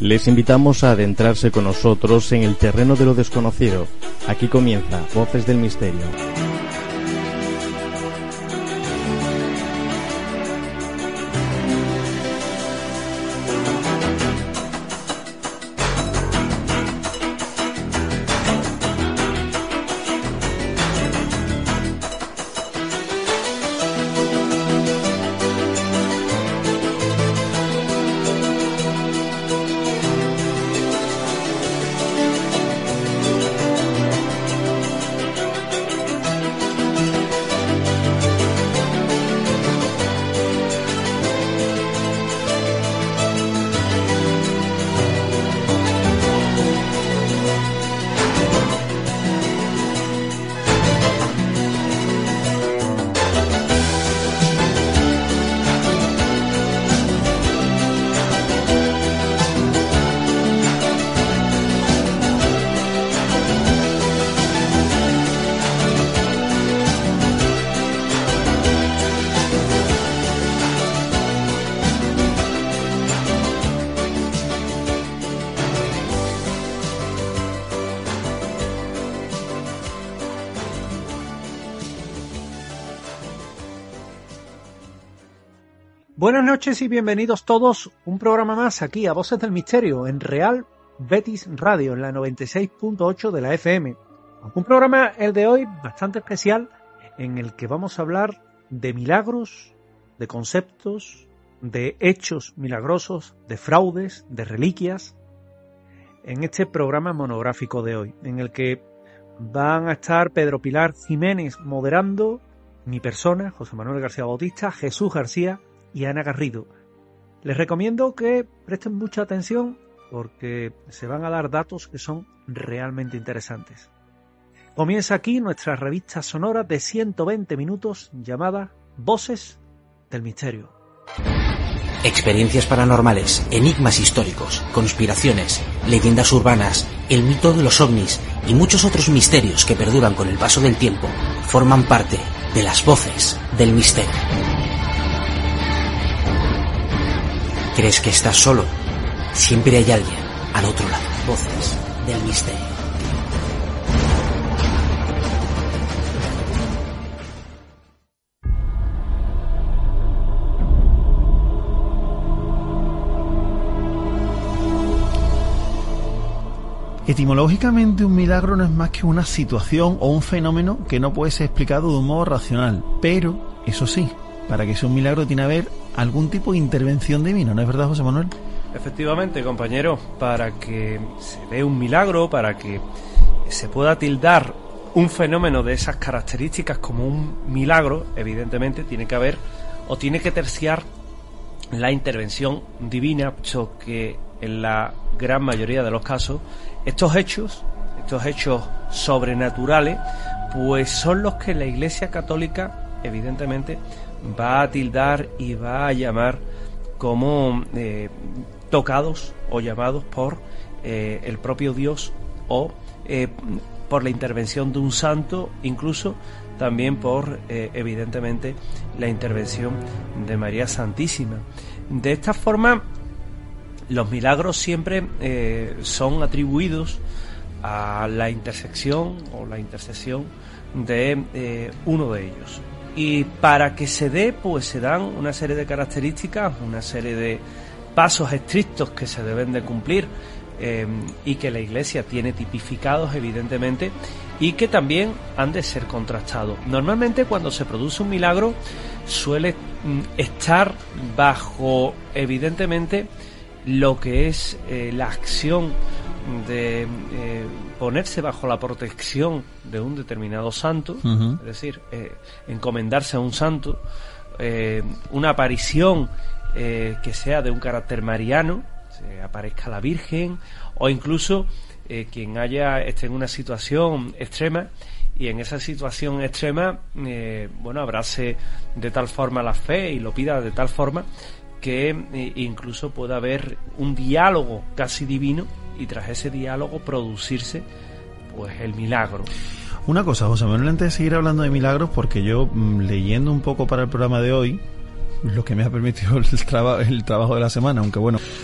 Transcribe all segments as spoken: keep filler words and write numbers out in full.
Les invitamos a adentrarse con nosotros en el terreno de lo desconocido. Aquí comienza Voces del Misterio. Buenas noches y bienvenidos todos, un programa más aquí a Voces del Misterio en Real Betis Radio en la noventa y seis punto ocho de la F M. Un programa, el de hoy, bastante especial, en el que vamos a hablar de milagros, de conceptos, de hechos milagrosos, de fraudes, de reliquias, en este programa monográfico de hoy, en el que van a estar Pedro Pilar Jiménez moderando, mi persona, José Manuel García Bautista, Jesús García y Ana Garrido. Les recomiendo que presten mucha atención porque se van a dar datos que son realmente interesantes. Comienza aquí nuestra revista sonora de ciento veinte minutos llamada Voces del Misterio. Experiencias paranormales, enigmas históricos, conspiraciones, leyendas urbanas, el mito de los ovnis y muchos otros misterios que perduran con el paso del tiempo forman parte de las Voces del Misterio. ¿Crees que estás solo? Siempre hay alguien al otro lado. Voces del Misterio. Etimológicamente, un milagro no es más que una situación o un fenómeno que no puede ser explicado de un modo racional. Pero, eso sí, para que sea un milagro tiene que haber algún tipo de intervención divina, ¿no es verdad, José Manuel? Efectivamente, compañero, para que se dé un milagro, para que se pueda tildar un fenómeno de esas características como un milagro, evidentemente tiene que haber o tiene que terciar la intervención divina, puesto que en la gran mayoría de los casos estos hechos, estos hechos sobrenaturales, pues son los que la Iglesia Católica evidentemente va a tildar y va a llamar como eh, tocados o llamados por eh, el propio Dios o eh, por la intervención de un santo, incluso también por eh, evidentemente la intervención de María Santísima. De esta forma, los milagros siempre eh, son atribuidos a la intersección o la intercesión de eh, uno de ellos. Y para que se dé, pues se dan una serie de características, una serie de pasos estrictos que se deben de cumplir eh, y que la Iglesia tiene tipificados, evidentemente, y que también han de ser contrastados. Normalmente, cuando se produce un milagro, suele mm, estar bajo, evidentemente, lo que es eh, la acción de eh, ponerse bajo la protección de un determinado santo, uh-huh. es decir, eh, encomendarse a un santo, eh, una aparición eh, que sea de un carácter mariano, se aparezca la Virgen, o incluso eh, quien haya esté en una situación extrema, y en esa situación extrema, eh, bueno, abrace de tal forma la fe y lo pida de tal forma que eh, incluso pueda haber un diálogo casi divino, y tras ese diálogo producirse pues el milagro. Una cosa, José Manuel, antes de seguir hablando de milagros, porque yo mmm, leyendo un poco para el programa de hoy, lo que me ha permitido el, traba, el trabajo de la semana, aunque bueno,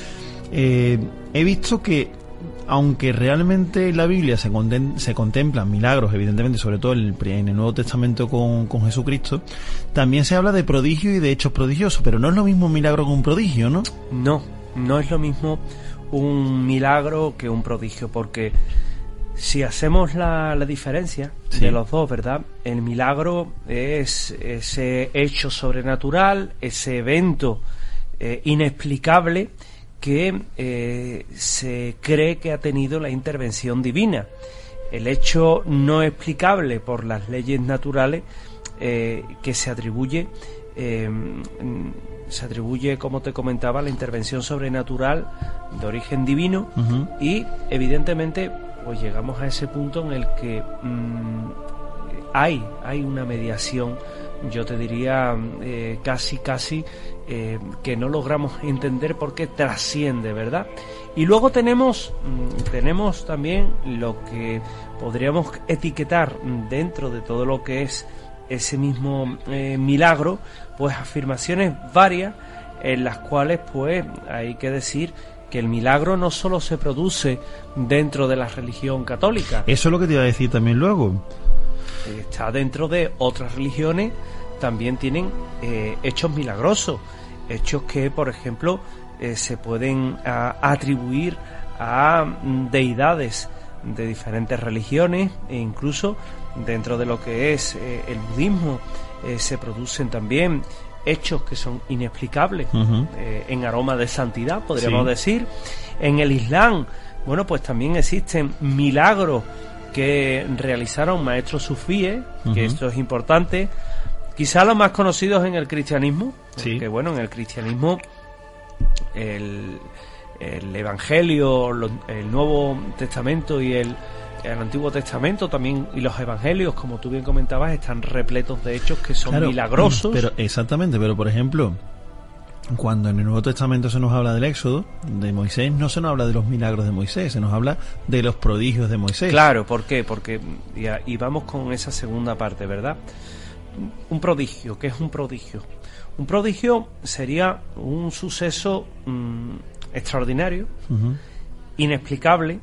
eh, he visto que aunque realmente en la Biblia se, contem- se contemplan milagros, evidentemente, sobre todo en el, en el Nuevo Testamento con, con Jesucristo, también se habla de prodigios y de hechos prodigiosos, pero no es lo mismo un milagro que un prodigio, ¿no? No, no es lo mismo un milagro que un prodigio, porque si hacemos la, la diferencia sí. de los dos, ¿verdad? El milagro es ese hecho sobrenatural, ese evento eh, inexplicable que eh, se cree que ha tenido la intervención divina. El hecho no explicable por las leyes naturales eh, que se atribuye eh, se atribuye, como te comentaba, la intervención sobrenatural de origen divino. Uh-huh. Y evidentemente pues llegamos a ese punto en el que mmm, hay hay una mediación, yo te diría eh, casi casi eh, que no logramos entender porque trasciende, ¿verdad? Y luego tenemos mmm, tenemos también lo que podríamos etiquetar dentro de todo lo que es ese mismo eh, milagro, pues afirmaciones varias en las cuales pues hay que decir que el milagro no solo se produce dentro de la religión católica. Eso es lo que te iba a decir también luego. Está dentro de otras religiones, también tienen eh, hechos milagrosos, hechos que, por ejemplo, eh, se pueden a, atribuir a deidades de diferentes religiones, e incluso dentro de lo que es eh, el budismo eh, se producen también hechos que son inexplicables, uh-huh. eh, en aroma de santidad, podríamos sí. decir. En el Islam, bueno, pues también existen milagros que realizaron maestros sufíes, uh-huh. que esto es importante. Quizá los más conocidos en el cristianismo, sí. que bueno, en el cristianismo el, el Evangelio, los, el Nuevo Testamento y el el Antiguo Testamento también, y los evangelios, como tú bien comentabas, están repletos de hechos que son claro, milagrosos. Pero exactamente, pero por ejemplo, cuando en el Nuevo Testamento se nos habla del Éxodo de Moisés, no se nos habla de los milagros de Moisés, se nos habla de los prodigios de Moisés. Claro, ¿por qué? Porque ya, y vamos con esa segunda parte, ¿verdad? Un prodigio, ¿qué es un prodigio? Un prodigio sería un suceso mmm, extraordinario, uh-huh. inexplicable,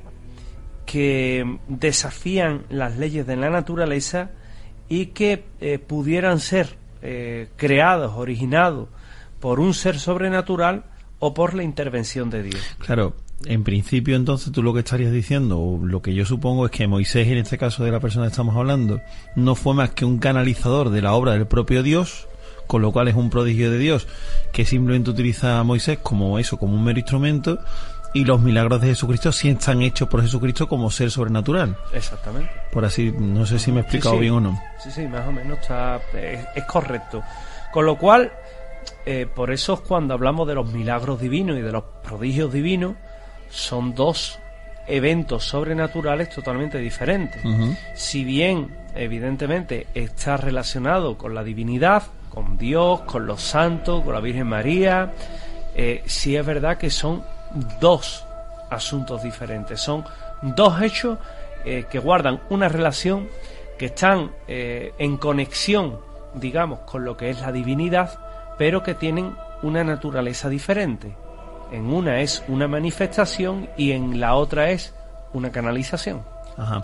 que desafían las leyes de la naturaleza y que eh, pudieran ser eh, creados, originados por un ser sobrenatural o por la intervención de Dios. Claro, en principio entonces tú lo que estarías diciendo, o lo que yo supongo, es que Moisés, en este caso de la persona que estamos hablando, no fue más que un canalizador de la obra del propio Dios, con lo cual es un prodigio de Dios que simplemente utiliza a Moisés como eso, como un mero instrumento. Y los milagros de Jesucristo sí están hechos por Jesucristo como ser sobrenatural. Exactamente. Por así, no sé si me he explicado sí, sí. bien o no. Sí, sí, más o menos está, es, es correcto. Con lo cual, eh, por eso cuando hablamos de los milagros divinos y de los prodigios divinos, son dos eventos sobrenaturales totalmente diferentes. Uh-huh. Si bien, evidentemente, está relacionado con la divinidad, con Dios, con los santos, con la Virgen María, eh, sí es verdad que son dos asuntos diferentes, son dos hechos eh, que guardan una relación, que están eh, en conexión, digamos, con lo que es la divinidad, pero que tienen una naturaleza diferente. En una es una manifestación y en la otra es una canalización. Ajá.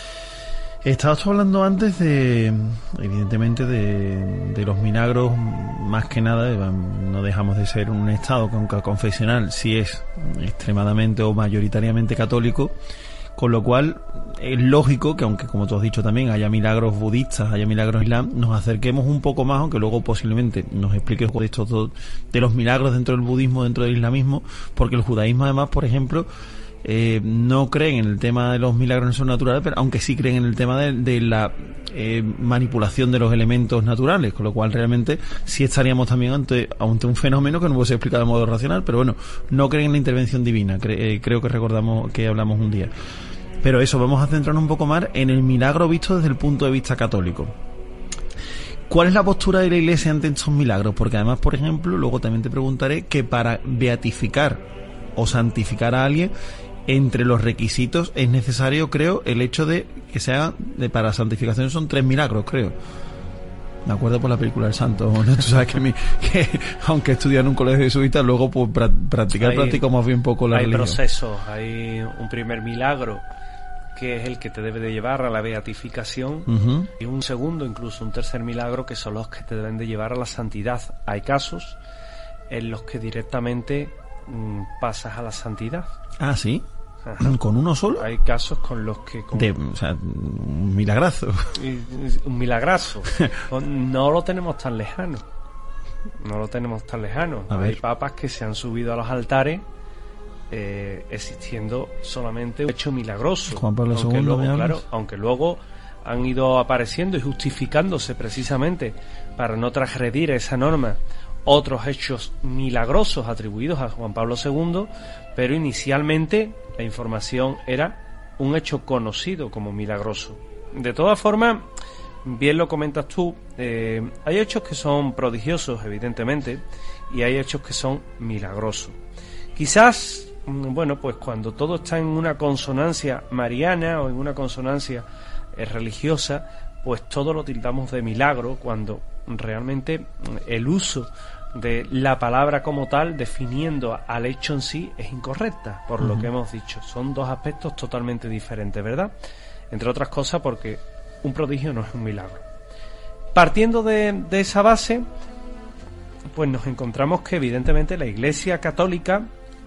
Estabas hablando antes de, evidentemente, de, de los milagros, más que nada, no dejamos de ser un estado que aunque confesional sí es extremadamente o mayoritariamente católico, con lo cual es lógico que, aunque como tú has dicho también haya milagros budistas, haya milagros islam, nos acerquemos un poco más, aunque luego posiblemente nos expliques de estos de los milagros dentro del budismo, dentro del islamismo, porque el judaísmo además, por ejemplo, Eh, no creen en el tema de los milagros sobrenaturales, pero aunque sí creen en el tema de, de la eh, manipulación de los elementos naturales, con lo cual realmente sí estaríamos también ante, ante un fenómeno que no puede ser explicado de modo racional, pero bueno, no creen en la intervención divina. Cre, eh, creo que recordamos que hablamos un día. Pero eso, vamos a centrarnos un poco más en el milagro visto desde el punto de vista católico. ¿Cuál es la postura de la Iglesia ante estos milagros? Porque además, por ejemplo, luego también te preguntaré que para beatificar o santificar a alguien, entre los requisitos es necesario, creo, el hecho de que se hagan, de, para santificación son tres milagros, creo. Me acuerdo por la película del Santo, ¿no? Tú sabes que, mi, que aunque estudié en un colegio jesuita, luego pues practicar practico más bien poco la hay religión. Hay procesos, hay un primer milagro que es el que te debe de llevar a la beatificación, uh-huh. y un segundo, incluso un tercer milagro, que son los que te deben de llevar a la santidad. Hay casos en los que directamente mmm, pasas a la santidad. Ah, ¿sí? Ajá. ¿Con uno solo? Hay casos con los que... Con... De, o sea, un milagrazo. Un milagrazo. No lo tenemos tan lejano. No lo tenemos tan lejano. A Hay ver. papas que se han subido a los altares eh, existiendo solamente un hecho milagroso. Juan Pablo aunque segundo, luego, ¿me claro, hablas? aunque luego han ido apareciendo y justificándose precisamente para no transgredir esa norma otros hechos milagrosos atribuidos a Juan Pablo segundo, pero inicialmente la información era un hecho conocido como milagroso. De todas formas, bien lo comentas tú, eh, hay hechos que son prodigiosos, evidentemente, y hay hechos que son milagrosos. Quizás, bueno, pues cuando todo está en una consonancia mariana o en una consonancia eh, religiosa, pues todo lo tildamos de milagro, cuando realmente el uso de la palabra como tal, definiendo al hecho en sí, es incorrecta, por uh-huh. lo que hemos dicho. Son dos aspectos totalmente diferentes, ¿verdad? Entre otras cosas porque un prodigio no es un milagro. Partiendo de, de esa base, pues nos encontramos que evidentemente la Iglesia Católica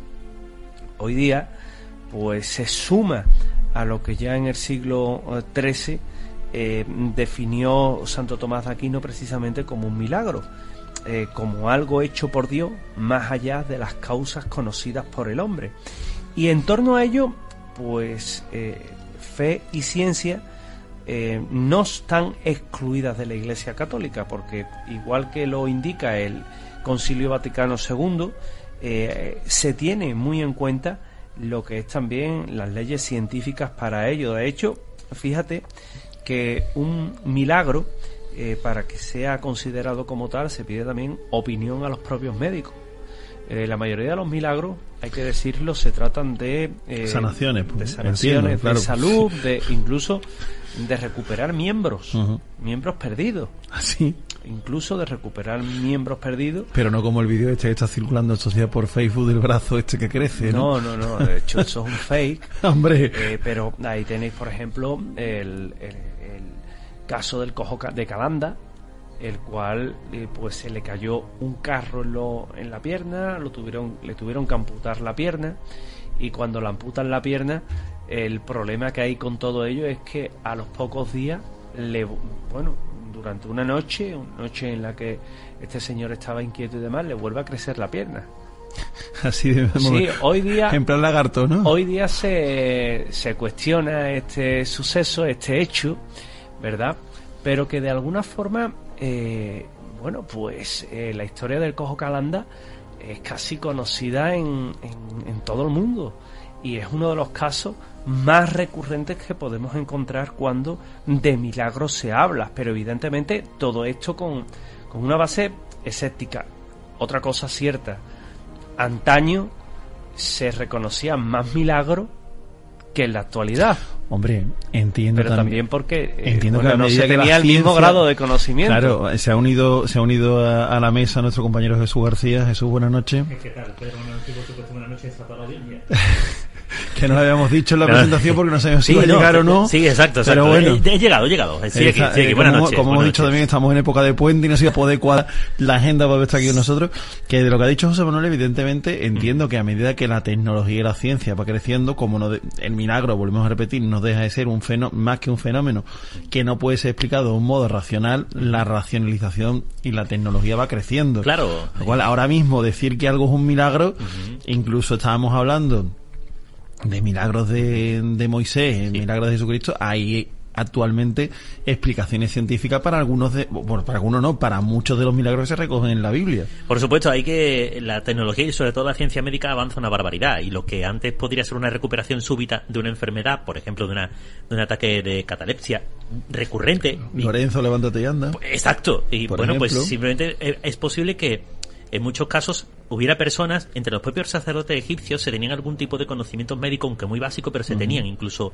hoy día pues se suma a lo que ya en el siglo trece eh, definió Santo Tomás de Aquino precisamente como un milagro, eh, como algo hecho por Dios más allá de las causas conocidas por el hombre. Y en torno a ello, pues eh, fe y ciencia eh, no están excluidas de la Iglesia Católica, porque igual que lo indica el Concilio Vaticano segundo, eh, se tiene muy en cuenta lo que es también las leyes científicas para ello. De hecho, fíjate que un milagro, eh, para que sea considerado como tal, se pide también opinión a los propios médicos. Eh, la mayoría de los milagros, hay que decirlo, se tratan de eh, sanaciones, de sanaciones, entiendo, claro, de salud, de incluso de recuperar miembros, uh-huh. miembros perdidos. ¿Así? Incluso de recuperar miembros perdidos. Pero no como el vídeo este que está circulando en sociedad por Facebook del brazo este que crece, ¿no? No, no, no, de hecho eso es un fake. ¡Hombre! Eh, pero ahí tenéis, por ejemplo, el, el, el caso del cojo de Calanda, el cual eh, pues se le cayó un carro en, lo, en la pierna, lo tuvieron, le tuvieron que amputar la pierna, y cuando le amputan la pierna, el problema que hay con todo ello es que a los pocos días, le, bueno, durante una noche, una noche en la que este señor estaba inquieto y demás, le vuelve a crecer la pierna. Así de sí, hoy día, en plan lagarto, ¿no? Hoy día se, se cuestiona este suceso, este hecho, ¿verdad? Pero que de alguna forma, eh, bueno, pues eh, la historia del cojo Calanda es casi conocida en, en, en todo el mundo, y es uno de los casos más recurrentes que podemos encontrar cuando de milagros se habla, pero evidentemente todo esto con, con una base escéptica. Otra cosa cierta, antaño se reconocían más milagros que en la actualidad. Hombre, entiendo pero también, también porque eh, entiendo bueno, que no se tenía la el ciencia, mismo grado de conocimiento. Claro, se ha unido se ha unido a, a la mesa nuestro compañero Jesús García. Jesús, buenas noches. ¿Qué tal? Pedro, buenas noches, está toda la audiencia. Que no lo habíamos dicho en la presentación porque no sabíamos si sí, iba a no, llegar o no. Sí, exacto, exacto. Pero bueno, he, he llegado, he llegado. Sí, Está, aquí, sí, aquí. Eh, Buenas como, noches. Como buenas hemos dicho noches. también, estamos en época de puente y no se va a poder cuadrar la agenda para estar aquí con nosotros. Que de lo que ha dicho José Manuel, evidentemente, entiendo que a medida que la tecnología y la ciencia va creciendo, como no de, el milagro, volvemos a repetir, no deja de ser un fenómeno, más que un fenómeno que no puede ser explicado de un modo racional, la racionalización y la tecnología va creciendo. Claro. Lo cual, ahora mismo decir que algo es un milagro, uh-huh. incluso estábamos hablando de milagros de, de Moisés, sí. milagros de Jesucristo, hay actualmente explicaciones científicas para algunos de, bueno, para algunos no, para muchos de los milagros que se recogen en la Biblia. Por supuesto, hay que la tecnología y sobre todo la ciencia médica avanza una barbaridad, y lo que antes podría ser una recuperación súbita de una enfermedad, por ejemplo de una de un ataque de catalepsia recurrente. Lorenzo, y, levántate y anda. Exacto. Y por bueno, ejemplo, pues simplemente es posible que en muchos casos hubiera personas, entre los propios sacerdotes egipcios se tenían algún tipo de conocimiento médico, aunque muy básico, pero se uh-huh. tenían. Incluso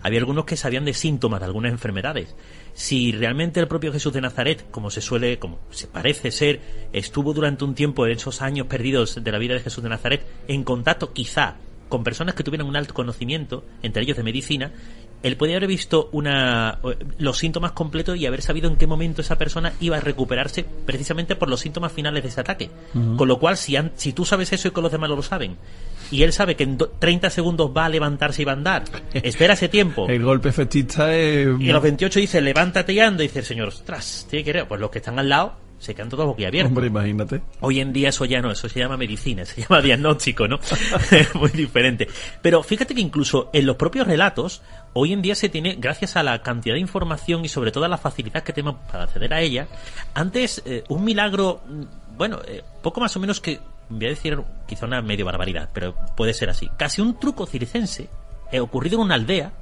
había algunos que sabían de síntomas de algunas enfermedades. Si realmente el propio Jesús de Nazaret, como se suele, como se parece ser, estuvo durante un tiempo en esos años perdidos de la vida de Jesús de Nazaret en contacto quizá con personas que tuvieran un alto conocimiento, entre ellos de medicina, él podía haber visto una los síntomas completos y haber sabido en qué momento esa persona iba a recuperarse precisamente por los síntomas finales de ese ataque. Uh-huh. Con lo cual, si, han, si tú sabes eso y que los demás no lo saben, y él sabe que en do, treinta segundos va a levantarse y va a andar, espera ese tiempo. El golpe efectista es... Y a los veintiocho dice, levántate y anda, y dice el señor, ostras, tiene que ir. Pues los que están al lado se quedan todos boquiabiertos. Hombre, imagínate. Hoy en día eso ya no, eso se llama medicina, se llama diagnóstico, ¿no? Muy diferente. Pero fíjate que incluso en los propios relatos, hoy en día se tiene, gracias a la cantidad de información y sobre todo a la facilidad que tenemos para acceder a ella, antes eh, un milagro, bueno, eh, poco más o menos que, voy a decir quizá una medio barbaridad, pero puede ser así, casi un truco circense eh, ocurrido en una aldea,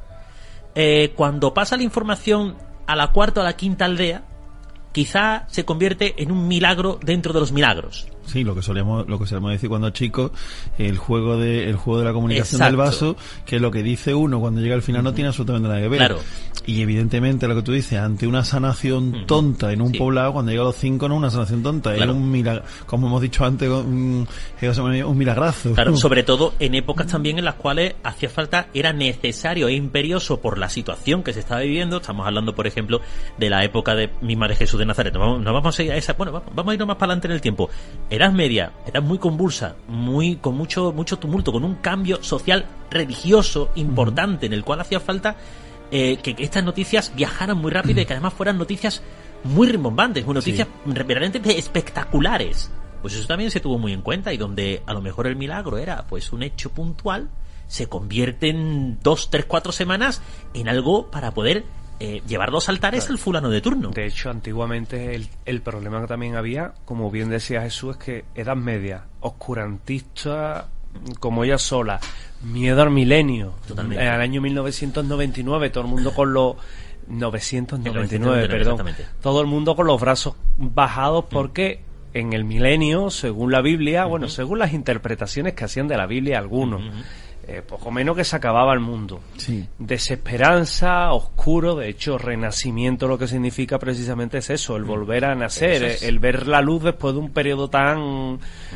eh, cuando pasa la información a la cuarta o a la quinta aldea, quizá se convierte en un milagro dentro de los milagros. Sí, lo que solíamos, lo que solíamos decir cuando chicos, el juego de, el juego de la comunicación. Exacto. Del vaso, que lo que dice uno cuando llega al final no tiene absolutamente nada que ver. Claro. Y evidentemente lo que tú dices, ante una sanación uh-huh. tonta en un sí. poblado, cuando llega a los cinco no es una sanación tonta, claro. es un milagro, como hemos dicho antes, un, un milagrazo. Claro, sobre todo en épocas también en las cuales hacía falta, era necesario e imperioso por la situación que se estaba viviendo. Estamos hablando, por ejemplo, de la época de misma de Jesús de Nazaret. No vamos, no vamos a ir a esa, bueno, vamos, vamos a irnos más para adelante en el tiempo. Edad Media, edad muy convulsa, muy con mucho mucho tumulto, con un cambio social religioso importante, en el cual hacía falta eh, que estas noticias viajaran muy rápido y que además fueran noticias muy rimbombantes, muy noticias sí. realmente espectaculares. Pues eso también se tuvo muy en cuenta, y donde a lo mejor el milagro era pues un hecho puntual, se convierte en dos, tres, cuatro semanas en algo para poder Eh, llevar los altares claro. al fulano de turno. De hecho, antiguamente el, el problema que también había, como bien decía Jesús, es que Edad Media, oscurantista como ella sola, miedo al milenio. Totalmente. En el año mil novecientos noventa y nueve, todo el mundo con los... novecientos noventa y nueve, perdón. Todo el mundo con los brazos bajados porque mm. en el milenio, según la Biblia, uh-huh. bueno, según las interpretaciones que hacían de la Biblia algunos, uh-huh. Eh, poco menos que se acababa el mundo. Sí. Desesperanza, oscuro, de hecho, renacimiento lo que significa precisamente es eso, el volver a nacer, es. el ver la luz después de un periodo tan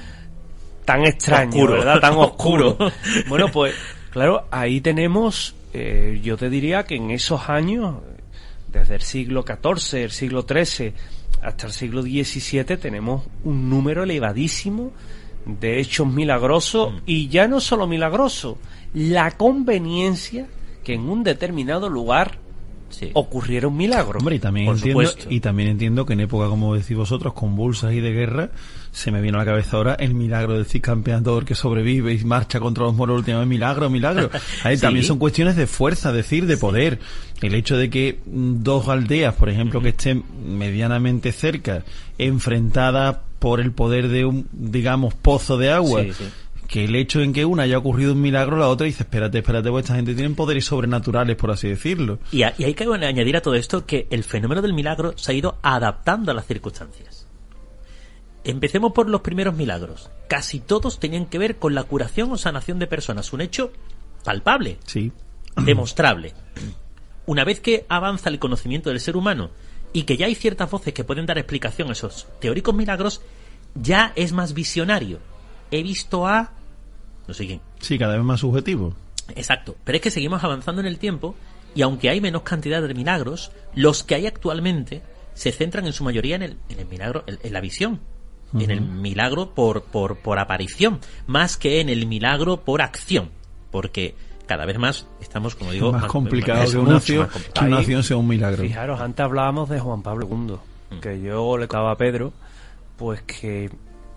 tan extraño, oscuro. ¿verdad? Tan oscuro. Bueno, pues, claro, ahí tenemos, eh, yo te diría que en esos años, desde el siglo catorce, el siglo trece, hasta el siglo diecisiete, tenemos un número elevadísimo de hechos milagrosos, mm. y ya no solo milagrosos, la conveniencia que en un determinado lugar sí. ocurriera un milagro. Hombre, y también por entiendo, supuesto. y también entiendo que en época, como decís vosotros, convulsas y de guerra, se me vino a la cabeza ahora el milagro del Cid Campeador que sobrevive y marcha contra los moros últimamente. Milagro, milagro. Ahí ¿sí? También son cuestiones de fuerza, es decir, de poder. Sí. El hecho de que dos aldeas, por ejemplo, uh-huh. que estén medianamente cerca, enfrentadas por el poder de un, digamos, pozo de agua, sí, sí. que el hecho en que una haya ocurrido un milagro, la otra dice, espérate, espérate, pues esta gente tiene poderes sobrenaturales, por así decirlo. Y, a, y hay que añadir a todo esto que el fenómeno del milagro se ha ido adaptando a las circunstancias. Empecemos por los primeros milagros. Casi todos tenían que ver con la curación o sanación de personas, un hecho palpable, sí. demostrable. Una vez que avanza el conocimiento del ser humano y que ya hay ciertas voces que pueden dar explicación a esos teóricos milagros, ya es más visionario. He visto a... no sé quién. Sí, cada vez más subjetivo. Exacto. Pero es que seguimos avanzando en el tiempo, y aunque hay menos cantidad de milagros, los que hay actualmente se centran en su mayoría en el, en el milagro, en, en la visión. Uh-huh. En el milagro por, por, por aparición, más que en el milagro por acción. Porque cada vez más estamos, como digo, más, más complicado más, que una acción, que una acción sea un milagro. Fijaros, antes hablábamos de Juan Pablo segundo, mm. que yo le contaba a Pedro, pues que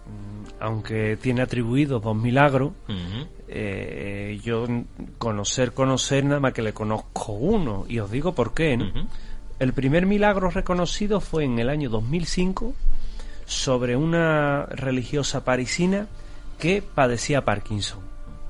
aunque tiene atribuidos dos milagros, uh-huh. eh, yo conocer, conocer, nada más que le conozco uno, y os digo por qué, ¿no? Uh-huh. El primer milagro reconocido fue en el año dos mil cinco, sobre una religiosa parisina que padecía Parkinson.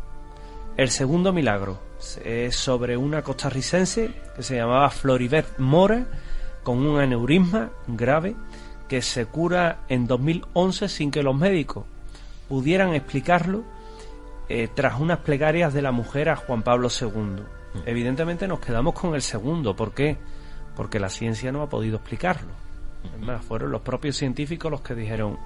El segundo milagro es sobre una costarricense que se llamaba Floribert Mora, con un aneurisma grave, que se cura en dos mil once sin que los médicos pudieran explicarlo, eh, tras unas plegarias de la mujer a Juan Pablo segundo. evidentemente nos quedamos con el segundo. ¿Por qué? Porque la ciencia no ha podido explicarlo. Es más, fueron los propios científicos los que dijeron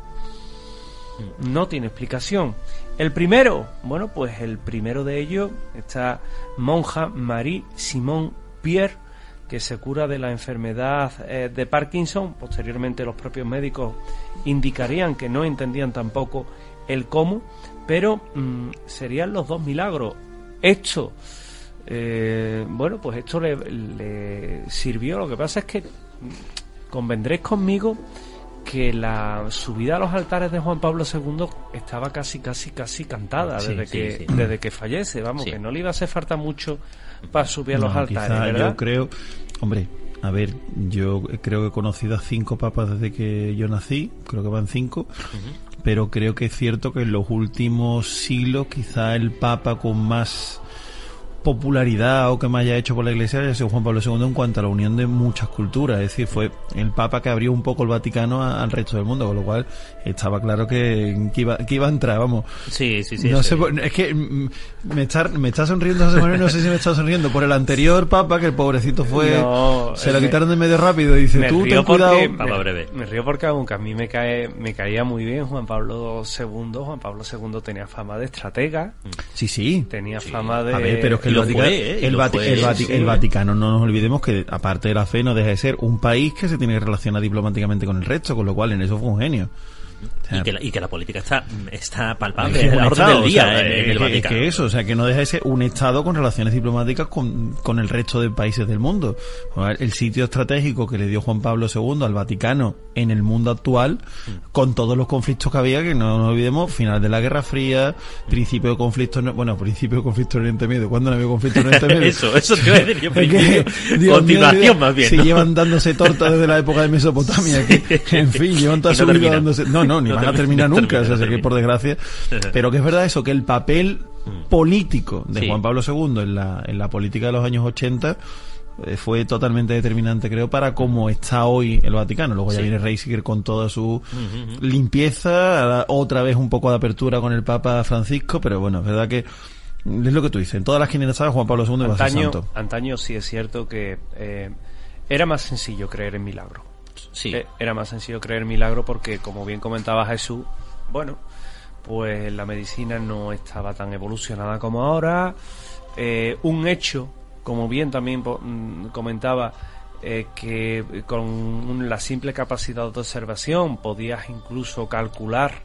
no tiene explicación. El primero, bueno, pues el primero de ellos, esta monja Marie Simone Pierre, que se cura de la enfermedad eh, de Parkinson. Posteriormente los propios médicos indicarían que no entendían tampoco el cómo, pero mmm, serían los dos milagros. Esto, eh, bueno, pues esto le, le sirvió. Lo que pasa es que convendréis conmigo que la subida a los altares de Juan Pablo segundo estaba casi, casi, casi cantada sí, desde sí, que sí. desde que fallece. Vamos, sí. que no le iba a hacer falta mucho para subir a los no, altares, ¿verdad? Yo creo, hombre, a ver, yo creo que he conocido a cinco papas desde que yo nací, creo que van cinco, uh-huh. pero creo que es cierto que en los últimos siglos quizá el papa con más popularidad o que más haya hecho por la Iglesia haya sido Juan Pablo segundo en cuanto a la unión de muchas culturas, es decir, fue el Papa que abrió un poco el Vaticano a, al resto del mundo, con lo cual estaba claro que, que, iba, que iba a entrar, vamos. Sí, sí, sí. No sí. sé, es que me está, me está sonriendo José Manuel, no sé si me está sonriendo por el anterior Papa, que el pobrecito fue, no, se lo me, quitaron de medio rápido y dice, tú ten cuidado. Me, breve. me río porque aunque a mí me cae, me caía muy bien Juan Pablo segundo, Juan Pablo segundo tenía fama de estratega. Sí, sí. Tenía sí. fama de... A ver, pero es que el Vaticano, fue, ¿eh? el, Vati- fue, el, Vati- sí. el Vaticano, no nos olvidemos que aparte de la fe no deja de ser un país que se tiene que relacionar diplomáticamente con el resto, con lo cual en eso fue un genio. O sea, y, que la, y que la política está está palpable, es la orden del día, o sea, en, en el que, Vaticano. Que eso, o sea, que no deja de ser un Estado con relaciones diplomáticas con, con el resto de países del mundo. El sitio estratégico que le dio Juan Pablo segundo al Vaticano en el mundo actual, mm. con todos los conflictos que había, que no nos olvidemos, final de la Guerra Fría, principio de conflicto, bueno, principio de conflicto en Oriente Medio, ¿cuándo no había conflicto en Oriente Medio? eso, eso te iba a decir yo, principio, que, continuación mío, más bien. Si ¿no? llevan dándose tortas desde la época de Mesopotamia, que, en fin, llevan toda su vida dándose, no, no, ni no van a terminar no nunca, termina, o sea, no que por desgracia, pero que es verdad eso, que el papel político de sí. Juan Pablo segundo en la, en la política de los años ochenta eh, fue totalmente determinante, creo, para cómo está hoy el Vaticano. Luego ya sí. viene Ratzinger con toda su uh-huh. limpieza, otra vez un poco de apertura con el Papa Francisco, pero bueno, es verdad que es lo que tú dices, en todas las generaciones Juan Pablo segundo antaño, iba a ser santo. Antaño sí es cierto que eh, era más sencillo creer en milagro. Sí. Eh, era más sencillo creer en milagro porque, como bien comentaba Jesús, bueno, pues la medicina no estaba tan evolucionada como ahora. Eh, un hecho, como bien también mm, comentaba, eh, que con un, la simple capacidad de observación podías incluso calcular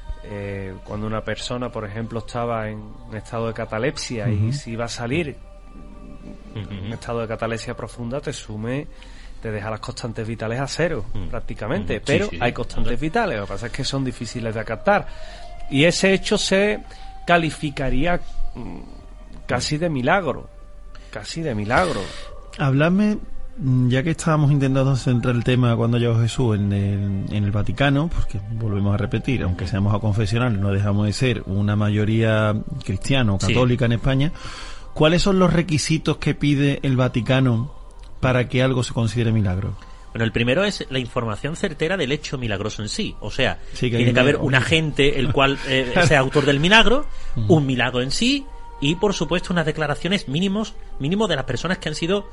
eh, cuando una persona, por ejemplo, estaba en un estado de catalepsia uh-huh. y si iba a salir uh-huh. en un estado de catalepsia profunda, te sume... te deja las constantes vitales a cero, mm. prácticamente, mm, pero sí, sí, hay constantes sí. vitales, lo que pasa es que son difíciles de acatar, y ese hecho se calificaría mm, casi de milagro, casi de milagro. Háblame, ya que estábamos intentando centrar el tema cuando llegó Jesús en el, en el Vaticano, porque volvemos a repetir, aunque seamos a confesional, no dejamos de ser una mayoría cristiana o católica sí. en España, ¿cuáles son los requisitos que pide el Vaticano para que algo se considere milagro? Bueno, el primero es la información certera del hecho milagroso en sí. O sea, sí, que tiene que haber un agente el cual eh, sea autor del milagro, uh-huh. un milagro en sí y, por supuesto, unas declaraciones mínimos mínimo de las personas que han sido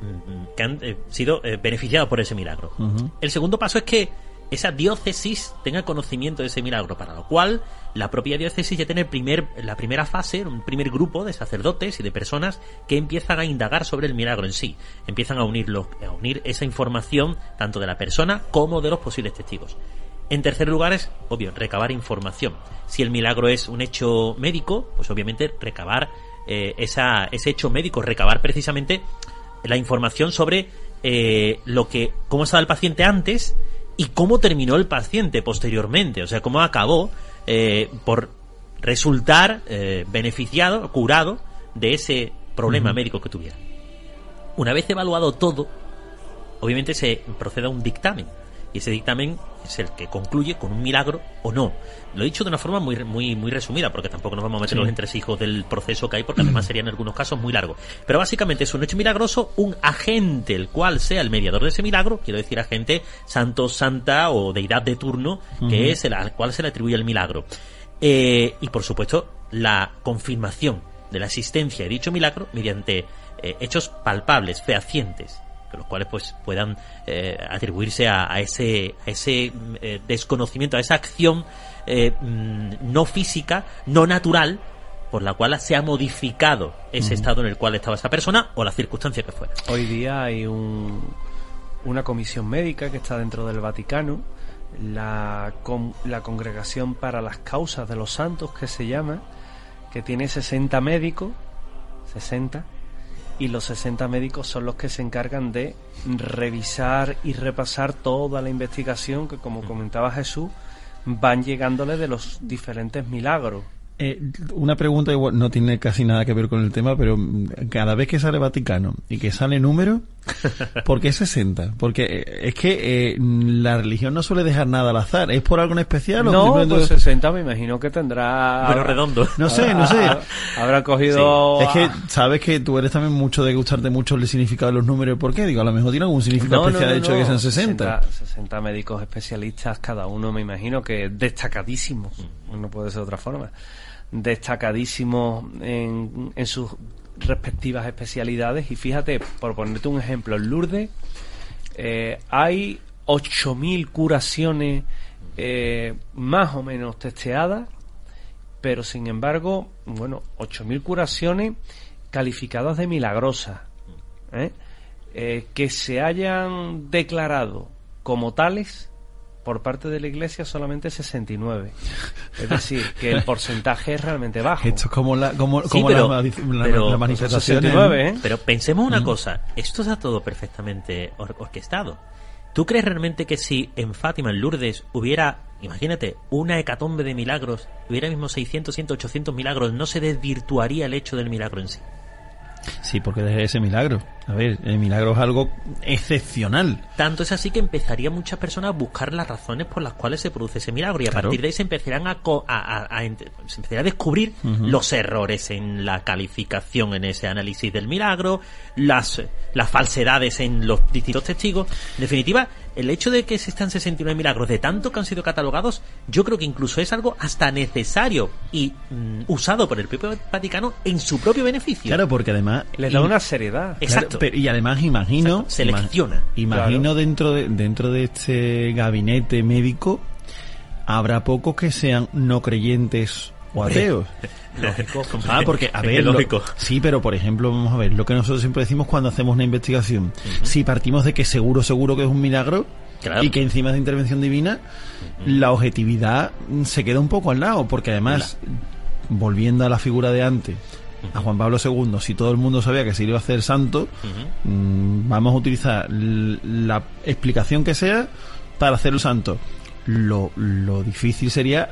que han eh, sido eh, beneficiadas por ese milagro. Uh-huh. El segundo paso es que esa diócesis tenga conocimiento de ese milagro, para lo cual la propia diócesis ya tiene el primer, la primera fase, un primer grupo de sacerdotes y de personas que empiezan a indagar sobre el milagro en sí, empiezan a unirlo, a unir esa información tanto de la persona como de los posibles testigos. En tercer lugar es, obvio, recabar información. Si el milagro es un hecho médico, pues obviamente recabar eh, esa, ese hecho médico, recabar precisamente la información sobre eh, lo que, cómo estaba el paciente antes y cómo terminó el paciente posteriormente, o sea, cómo acabó eh, por resultar eh, beneficiado, curado de ese problema uh-huh. médico que tuviera. Una vez evaluado todo, obviamente se procede a un dictamen, y ese dictamen es el que concluye con un milagro o no. Lo he dicho de una forma muy muy muy resumida, porque tampoco nos vamos a meter sí. los entresijos del proceso que hay, porque además sería en algunos casos muy largo. Pero básicamente es un hecho milagroso, un agente el cual sea el mediador de ese milagro, quiero decir agente, santo, santa o deidad de turno, uh-huh. que es el al cual se le atribuye el milagro. Eh, y por supuesto, la confirmación de la existencia de dicho milagro mediante eh, hechos palpables, fehacientes, con los cuales pues puedan eh, atribuirse a, a ese a ese eh, desconocimiento, a esa acción eh, no física, no natural, por la cual se ha modificado ese uh-huh. estado en el cual estaba esa persona o la circunstancia que fuera. Hoy día hay un, una comisión médica que está dentro del Vaticano, la, con, la Congregación para las Causas de los Santos, que se llama, que tiene sesenta médicos, sesenta, y los sesenta médicos son los que se encargan de revisar y repasar toda la investigación que, como comentaba Jesús, van llegándole de los diferentes milagros. Eh, una pregunta, igual no tiene casi nada que ver con el tema, pero cada vez que sale Vaticano y que sale número, ¿por qué sesenta? Porque es que eh, la religión no suele dejar nada al azar. ¿Es por algo en especial? No, o pues sesenta me imagino que tendrá... Pero redondo. No sé, no sé. Habrá cogido... Sí. Es que sabes que tú eres también mucho de gustarte mucho el significado de los números. ¿Por qué? Digo, a lo mejor tiene algún significado no, especial no, no, el hecho no. de que sean sesenta. sesenta. sesenta médicos especialistas, cada uno me imagino que destacadísimos. No puede ser de otra forma. Destacadísimos en, en sus respectivas especialidades. Y fíjate, por ponerte un ejemplo, en Lourdes eh, hay ocho mil curaciones eh, más o menos testeadas, pero sin embargo, bueno, ocho mil curaciones calificadas de milagrosas, ¿eh? Eh, que se hayan declarado como tales por parte de la Iglesia solamente sesenta y nueve. Es decir, que el porcentaje es realmente bajo. Esto es como la, como, sí, como pero, la, la, pero, la manifestación. sesenta y nueve, ¿eh? Pero pensemos una mm. cosa, esto está todo perfectamente or- orquestado. ¿Tú crees realmente que si en Fátima, en Lourdes, hubiera, imagínate, una hecatombe de milagros, hubiera mismo seiscientos, ciento, ochocientos milagros, no se desvirtuaría el hecho del milagro en sí? Sí, porque es ese milagro. A ver, el milagro es algo excepcional. Tanto es así que empezaría muchas personas a buscar las razones por las cuales se produce ese milagro y a claro. partir de ahí se empezarán a, co- a, a, a, se empezará a descubrir uh-huh. los errores en la calificación, en ese análisis del milagro, las, las falsedades en los distintos testigos. En definitiva, el hecho de que existan sesenta y nueve milagros de tanto que han sido catalogados, yo creo que incluso es algo hasta necesario y mm, usado por el propio Vaticano en su propio beneficio. Claro, porque además le da una seriedad. Exacto. Claro, pero, y además imagino Exacto. selecciona. Imagino claro. dentro de dentro de este gabinete médico habrá pocos que sean no creyentes o ateos. Lógico. Ah, porque a ver, lógico. Lo, sí, pero por ejemplo, vamos a ver, lo que nosotros siempre decimos cuando hacemos una investigación, uh-huh. si partimos de que seguro seguro que es un milagro, claro. y que encima es de intervención divina, uh-huh. la objetividad se queda un poco al lado, porque además, la... volviendo a la figura de antes, a Juan Pablo segundo, si todo el mundo sabía que se iba a hacer santo, uh-huh. mmm, vamos a utilizar l- la explicación que sea para hacerlo santo. Lo, lo difícil sería,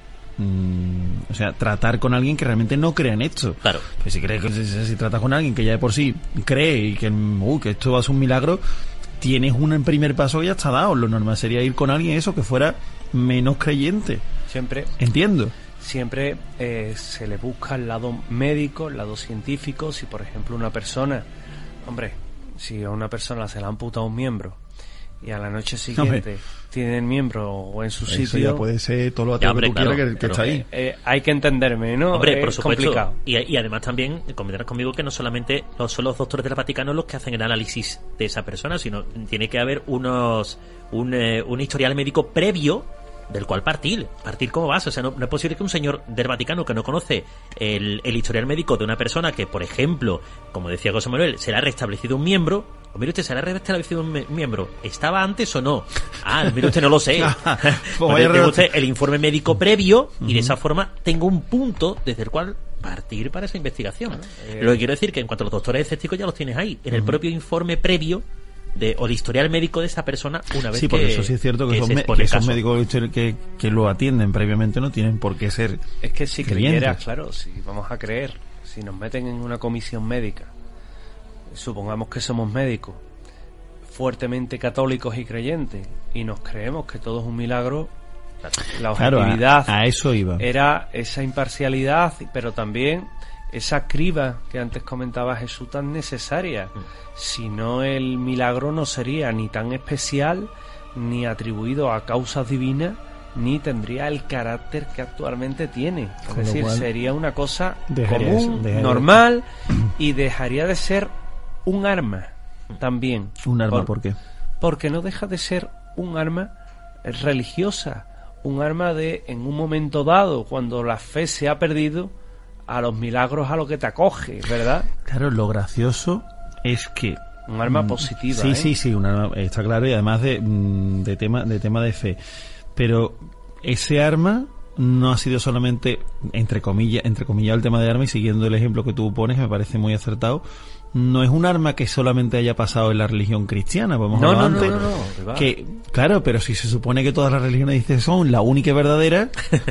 mmm, o sea, tratar con alguien que realmente no crea en esto. Claro. Pues si crees que si, si tratas con alguien que ya de por sí cree y que, uh, que esto va a ser un milagro, tienes un primer paso que ya está dado. Lo normal sería ir con alguien eso que fuera menos creyente. Siempre. Entiendo. Siempre eh, se le busca el lado médico, el lado científico. Si por ejemplo una persona, hombre, si a una persona se le ha amputado un miembro y a la noche siguiente hombre. tiene el miembro en su Eso sitio, ya puede ser todo lo ateo que tú claro, quieras que, que pero, está ahí. Eh, eh, hay que entenderme, ¿no? Hombre, es por supuesto. Complicado. Y, y además también convendrás conmigo que no solamente los, son los doctores del Vaticano los que hacen el análisis de esa persona, sino tiene que haber unos un, eh, un historial médico previo del cual partir, partir como base. O sea, no, no es posible que un señor del Vaticano que no conoce el, el historial médico de una persona que, por ejemplo, como decía José Manuel, se le ha restablecido un miembro, o mire usted, se le ha restablecido un me- miembro, ¿estaba antes o no? Ah, mire usted, no lo sé. Pues tengo usted el informe médico previo y uh-huh. de esa forma tengo un punto desde el cual partir para esa investigación. Eh... Lo que quiero decir que en cuanto a los doctores escépticos ya los tienes ahí, en uh-huh. el propio informe previo de o el historial médico de esa persona una vez sí, que porque eso sí es cierto que, que, son me, que esos médicos que, que lo atienden previamente no tienen por qué ser es que si creyentes. Creyeras, claro, si vamos a creer, si nos meten en una comisión médica, supongamos que somos médicos fuertemente católicos y creyentes y nos creemos que todo es un milagro, la objetividad claro, a, a eso iba. Era esa imparcialidad, pero también esa criba que antes comentaba Jesús tan necesaria. Mm. Si no, el milagro no sería ni tan especial, ni atribuido a causas divinas, ni tendría el carácter que actualmente tiene. Es Con decir, cual, sería una cosa dejaría común, eso, normal, y dejaría de ser un arma también. ¿Un arma por, por qué? Porque no deja de ser un arma religiosa, un arma de, en un momento dado, cuando la fe se ha perdido, a los milagros a lo que te acoge, ¿verdad? Claro, lo gracioso es que un arma positiva. Sí, ¿eh? sí, sí, un arma, está claro, y además de, de tema de tema de fe. Pero ese arma no ha sido solamente, entre comillas, entre comillas el tema de arma, y siguiendo el ejemplo que tú pones, me parece muy acertado. No es un arma que solamente haya pasado en la religión cristiana, podemos no, hablar no, antes. No, no, no, no, que, claro, pero si se supone que todas las religiones dicen son la única y verdadera,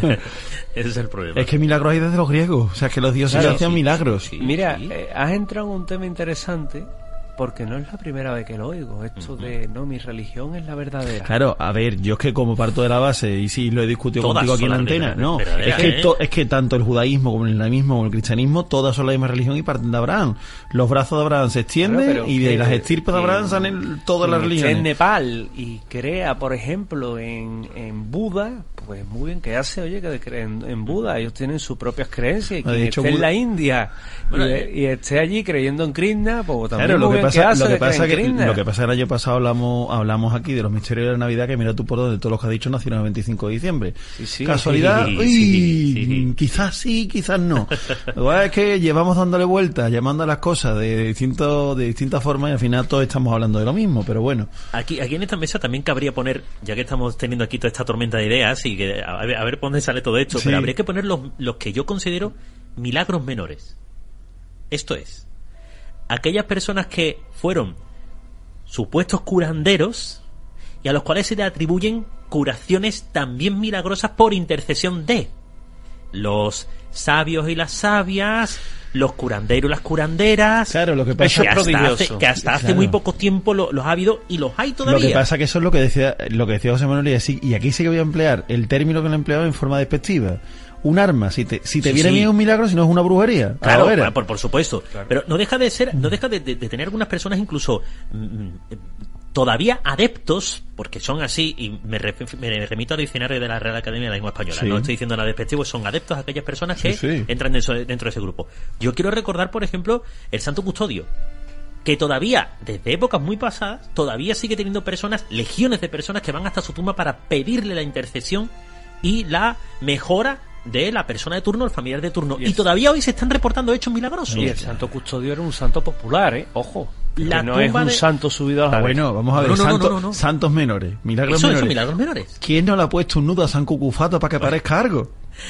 ese es el problema. Es que milagros hay desde los griegos, o sea, que los dioses claro, hacían sí, milagros. Sí, Mira, sí. Eh, has entrado en un tema interesante, porque no es la primera vez que lo oigo, esto uh-huh. de, no, mi religión es la verdadera. Claro, a ver, yo es que como parto de la base, y sí lo he discutido todas contigo aquí en la antena, no, es que, ¿eh? to, es que tanto el judaísmo como el islamismo como el cristianismo, todas son la misma religión y parten de Abraham. Los brazos de Abraham se extienden, claro, y de que, las estirpes de Abraham salen todas las religiones. En Nepal y crea, por ejemplo, en, en Buda, pues muy bien, que hace, oye, que creen en Buda, ellos tienen sus propias creencias, y quien de hecho, esté Buda... en la India bueno, y, eh... y esté allí creyendo en Krishna, pues también claro, lo muy que bien pasa, que hace lo que pasa que, Krishna. lo que pasa el año pasado hablamos hablamos aquí de los misterios de la Navidad, que mira tú por donde todos los que has dicho nacieron el veinticinco de diciembre. Sí, sí, casualidad, sí, uy, sí, sí. quizás sí, quizás no. Lo que es que llevamos dándole vueltas, llamando a las cosas de distintos de distintas formas, y al final todos estamos hablando de lo mismo, pero bueno. Aquí aquí en esta mesa también cabría poner, ya que estamos teniendo aquí toda esta tormenta de ideas y que a ver, a ver por dónde sale todo esto, sí. Pero habría que poner los, los que yo considero milagros menores. Esto es, aquellas personas que fueron supuestos curanderos y a los cuales se le atribuyen curaciones también milagrosas por intercesión de los sabios y las sabias, los curanderos y las curanderas. Claro, lo que pasa que hasta hace, que hasta hace claro. muy poco tiempo lo, los ha habido y los hay todavía. Lo que pasa que eso es lo que decía lo que decía José Manuel, y, así, y aquí sí que voy a emplear el término que lo he empleado en forma despectiva. Un arma, si te si te sí, viene sí. bien un milagro, si no es una brujería. Claro, claro por, por supuesto. Claro. Pero no deja de ser, no deja de, de, de tener algunas personas incluso mmm, todavía adeptos, porque son así, y me, re, me remito al diccionario de la Real Academia de la Lengua Española, sí. No estoy diciendo nada despectivo, son adeptos a aquellas personas que sí, sí. entran dentro, dentro de ese grupo. Yo quiero recordar, por ejemplo, el Santo Custodio, que todavía, desde épocas muy pasadas, todavía sigue teniendo personas, legiones de personas que van hasta su tumba para pedirle la intercesión y la mejora de la persona de turno, el familiar de turno. Y, y todavía hoy se están reportando hechos milagrosos. Y el Santo Custodio era un santo popular, ¿eh? Ojo. La no es un de... santo subido a la ah, bueno, vamos a ver, no, no, santo, no, no, no. santos menores, milagros Eso, menores. Eso, milagros menores. ¿Quién no le ha puesto un nudo a San Cucufato para que parezca algo?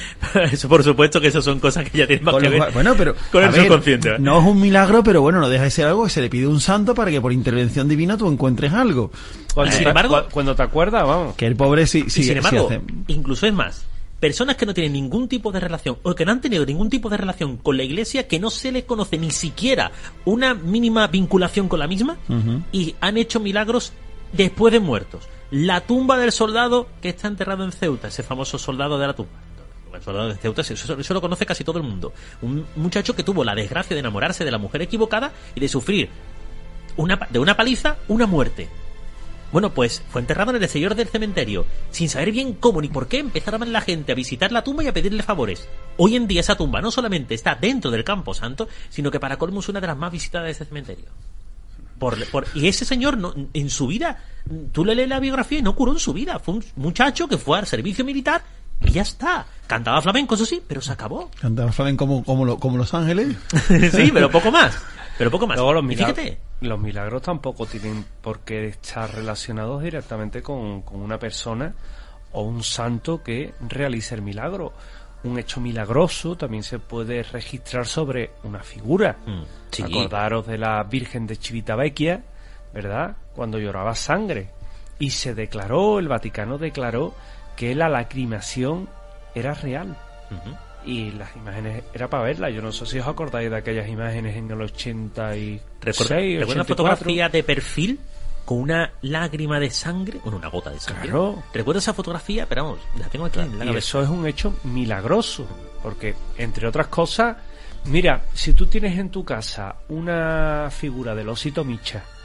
Eso por supuesto que eso son cosas que ya tienen más con que ver bueno, pero, con el ver, subconsciente. No es un milagro, pero bueno, no deja de ser algo que se le pide a un santo para que por intervención divina tú encuentres algo. Cuando, sin te, embargo, cuando te acuerdas, vamos. Que el pobre sí, sí, y sin embargo, sí hace... incluso es más, personas que no tienen ningún tipo de relación o que no han tenido ningún tipo de relación con la iglesia, que no se les conoce ni siquiera una mínima vinculación con la misma, uh-huh. y han hecho milagros después de muertos. La tumba del soldado que está enterrado en Ceuta, ese famoso soldado de la tumba. El soldado de Ceuta, eso, eso, eso lo conoce casi todo el mundo. Un muchacho que tuvo la desgracia de enamorarse de la mujer equivocada y de sufrir una, de una paliza una muerte. Bueno, pues fue enterrado en el exterior del cementerio, sin saber bien cómo ni por qué empezaron la gente a visitar la tumba y a pedirle favores. Hoy en día esa tumba no solamente está dentro del Campo Santo, sino que para colmo es una de las más visitadas de ese cementerio. Por, por, y ese señor no, en su vida, tú le lees la biografía y no curó en su vida. Fue un muchacho que fue al servicio militar y ya está. Cantaba flamenco, eso sí, pero se acabó. Cantaba flamenco como, como, lo, como Los Ángeles. Sí, pero poco más. Pero poco más. Luego los, milagros, fíjate, los milagros tampoco tienen por qué estar relacionados directamente con, con una persona o un santo que realice el milagro. Un hecho milagroso también se puede registrar sobre una figura. Mm, sí. Acordaros de la Virgen de Civitavecchia, ¿verdad? Cuando lloraba sangre. Y se declaró, el Vaticano declaró que la lacrimación era real. Uh-huh. Y las imágenes era para verlas. Yo no sé si os acordáis de aquellas imágenes en el ochenta y seis, ¿Recuerda una fotografía de perfil con una lágrima de sangre? Bueno, una gota de sangre. Claro. Recuerdo esa fotografía, pero vamos, la tengo aquí claro, en la y cabeza. eso es un hecho milagroso, porque entre otras cosas, mira, si tú tienes en tu casa una figura del Osito Micha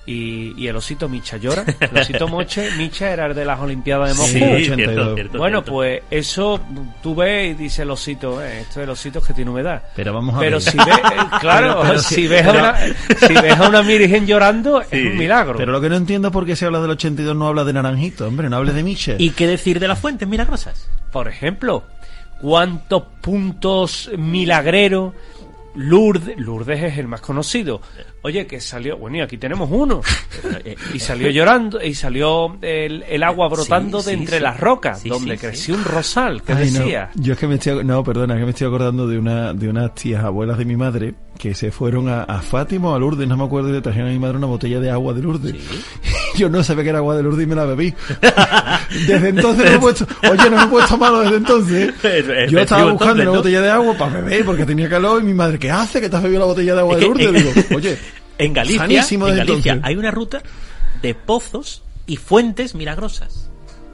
y, y el osito Micha llora. El osito Moche, Micha era el de las Olimpiadas de Moscú. Sí, ochenta y dos. cierto, cierto, Bueno, cierto. pues eso tú ves y dice el osito, eh, esto es el osito que tiene humedad. Pero vamos a Pero ver. si ves, eh, claro, Pero- pero si, si- ves a pero- una, si ves a una virgen llorando, Sí. es un milagro. Pero lo que no entiendo es por qué se habla del ochenta y dos, no habla de Naranjito, hombre, no hables de Michel. ¿Y qué decir de las fuentes milagrosas? Por ejemplo, ¿cuántos puntos milagreros? Lourdes, Lourdes es el más conocido. Oye, que salió, bueno, y aquí tenemos uno. Y salió llorando, y salió el, el agua brotando Sí, de sí, entre sí. las rocas, Sí, donde sí, creció sí. un rosal, que Ay, no. decía. Yo es que me estoy, no, perdona, que me estoy acordando de una, de unas tías abuelas de mi madre que se fueron a, a Fátima o a Lourdes, no me acuerdo, y le trajeron a mi madre una botella de agua de Lourdes. Yo no sabía que era agua de Lourdes y me la bebí. Desde entonces no me he puesto, oye, no me he puesto malo desde entonces. Es- es Yo estaba festivo buscando entonces, una ¿no? botella de agua para beber porque tenía calor y mi madre, ¿qué hace? ¿Que te has bebido la botella de agua Es de que- Lourdes? es que- Digo, oye, En Galicia, sanísimo en desde Galicia entonces. hay una ruta de pozos y fuentes milagrosas.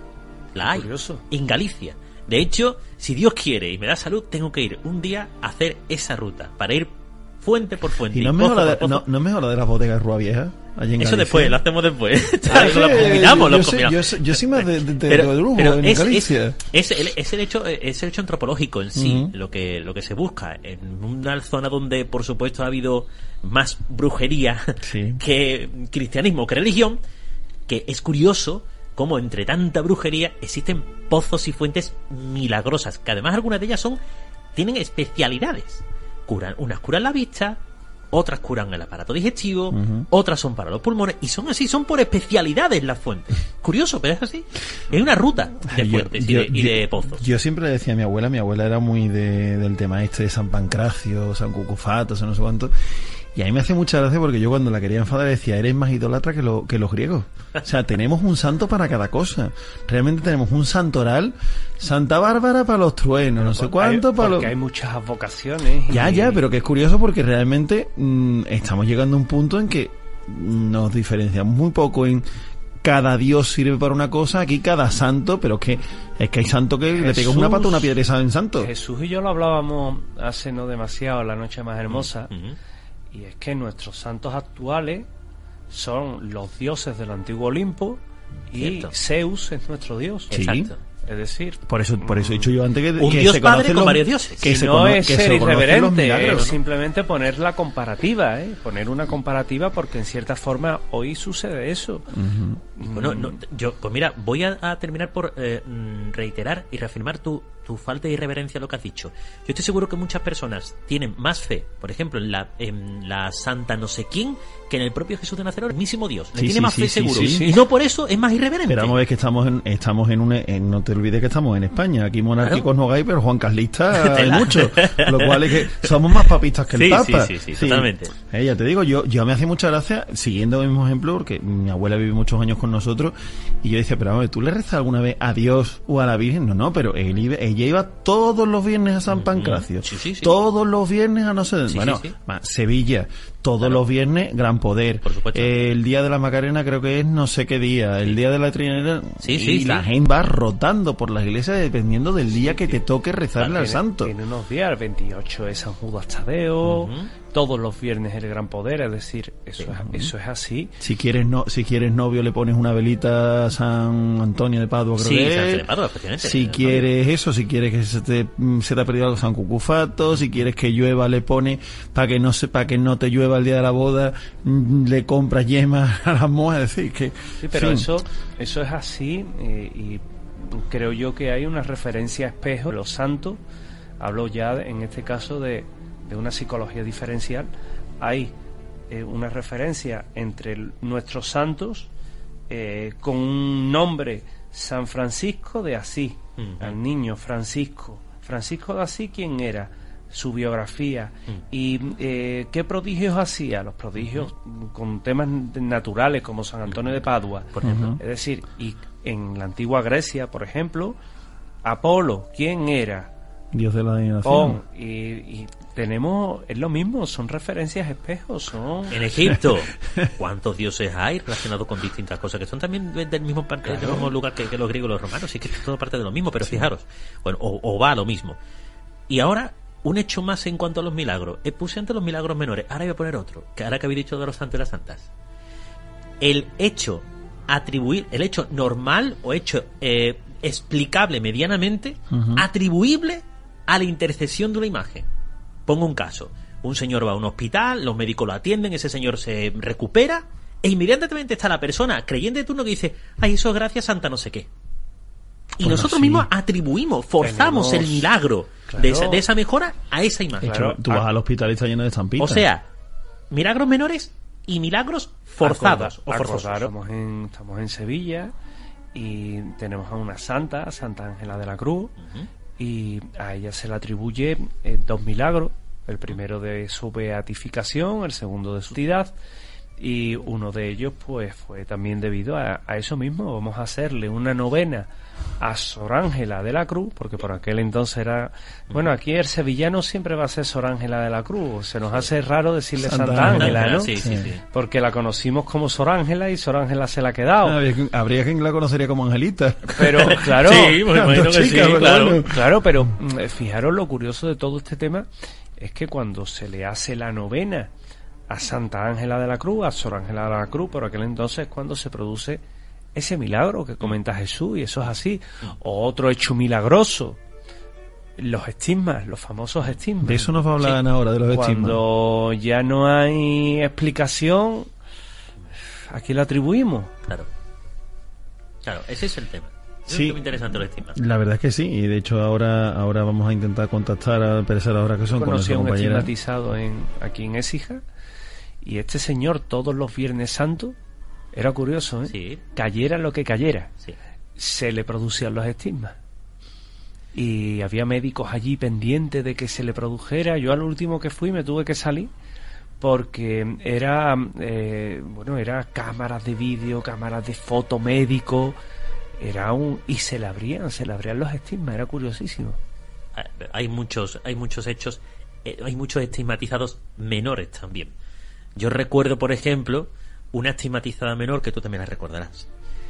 La hay. Curioso. En Galicia. De hecho, si Dios quiere y me da salud, tengo que ir un día a hacer esa ruta. Para ir fuente por fuente. y no es pozo mejor la por de, pozo. no, no es mejor la de las bodegas Rúa Vieja. Allí en Eso Galicia. después, lo hacemos después. Ah, lo sí, combinamos, yo, lo soy- combinamos. yo, soy- yo soy más de, de, de, Pero, de lujo pero en es, Galicia. es, es el, es el hecho es el hecho antropológico en sí Ujú. lo que lo que se busca en una zona donde por supuesto ha habido más brujería Sí. que cristianismo que religión, que es curioso cómo entre tanta brujería existen pozos y fuentes milagrosas, que además algunas de ellas son tienen especialidades. Curan, unas curan la vista, otras curan el aparato digestivo, Ujú. otras son para los pulmones, y son así, son por especialidades las fuentes. Curioso, pero es así. Es una ruta de Yo- fuentes y, yo- de, y de yo- pozos. Yo siempre le decía a mi abuela, mi abuela era muy de, del tema este de San Pancracio, San Cucufato, no sé cuánto. Y a mí me hace mucha gracia porque yo cuando la quería enfadar decía, eres más idólatra que, lo, que los griegos. O sea, tenemos un santo para cada cosa. Realmente tenemos un santoral, Santa Bárbara para los truenos, no sé cuánto Hay- para los... porque hay muchas advocaciones. y- Ya, ya, pero que es curioso porque realmente mm, estamos llegando a un punto en que nos diferenciamos muy poco en cada dios sirve para una cosa, aquí cada santo, pero es que es que hay santo que le pegas Jesús- una pata a una piedra y saben santo. Jesús y yo lo hablábamos hace no demasiado, la noche más hermosa, Ujú. y es que nuestros santos actuales son los dioses del antiguo Olimpo y Cierto. Zeus es nuestro dios. Sí. Exacto. Es decir, Por eso, por eso he dicho yo antes que, Un que dios se padre conocen con los- varios dioses. que si se no cono- es que se ser conocen los irreverente, milagros. es simplemente poner la comparativa, ¿eh? Poner una comparativa porque en cierta forma hoy sucede eso. Ujú. Bueno, no, yo, pues mira, voy a, a terminar por eh, mm, reiterar y reafirmar tu, tu falta de irreverencia a lo que has dicho. Yo estoy seguro que muchas personas tienen más fe, por ejemplo, en la, en la Santa no sé quién, que en el propio Jesús de Nazaret, el mismísimo Dios. Le Sí, tiene sí, más sí, fe sí, seguro. sí, y, sí. y no por eso es más irreverente. Pero vamos a ver que estamos en, estamos en un, en- no te olvides que estamos en España, aquí monárquicos no hay, pero Juan Carlista hay Tela. mucho, lo cual es que somos más papistas que el Sí, Papa. sí, sí, sí, totalmente. Eh, ya te digo, yo, yo me hace mucha gracia, siguiendo el mismo ejemplo, porque mi abuela vive muchos años con nosotros, y yo decía, pero vamos, ¿tú le rezas alguna vez a Dios o a la Virgen? No, no, pero él iba- ella iba todos los viernes a San Pancracio, Sí, sí, sí. todos los viernes a no sé, Sí, bueno, sí, sí. va, Sevilla, todos Claro. los viernes, Gran Poder. Por supuesto. Eh, el día de la Macarena creo que es no sé qué día, el día de la Trinidad, Sí, y sí, la sí. gente va rotando por las iglesias dependiendo del día que te toque rezarle al Tiene- santo. Tiene unos días, el veintiocho es San Judas Tadeo, Ujú. todos los viernes el Gran Poder, es decir, eso, es, eso es así. Si quieres no, si quieres novio le pones una velita a San Antonio de Padua, creo Sí, que San es. Antonio de Padua, efectivamente. Si San quieres eso, si quieres que se te, mm, se te ha perdido algo San Cucufato, si quieres que llueva le pone para que no se, para que no te llueva el día de la boda, mm, le compras yemas a las monjas, es decir, que Sí, pero en fin. eso, eso es así eh, y creo yo que hay una referencia a espejo de los santos. Hablo ya de- en este caso de, de una psicología diferencial. Hay eh, una referencia entre el- nuestros santos eh, con un nombre, San Francisco de Asís, Ujú. al niño Francisco. Francisco de Asís, ¿quién era? Su biografía y eh, qué prodigios hacía, los prodigios con temas naturales como San Antonio de Padua, Por ejemplo. es decir, y en la antigua Grecia, por ejemplo, Apolo, ¿quién era? Dios de la adivinación. Pon, y, y tenemos, es lo mismo, son referencias espejos, son... En Egipto, ¿cuántos dioses hay relacionados con distintas cosas que son también del mismo, parte, del mismo lugar que, que los griegos y los romanos? Sí, que es todo parte de lo mismo, pero fijaros, bueno, o, o va a lo mismo. Y ahora, un hecho más en cuanto a los milagros. Eh, puse antes los milagros menores, ahora voy a poner otro, que ahora que habéis dicho de los santos y las santas. el hecho atribuir, el hecho normal o hecho eh, explicable medianamente, uh-huh. atribuible a la intercesión de una imagen. Pongo un caso. Un señor va a un hospital, los médicos lo atienden, ese señor se recupera e inmediatamente está la persona creyente de turno que dice, ay, eso es gracias a Santa no sé qué. Y bueno, nosotros sí. mismos atribuimos, forzamos Tenemos... el milagro claro. de, esa, de esa mejora a esa imagen. Claro. Tú vas al hospital y está lleno de estampitas. O sea, milagros menores y milagros forzados. Acordar, o forzados. Estamos en, estamos en Sevilla y tenemos a una santa, Santa Ángela de la Cruz, uh-huh. y a ella se le atribuye eh, dos milagros. El primero de su beatificación, el segundo de su santidad, y uno de ellos pues fue también debido a, a eso mismo. Vamos a hacerle una novena a Sor Ángela de la Cruz, porque por aquel entonces era, bueno, aquí el sevillano siempre va a ser Sor Ángela de la Cruz, se nos hace raro decirle Santa, Santa Ángela, ¿no? Sí, sí, sí. Porque la conocimos como Sor Ángela y Sor Ángela se la ha quedado. Habría, habría quien la conocería como Angelita. Pero, claro, sí, pues imagino que chica, sí, claro. Bueno. Claro, pero fijaros lo curioso de todo este tema es que cuando se le hace la novena a Santa Ángela de la Cruz, a Sor Ángela de la Cruz, por aquel entonces cuando se produce ese milagro que comenta Jesús, y eso es así. O otro hecho milagroso, los estigmas, los famosos estigmas. De eso nos va a hablar sí. ahora, de los estigmas. Cuando ya no hay explicación, ¿a quién lo atribuimos? Claro, claro, ese es el tema. Sí, es muy interesante los estigmas. La verdad es que sí, y de hecho ahora ahora vamos a intentar contactar a Pérez ahora que son con nuestra un compañera. estigmatizado en, aquí en Écija, y este señor todos los Viernes Santos, era curioso, ¿eh? Sí. Cayera lo que cayera, sí. se le producían los estigmas. Y había médicos allí pendientes de que se le produjera. Yo al último que fui me tuve que salir porque era, eh, bueno, era cámaras de vídeo, cámaras de foto médico. Era un y se le abrían, se le abrían los estigmas, era curiosísimo. Hay muchos, hay muchos hechos, eh, hay muchos estigmatizados menores también. Yo recuerdo, por ejemplo, una estigmatizada menor que tú también la recordarás,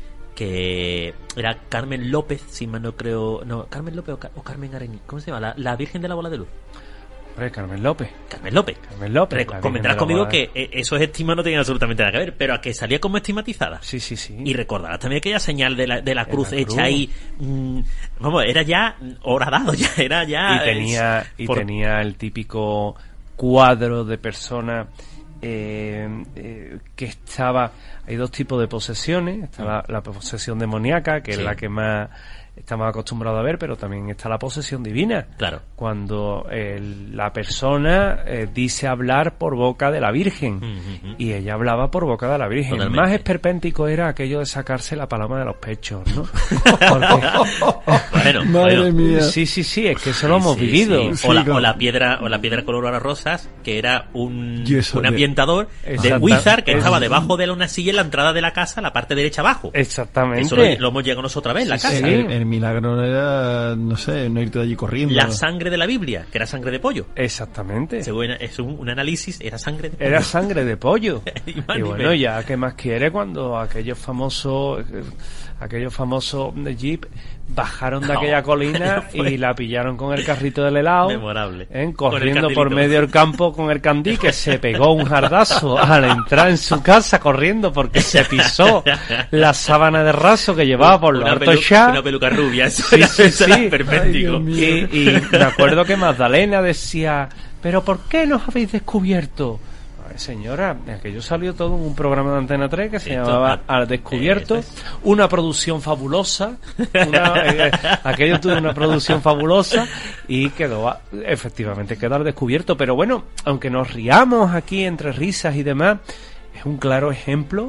que era Carmen López, si mal no creo, no, Carmen López o, Car- o Carmen Areñi, ¿cómo se llama? La, la Virgen de la Bola de Luz. Hombre, Carmen López. Carmen López. Carmen López. Reco- Comentarás conmigo que eh, esos estigmas no tenían absolutamente nada que ver, pero a que salía como estigmatizada. Sí, sí, sí. Y recordarás también aquella señal de la, de la cruz la hecha cruz. ahí. Mmm, vamos, era ya horadado, ya era ya. Y tenía, eh, y por... tenía el típico cuadro de persona eh, eh, que estaba. Hay dos tipos de posesiones. Está la, la posesión demoníaca, que sí. es la que más estamos acostumbrados a ver, pero también está la posesión divina. Claro. Cuando el, la persona eh, dice hablar por boca de la Virgen, uh-huh. y ella hablaba por boca de la Virgen. Totalmente. El más esperpéntico era aquello de sacarse la paloma de los pechos, ¿no? Porque... bueno, madre bueno. mía. Sí, sí, sí, es que eso lo hemos sí, vivido. Sí. O, la, o la piedra o la piedra color a las rosas, que era un, un de... ambientador de Exacta... Wizard que es... estaba debajo de una silla en la entrada de la casa, la parte derecha abajo. Exactamente. Eso lo, lo hemos llegado nosotros a ver en la sí, casa. sí. El, el milagro era, no sé, no irte de allí corriendo. La sangre de la Biblia, que era sangre de pollo. Exactamente. Según es un, un análisis, era sangre de pollo. Era sangre de pollo. y, y bueno, ya, ¿qué más quiere cuando aquellos famosos, aquellos famosos de Jeep bajaron de no. aquella colina y la pillaron con el carrito del helado? Memorable. ¿eh? Corriendo por medio del campo con el candí, que se pegó un jardazo al entrar en su casa corriendo porque se pisó la sábana de raso que llevaba por los altos ya. Una peluca rubia, eso sí, era, sí, eso era sí. perfecto. Y, y me acuerdo que Magdalena decía, ¿pero por qué nos habéis descubierto? Ay, señora, aquello salió todo en un programa de Antena tres que se Esto, llamaba Al Descubierto, es. una producción fabulosa, una, eh, aquello tuvo una producción fabulosa y quedó, efectivamente quedó al descubierto, pero bueno, aunque nos riamos aquí entre risas y demás, es un claro ejemplo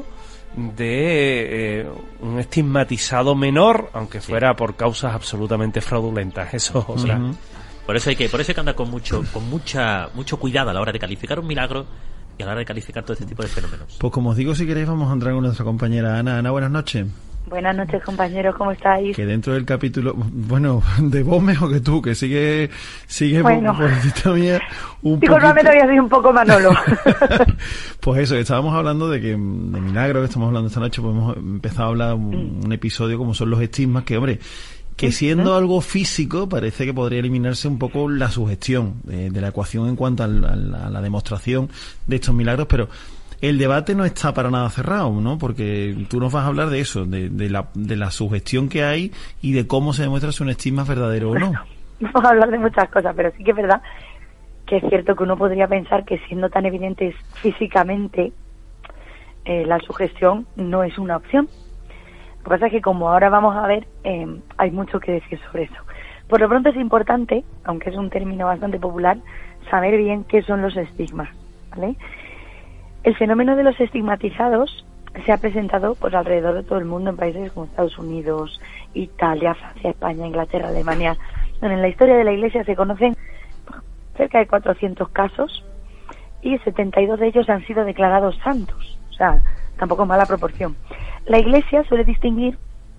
de eh, un estigmatizado menor, aunque fuera sí. por causas absolutamente fraudulentas, eso es otra. Uh-huh. Por eso hay que, por eso hay que andar con mucho, con mucha, mucho cuidado a la hora de calificar un milagro y a la hora de calificar todo este tipo de fenómenos. Pues como os digo, si queréis vamos a entrar con nuestra compañera Ana. Ana, buenas noches. Buenas noches, compañeros, ¿cómo estáis? Que dentro del capítulo, bueno, de vos mejor que tú, que sigue, sigue bueno. por, por mía un Disculpame, todavía soy un poco Manolo. Pues eso, estábamos hablando de que de milagros que estamos hablando esta noche, pues hemos empezado a hablar un, mm. un episodio como son los estigmas, que hombre, que siendo ¿Mm? algo físico parece que podría eliminarse un poco la sugestión de, de la ecuación en cuanto a la, a la demostración de estos milagros, pero el debate no está para nada cerrado, ¿no? Porque tú nos vas a hablar de eso, de, de, la, de la sugestión que hay y de cómo se demuestra si un estigma es verdadero o no. Vamos a hablar de muchas cosas, pero sí que es verdad que es cierto que uno podría pensar que siendo tan evidentes físicamente, eh, la sugestión no es una opción. Lo que pasa es que, como ahora vamos a ver, eh, hay mucho que decir sobre eso. Por lo pronto es importante, aunque es un término bastante popular, saber bien qué son los estigmas, ¿vale? El fenómeno de los estigmatizados se ha presentado pues alrededor de todo el mundo, en países como Estados Unidos, Italia, Francia, España, Inglaterra, Alemania. Bueno, en la historia de la Iglesia se conocen cerca de cuatrocientos casos y setenta y dos de ellos han sido declarados santos. O sea, tampoco mala proporción. La Iglesia suele distinguir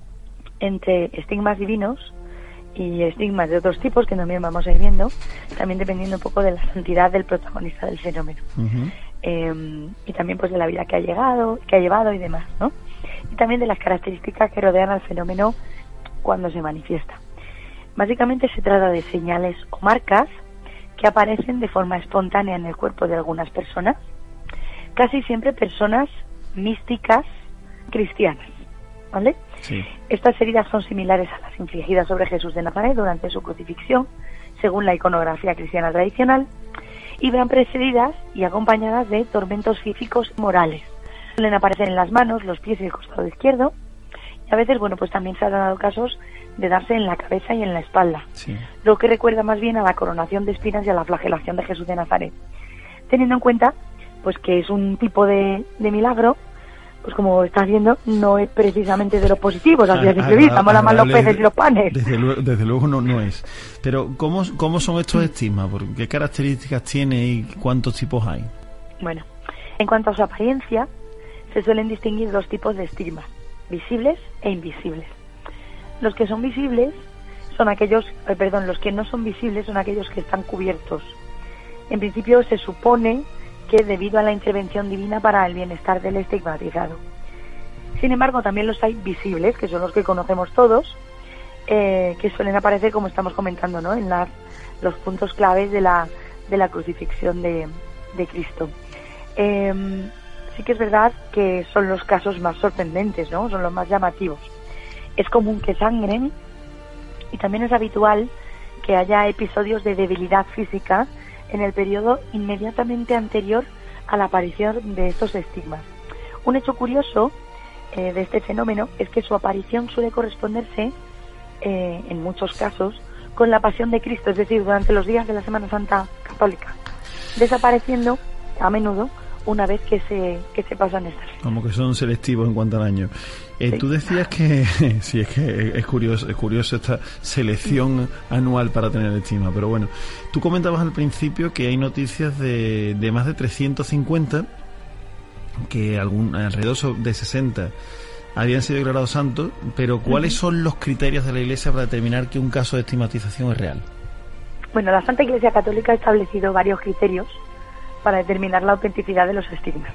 entre estigmas divinos y estigmas de otros tipos, que también vamos a ir viendo, también dependiendo un poco de la santidad del protagonista del fenómeno. Uh-huh. Eh, y también pues de la vida que ha llegado, que ha llevado y demás, ¿no? Y también de las características que rodean al fenómeno cuando se manifiesta. Básicamente se trata de señales o marcas que aparecen de forma espontánea en el cuerpo de algunas personas, casi siempre personas místicas cristianas, ¿vale? Sí. Estas heridas son similares a las infligidas sobre Jesús de Nazaret durante su crucifixión, según la iconografía cristiana tradicional, y van precedidas y acompañadas de tormentos físicos y morales. Suelen aparecer en las manos, los pies y el costado izquierdo, y a veces, bueno, pues también se han dado casos de darse en la cabeza y en la espalda, sí. Lo que recuerda más bien a la coronación de espinas y a la flagelación de Jesús de Nazaret. Teniendo en cuenta, pues, que es un tipo de, de milagro, pues como estás viendo, no es precisamente de los positivos, así a simple vista, mola más los peces y los panes. Desde luego, desde luego no, no es. Pero, ¿cómo, cómo son estos estigmas? ¿Qué características tiene y cuántos tipos hay? Bueno, en cuanto a su apariencia, se suelen distinguir dos tipos de estigmas, visibles e invisibles. Los que son visibles son aquellos, eh, perdón, los que no son visibles son aquellos que están cubiertos. En principio se supone que debido a la intervención divina para el bienestar del estigmatizado. Sin embargo, también los hay visibles, que son los que conocemos todos, eh, que suelen aparecer, como estamos comentando, ¿no?, en las, los puntos claves de la, de la crucifixión de, de Cristo. Eh, sí que es verdad que son los casos más sorprendentes, ¿no?, son los más llamativos. Es común que sangren y también es habitual que haya episodios de debilidad física en el periodo inmediatamente anterior a la aparición de estos estigmas. Un hecho curioso eh, de este fenómeno es que su aparición suele corresponderse, eh, en muchos casos, con la pasión de Cristo, es decir, durante los días de la Semana Santa católica, desapareciendo a menudo una vez que se que se pasan estas fechas. Como que son selectivos en cuanto al año. Eh, sí. Tú decías que sí, es que es curioso, es curioso esta selección anual para tener estigma, pero bueno, tú comentabas al principio que hay noticias de, de más de trescientos cincuenta, que algún alrededor de sesenta habían sido declarados santos, pero ¿cuáles uh-huh. son los criterios de la Iglesia para determinar que un caso de estigmatización es real? Bueno, la Santa Iglesia Católica ha establecido varios criterios para determinar la autenticidad de los estigmas.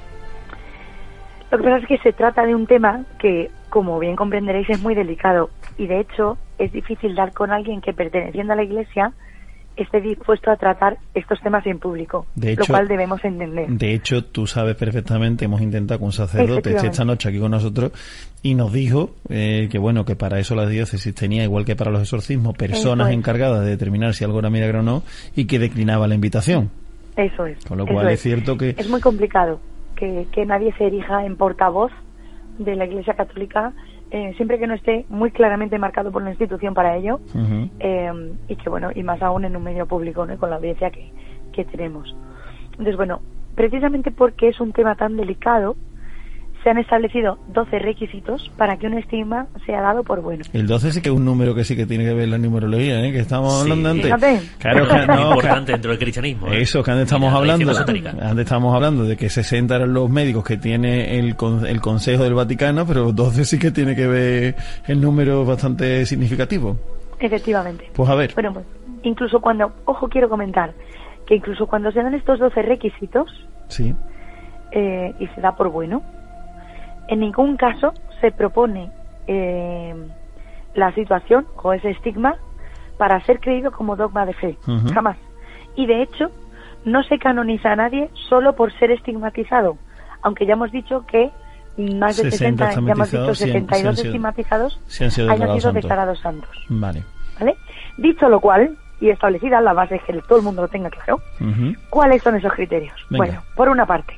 Lo que pasa es que se trata de un tema que, como bien comprenderéis, es muy delicado y, de hecho, es difícil dar con alguien que, perteneciendo a la Iglesia, esté dispuesto a tratar estos temas en público, de hecho, lo cual debemos entender. De hecho, tú sabes perfectamente, hemos intentado con un sacerdote esta noche aquí con nosotros y nos dijo eh, que, bueno, que para eso la diócesis tenía, igual que para los exorcismos, personas es. encargadas de determinar si algo era milagro o no, y que declinaba la invitación. Eso es. Con lo cual es. es cierto que... Es muy complicado que, que nadie se erija en portavoz de la Iglesia Católica, eh, siempre que no esté muy claramente marcado por la institución para ello, uh-huh. eh, y que, bueno, y más aún en un medio público, ¿no?, con la audiencia que, que tenemos. Entonces, bueno, precisamente porque es un tema tan delicado, se han establecido doce requisitos para que un estigma sea dado por bueno. El doce sí que es un número que sí que tiene que ver la numerología, ¿eh? Que estamos sí. hablando antes. Fíjate. Claro, que no, importante dentro del cristianismo. ¿eh? Eso, que antes estamos hablando, antes estamos hablando de que sesenta eran los médicos que tiene el, el Consejo del Vaticano, pero doce sí que tiene que ver el número bastante significativo. Efectivamente. Pues a ver. Bueno, pues, incluso cuando, ojo, quiero comentar, que incluso cuando se dan estos doce requisitos, sí. eh, y se da por bueno, en ningún caso se propone eh, la situación o ese estigma para ser creído como dogma de fe, uh-huh. jamás. Y de hecho, no se canoniza a nadie solo por ser estigmatizado, aunque ya hemos dicho que más de sesenta, ya hemos dicho setenta y dos estigmatizados sí han sido hayan sido santos. declarados santos. Vale. ¿Vale? Dicho lo cual, y establecida la base es que todo el mundo lo tenga claro, uh-huh. ¿cuáles son esos criterios? Venga. Bueno, por una parte,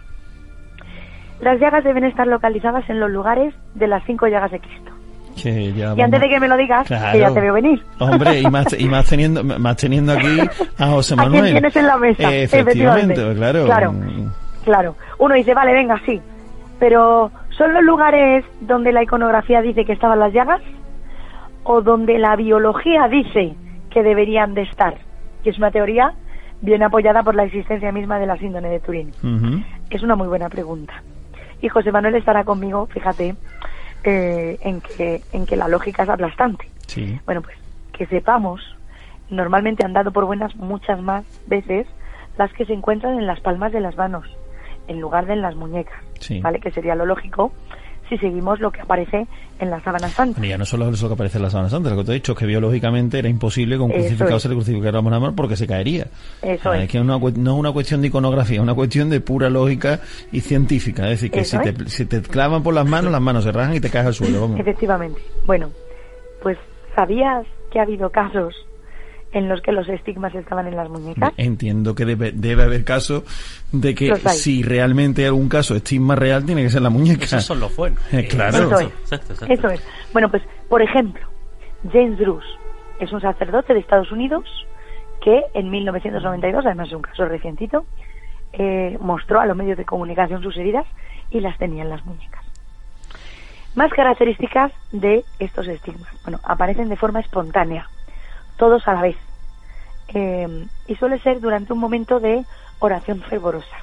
las llagas deben estar localizadas en los lugares de las cinco llagas de Cristo. Que ya vamos... Y antes de que me lo digas, claro. que ya te veo venir. Hombre, y más, y más teniendo más teniendo aquí a José Manuel. ¿A quién tienes en la mesa? Eh, efectivamente, efectivamente. claro. Claro, claro. Uno dice, vale, venga, sí. Pero, ¿son los lugares donde la iconografía dice que estaban las llagas? ¿O donde la biología dice que deberían de estar? Que es una teoría bien apoyada por la existencia misma de la síndrome de Turín. Uh-huh. Es una muy buena pregunta. Y José Manuel estará conmigo, fíjate, eh, en que en que la lógica es aplastante. Sí. Bueno, pues que sepamos, normalmente han dado por buenas muchas más veces las que se encuentran en las palmas de las manos, en lugar de en las muñecas, sí. ¿Vale? Que sería lo lógico si seguimos lo que aparece en la sábana santa. Bueno, ya no solo eso que aparece en la sábana santa, lo que te he dicho es que biológicamente era imposible que un crucificado es. se le crucificara a una mano porque se caería. Eso ah, es. Es que no es una cuestión de iconografía, es una cuestión de pura lógica y científica. Es decir, que si te, si te clavan por las manos, las manos se rajan y te caes al suelo. Vamos. Efectivamente. Bueno, pues ¿sabías que ha habido casos en los que los estigmas estaban en las muñecas? Entiendo que debe, debe haber casos de que si realmente hay algún caso estigma real, tiene que ser la muñeca. Esos son los buenos. Eh, claro. Eso es. Exacto, exacto. Eso es. Bueno, pues, por ejemplo, James Bruce es un sacerdote de Estados Unidos que en mil novecientos noventa y dos, además es un caso recientito, eh, mostró a los medios de comunicación sus heridas y las tenía en las muñecas. Más características de estos estigmas. Bueno, aparecen de forma espontánea, todos a la vez, eh, y suele ser durante un momento de oración fervorosa.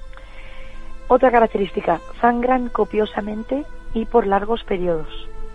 Otra característica, sangran copiosamente y por largos periodos.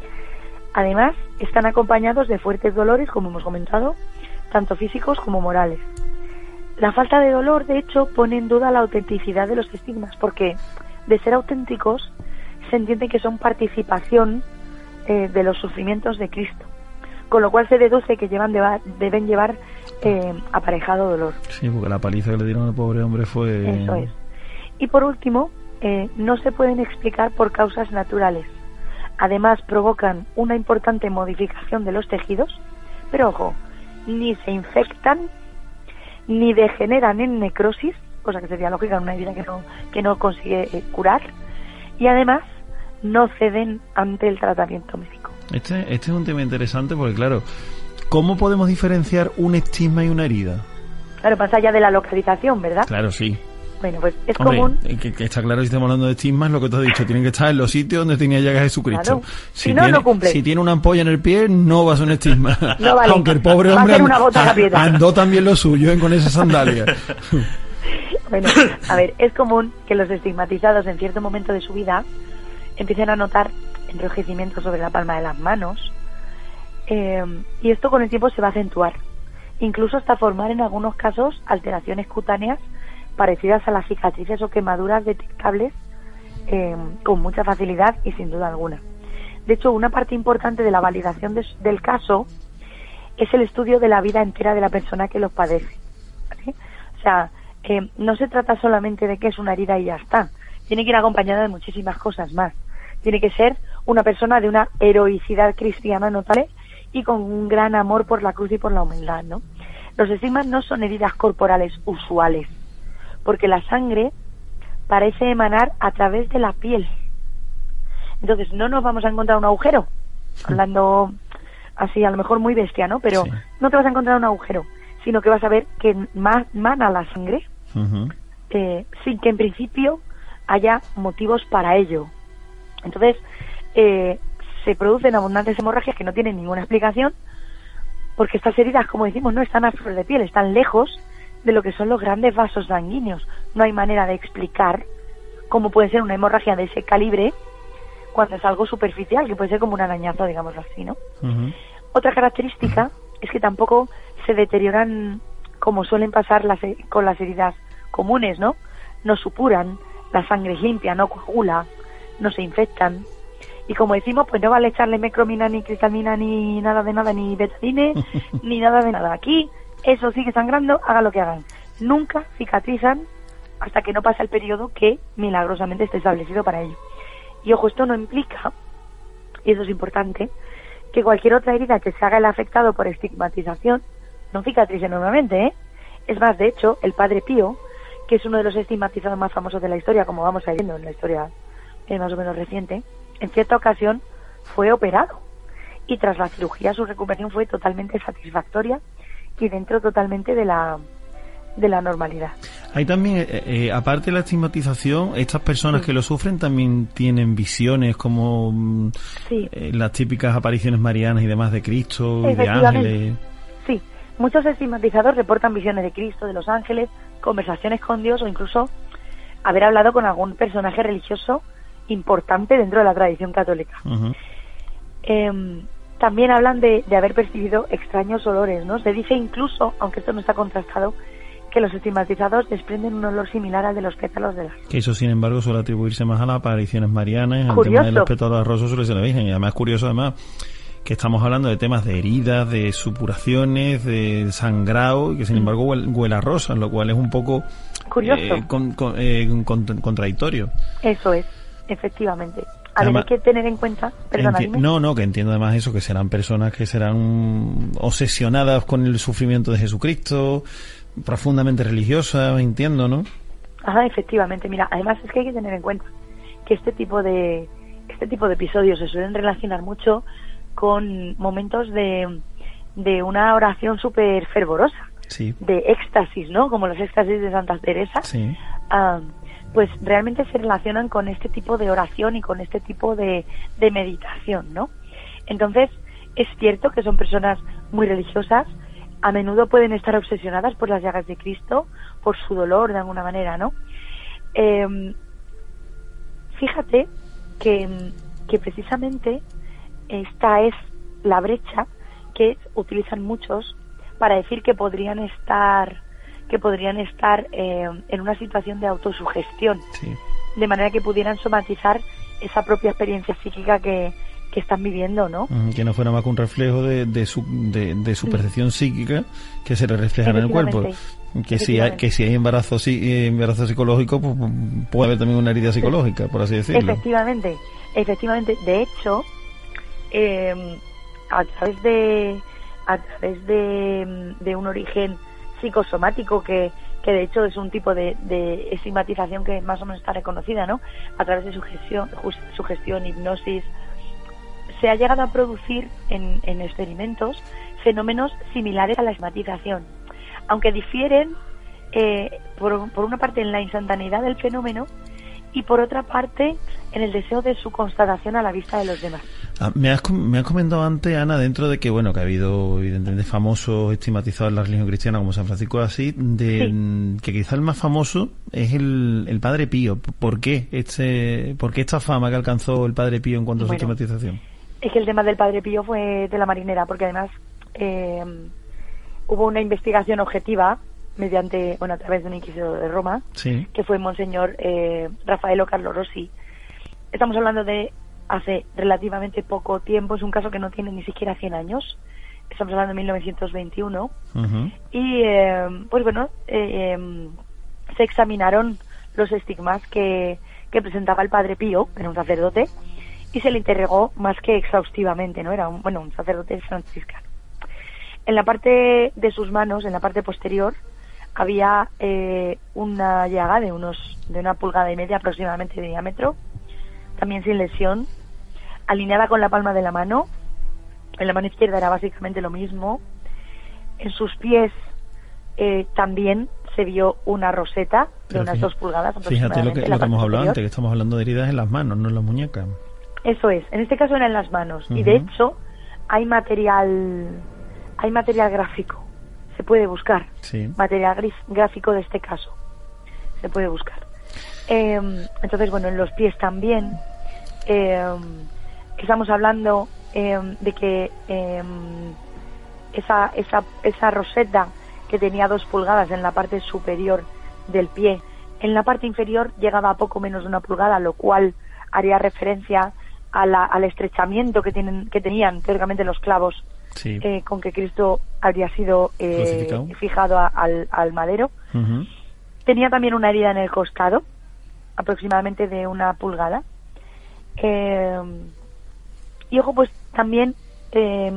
Además, están acompañados de fuertes dolores, como hemos comentado, tanto físicos como morales. La falta de dolor, de hecho, pone en duda la autenticidad de los estigmas, porque de ser auténticos se entiende que son participación eh, de los sufrimientos de Cristo, con lo cual se deduce que llevan de, deben llevar eh, aparejado dolor. Sí, porque la paliza que le dieron al pobre hombre fue... Eso es. Y por último, eh, no se pueden explicar por causas naturales. Además, provocan una importante modificación de los tejidos, pero ojo, ni se infectan, ni degeneran en necrosis, cosa que sería lógica en una herida que no, que no consigue eh, curar, y además no ceden ante el tratamiento médico. Este, este es un tema interesante porque, claro, ¿cómo podemos diferenciar un estigma y una herida? Claro, más allá de la localización, ¿verdad? Claro, sí. Bueno, pues es Hombre, común... Que, que está claro, si estamos hablando de estigmas, lo que te has dicho, tienen que estar en los sitios donde tenía llagas Jesucristo. Claro. Si, si no, tiene, no cumple. Si tiene una ampolla en el pie, no va a ser un estigma. No vale. Aunque el pobre va hombre a ser una bota and, andó también lo suyo, ¿eh? Con esa sandalia. Bueno, a ver, es común que los estigmatizados en cierto momento de su vida empiecen a notar enrojecimiento sobre la palma de las manos, eh, y esto con el tiempo se va a acentuar, incluso hasta formar en algunos casos alteraciones cutáneas parecidas a las cicatrices o quemaduras detectables eh, con mucha facilidad y sin duda alguna. De hecho, una parte importante de la validación de, del caso es el estudio de la vida entera de la persona que los padece, ¿sí? O sea, eh, no se trata solamente de que es una herida y ya está, tiene que ir acompañada de muchísimas cosas más. Tiene que ser una persona de una heroicidad cristiana notable y con un gran amor por la cruz y por la humildad, ¿no? Los estigmas no son heridas corporales usuales, porque la sangre parece emanar a través de la piel. Entonces no nos vamos a encontrar un agujero, hablando así a lo mejor muy bestia, ¿no? Pero sí. No te vas a encontrar un agujero, sino que vas a ver que mana la sangre, uh-huh. eh, sin que en principio haya motivos para ello. Entonces, eh, se producen abundantes hemorragias que no tienen ninguna explicación, porque estas heridas, como decimos, no están a flor de piel, están lejos de lo que son los grandes vasos sanguíneos. No hay manera de explicar cómo puede ser una hemorragia de ese calibre cuando es algo superficial, que puede ser como un arañazo, digámoslo así, ¿no? Uh-huh. Otra característica es que tampoco se deterioran como suelen pasar las, con las heridas comunes, ¿no? No supuran, la sangre es limpia, no coagula, no se infectan. Y como decimos, pues no vale echarle mecromina, ni cristalina, ni nada de nada, ni betadine, ni nada de nada. Aquí, eso sigue sangrando, hagan lo que hagan. Nunca cicatrizan hasta que no pasa el periodo que milagrosamente esté establecido para ello. Y ojo, esto no implica, y eso es importante, que cualquier otra herida que se haga el afectado por estigmatización no cicatrice normalmente, ¿eh? Es más, de hecho, el Padre Pío, que es uno de los estigmatizados más famosos de la historia, como vamos a ir viendo en la historia eh, más o menos reciente, en cierta ocasión fue operado y tras la cirugía su recuperación fue totalmente satisfactoria y dentro totalmente de la de la normalidad. Hay también, eh, eh, aparte de la estigmatización, estas personas sí. que lo sufren también tienen visiones como sí. eh, las típicas apariciones marianas y demás de Cristo y de ángeles. Sí, muchos estigmatizados reportan visiones de Cristo, de los ángeles, conversaciones con Dios o incluso haber hablado con algún personaje religioso importante dentro de la tradición católica. Uh-huh. Eh, también hablan de, de haber percibido extraños olores, ¿no? Se dice incluso, aunque esto no está contrastado, que los estigmatizados desprenden un olor similar al de los pétalos de las rosas. Que eso, sin embargo, suele atribuirse más a las apariciones marianas, al tema de los pétalos de las rosas suele ser la Virgen. Y además es curioso, además, que estamos hablando de temas de heridas, de supuraciones, de sangrado, y que sin embargo huele, huele a rosas, lo cual es un poco curioso, eh, con, con, eh, con, contradictorio. Eso es, efectivamente. A ver, hay que tener en cuenta, perdona, enti- no, no, que entiendo además eso, que serán personas que serán obsesionadas con el sufrimiento de Jesucristo, profundamente religiosas, entiendo, ¿no? Ajá, efectivamente. Mira, además es que hay que tener en cuenta que este tipo de este tipo de episodios se suelen relacionar mucho con momentos de, de una oración súper fervorosa, sí. de éxtasis, ¿no? Como los éxtasis de Santa Teresa. Sí. Uh, pues realmente se relacionan con este tipo de oración y con este tipo de, de meditación, ¿no? Entonces, es cierto que son personas muy religiosas, a menudo pueden estar obsesionadas por las llagas de Cristo, por su dolor de alguna manera, ¿no? Eh, fíjate que, que precisamente esta es la brecha que utilizan muchos para decir que podrían estar que podrían estar eh, en una situación de autosugestión, sí. de manera que pudieran somatizar esa propia experiencia psíquica que, que están viviendo, ¿no? Que no fuera más que un reflejo de, de, su, de, de su percepción psíquica que se le refleja en el cuerpo. Que si hay, que si hay embarazo, sí, embarazo psicológico, pues puede haber también una herida psicológica, por así decirlo. Efectivamente, efectivamente. De hecho, eh, a través de a través de, de un origen psicosomático que, que de hecho es un tipo de, de estigmatización que más o menos está reconocida, ¿no? A través de sugestión, sugestión, hipnosis, se ha llegado a producir en, en experimentos fenómenos similares a la estigmatización, aunque difieren eh, por, por una parte en la instantaneidad del fenómeno y por otra parte en el deseo de su constatación a la vista de los demás. Ah, me, has, me has comentado antes, Ana, dentro de que bueno que ha habido evidentemente famosos estigmatizados en la religión cristiana como San Francisco de Asís, de, sí. que quizá el más famoso es el, el Padre Pío. ¿Por qué este, por qué esta fama que alcanzó el Padre Pío en cuanto a su bueno, estigmatización? Es que el tema del Padre Pío fue de la marinera, porque además eh, hubo una investigación objetiva mediante, bueno, a través de un inquisidor de Roma, sí. que fue Monseñor eh, Raffaello Carlo Rossi. Estamos hablando de hace relativamente poco tiempo, es un caso que no tiene ni siquiera cien años, estamos hablando de mil novecientos veintiuno, uh-huh. y eh, pues bueno, eh, eh, se examinaron los estigmas que, que presentaba el Padre Pío, era un sacerdote, y se le interrogó más que exhaustivamente, ¿no? Era un, bueno, un sacerdote franciscano. En la parte de sus manos, en la parte posterior, había eh, una llaga de unos de una pulgada y media aproximadamente de diámetro, también sin lesión, alineada con la palma de la mano. En la mano izquierda era básicamente lo mismo. En sus pies eh, también se vio una roseta de Pero unas fíjate, dos pulgadas aproximadamente. Fíjate lo que, lo que hemos hablado antes, que estamos hablando de heridas en las manos, no en las muñecas. Eso es, en este caso eran en las manos. Uh-huh. Y de hecho hay material hay material gráfico, se puede buscar, sí. material grif- gráfico de este caso, se puede buscar. Eh, entonces, bueno, en los pies también, eh, estamos hablando eh, de que eh, esa, esa, esa roseta que tenía dos pulgadas en la parte superior del pie, en la parte inferior llegaba a poco menos de una pulgada, lo cual haría referencia a la, al estrechamiento que tienen que tenían teóricamente los clavos, sí. eh, con que Cristo habría sido eh, fijado a, al, al madero. Uh-huh. Tenía también una herida en el costado, aproximadamente de una pulgada. Eh, y ojo, pues también eh,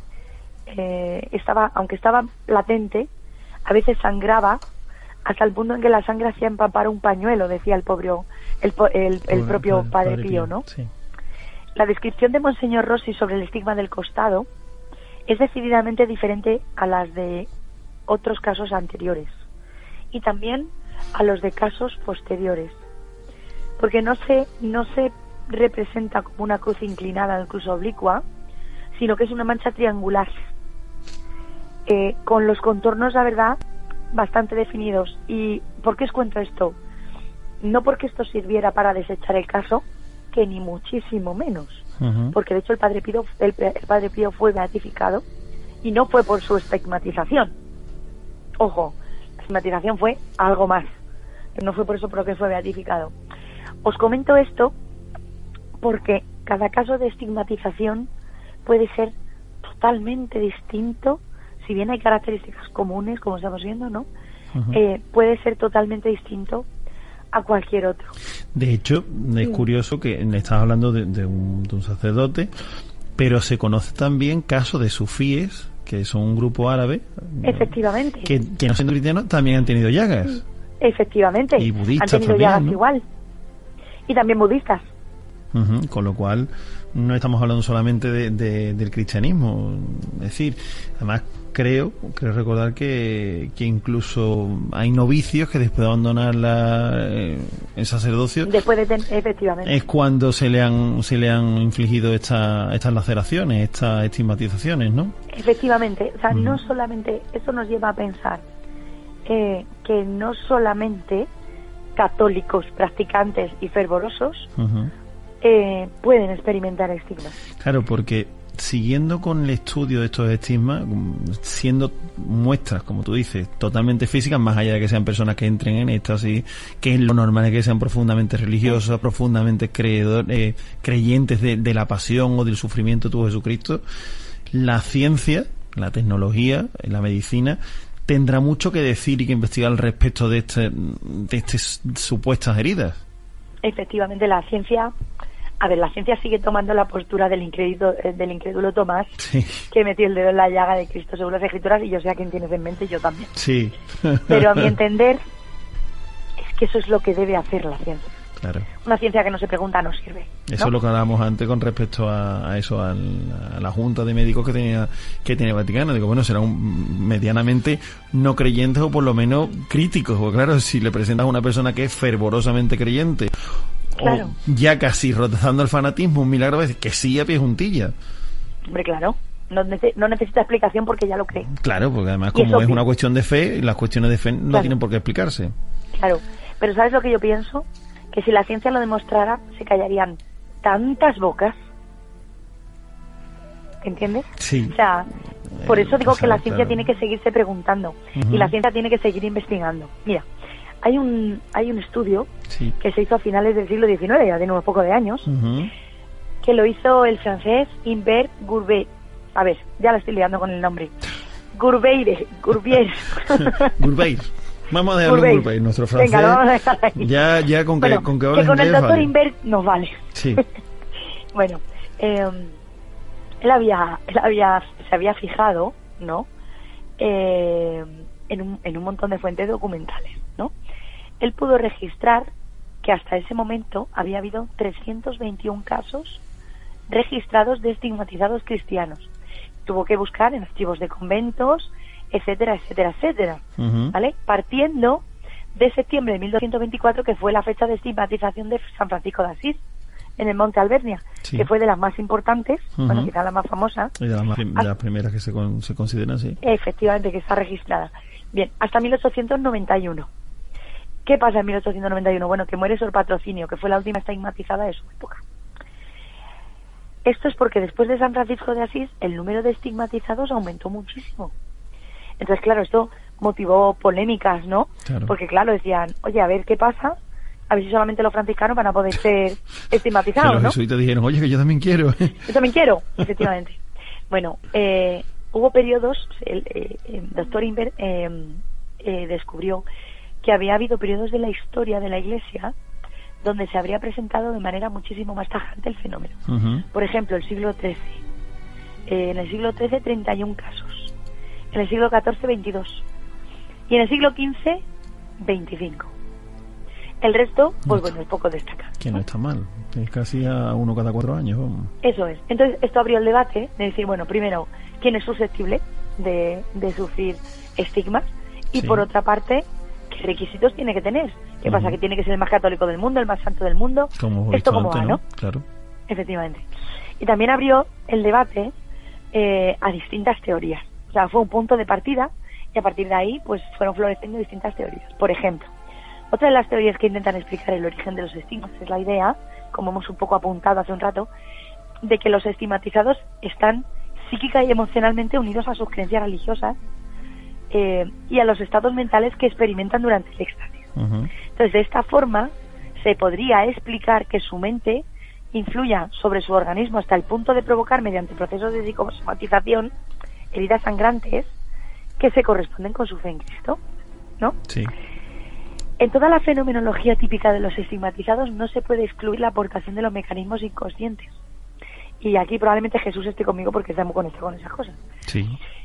eh, estaba, aunque estaba latente, a veces sangraba hasta el punto en que la sangre hacía empapar un pañuelo, decía el pobre, el, el, el propio Padre Pío, ¿no? Sí. La descripción de Monseñor Rossi sobre el estigma del costado es decididamente diferente a las de otros casos anteriores y también a los de casos posteriores, porque no se no se representa como una cruz inclinada, incluso oblicua, sino que es una mancha triangular eh, con los contornos, la verdad, bastante definidos. ¿Y por qué os cuento esto? No porque esto sirviera para desechar el caso, que ni muchísimo menos, uh-huh. porque de hecho el Padre Pío el, el Padre Pío fue beatificado y no fue por su estigmatización. Ojo, la estigmatización fue algo más, no fue por eso por lo que fue beatificado. Os comento esto porque cada caso de estigmatización puede ser totalmente distinto, si bien hay características comunes, como estamos viendo, ¿no? Uh-huh. Eh, puede ser totalmente distinto a cualquier otro. De hecho, es sí. curioso que estás hablando de, de, un, de un sacerdote, pero se conoce también casos de sufíes, que son un grupo árabe, efectivamente, que, que no siendo cristianos también han tenido llagas. Efectivamente, y budistas han tenido también, llagas ¿no? igual, y también budistas. Uh-huh, con lo cual no estamos hablando solamente de, de, del cristianismo, es decir, además creo, creo recordar que, que incluso hay novicios que después de abandonar la, eh, el sacerdocio, después de ten, efectivamente, es cuando se le han se le han infligido esta, estas laceraciones, estas estigmatizaciones, ¿no? Efectivamente, o sea, uh-huh. no solamente, eso nos lleva a pensar eh, que no solamente católicos practicantes y fervorosos uh-huh. Eh, pueden experimentar estigmas. Claro, porque siguiendo con el estudio de estos estigmas, siendo muestras, como tú dices, totalmente físicas, más allá de que sean personas que entren en éxtasis, que es lo normal es que sean profundamente religiosas, sí. profundamente creedor, eh, creyentes de, de la pasión o del sufrimiento de tu Jesucristo, la ciencia, la tecnología, la medicina tendrá mucho que decir y que investigar al respecto de este, de estas supuestas heridas. Efectivamente, la ciencia, a ver, la ciencia sigue tomando la postura del incrédulo, del incrédulo Tomás, sí. que metió el dedo en la llaga de Cristo según las Escrituras, y yo sé a quién tienes en mente, yo también. Sí. Pero a mi entender, es que eso es lo que debe hacer la ciencia. Claro. Una ciencia que no se pregunta no sirve, ¿no? Eso es lo que hablábamos antes con respecto a, a eso, a la, a la junta de médicos que tenía que tenía Vaticano. Digo, bueno, serán un, medianamente no creyentes o por lo menos críticos. Porque claro, si le presentas a una persona que es fervorosamente creyente, claro. o ya casi rozando el fanatismo, un milagro, que sí a pie juntilla. Hombre, claro. No, nece- no necesita explicación porque ya lo cree. Claro, porque además como es una cuestión de fe, las cuestiones de fe no claro. tienen por qué explicarse. Claro, pero ¿sabes lo que yo pienso? Que si la ciencia lo demostrara, se callarían tantas bocas. ¿Entiendes? Sí. O sea, por eso digo o sea, que la ciencia claro. tiene que seguirse preguntando uh-huh. y la ciencia tiene que seguir investigando. Mira, hay un hay un estudio sí. que se hizo a finales del siglo diecinueve, ya tiene unos pocos de años, uh-huh. que lo hizo el francés Humbert Gurbe. A ver, ya la estoy liando con el nombre. Gurbeire, Gurbier. Gurbeir. Vamos a dejarlo en Gurbeir, nuestro francés. Venga, lo vamos a dejar ahí. Ya, ya con que, bueno, con que, que con el doctor vale. Humbert nos vale. Sí. Bueno, eh, él había, él había, se había fijado, ¿no? Eh, en un, en un montón de fuentes documentales, ¿no? Él pudo registrar que hasta ese momento había habido trescientos veintiún casos registrados de estigmatizados cristianos. Tuvo que buscar en archivos de conventos, etcétera, etcétera, etcétera, uh-huh. ¿vale? Partiendo de septiembre de mil doscientos veinticuatro, que fue la fecha de estigmatización de San Francisco de Asís, en el Monte Albernia, sí. que fue de las más importantes, uh-huh. bueno, quizás la más famosa. Y de las, más, de las primeras que se, con, se consideran, sí. Efectivamente, que está registrada. Bien, hasta mil ochocientos noventa y uno. ¿Qué pasa en mil ochocientos noventa y uno? Bueno, que muere Sor Patrocinio, que fue la última estigmatizada de su época. Esto es porque después de San Francisco de Asís, el número de estigmatizados aumentó muchísimo. Entonces, claro, esto motivó polémicas, ¿no? Claro. Porque, claro, decían, oye, a ver qué pasa, a ver si solamente los franciscanos van a poder ser estigmatizados, los ¿no? Los jesuitas dijeron, oye, que yo también quiero. Yo también quiero, efectivamente. Bueno, eh, hubo periodos, el, eh, el doctor Humbert eh, eh, descubrió que había habido periodos de la historia de la Iglesia donde se habría presentado de manera muchísimo más tajante el fenómeno. Uh-huh. Por ejemplo, el siglo trece. Eh, en el siglo trece, treinta y un casos. En el siglo catorce, veintidós. Y en el siglo quince, veinticinco. El resto, pues bueno, es poco destacado. Que no está mal. Es casi a uno cada cuatro años. Vamos. Eso es. Entonces, esto abrió el debate de decir, bueno, primero, ¿quién es susceptible de, de sufrir estigmas? Y Sí. por otra parte, ¿qué requisitos tiene que tener? ¿Qué Ujú. pasa? ¿Que tiene que ser el más católico del mundo, el más santo del mundo? Como hemos Esto visto cómo antes, va, ¿no? ¿no? Claro. Efectivamente. Y también abrió el debate eh, a distintas teorías. O sea, fue un punto de partida y a partir de ahí pues fueron floreciendo distintas teorías. Por ejemplo, otra de las teorías que intentan explicar el origen de los estigmas es la idea, como hemos un poco apuntado hace un rato, de que los estigmatizados están psíquica y emocionalmente unidos a sus creencias religiosas eh, y a los estados mentales que experimentan durante el éxtasis. Uh-huh. Entonces, de esta forma, se podría explicar que su mente influya sobre su organismo hasta el punto de provocar, mediante procesos de psicosomatización, heridas sangrantes que se corresponden con su fe en Cristo, ¿no? Sí. En toda la fenomenología típica de los estigmatizados no se puede excluir la aportación de los mecanismos inconscientes. Y aquí probablemente Jesús esté conmigo porque estamos conectados con esas cosas. Sí.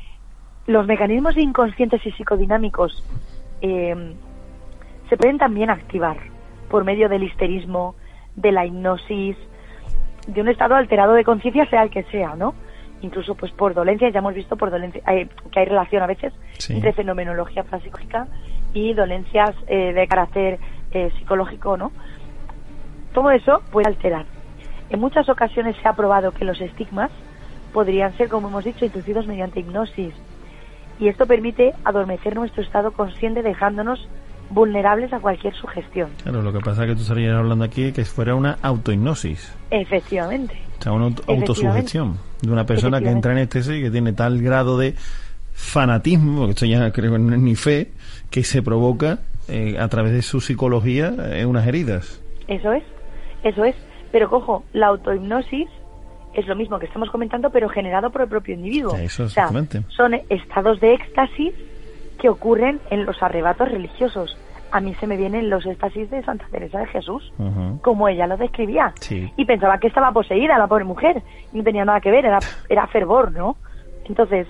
Los mecanismos inconscientes y psicodinámicos eh, se pueden también activar por medio del histerismo, de la hipnosis, de un estado alterado de conciencia, sea el que sea, ¿no? Incluso pues por dolencias, ya hemos visto por dolencia, eh, que hay relación a veces Sí. entre fenomenología psicológica y dolencias eh, de carácter eh, psicológico, ¿no? Todo eso puede alterar. En muchas ocasiones se ha probado que los estigmas podrían ser, como hemos dicho, inducidos mediante hipnosis. Y esto permite adormecer nuestro estado consciente, dejándonos vulnerables a cualquier sugestión. Claro, lo que pasa es que tú estarías hablando aquí de que fuera una autohipnosis. Efectivamente. O sea, una auto- autosugestión de una persona que entra en estesis y que tiene tal grado de fanatismo, que esto ya creo que no es ni fe, que se provoca eh, a través de su psicología eh, unas heridas. Eso es, eso es. Pero cojo, la autohipnosis es lo mismo que estamos comentando, pero generado por el propio individuo. Sí, eso o sea, exactamente. son estados de éxtasis que ocurren en los arrebatos religiosos. A mí se me vienen los éxtasis de Santa Teresa de Jesús, Ujú. como ella lo describía. Sí. Y pensaba que estaba poseída la pobre mujer, y no tenía nada que ver, era, era fervor, ¿no? Entonces,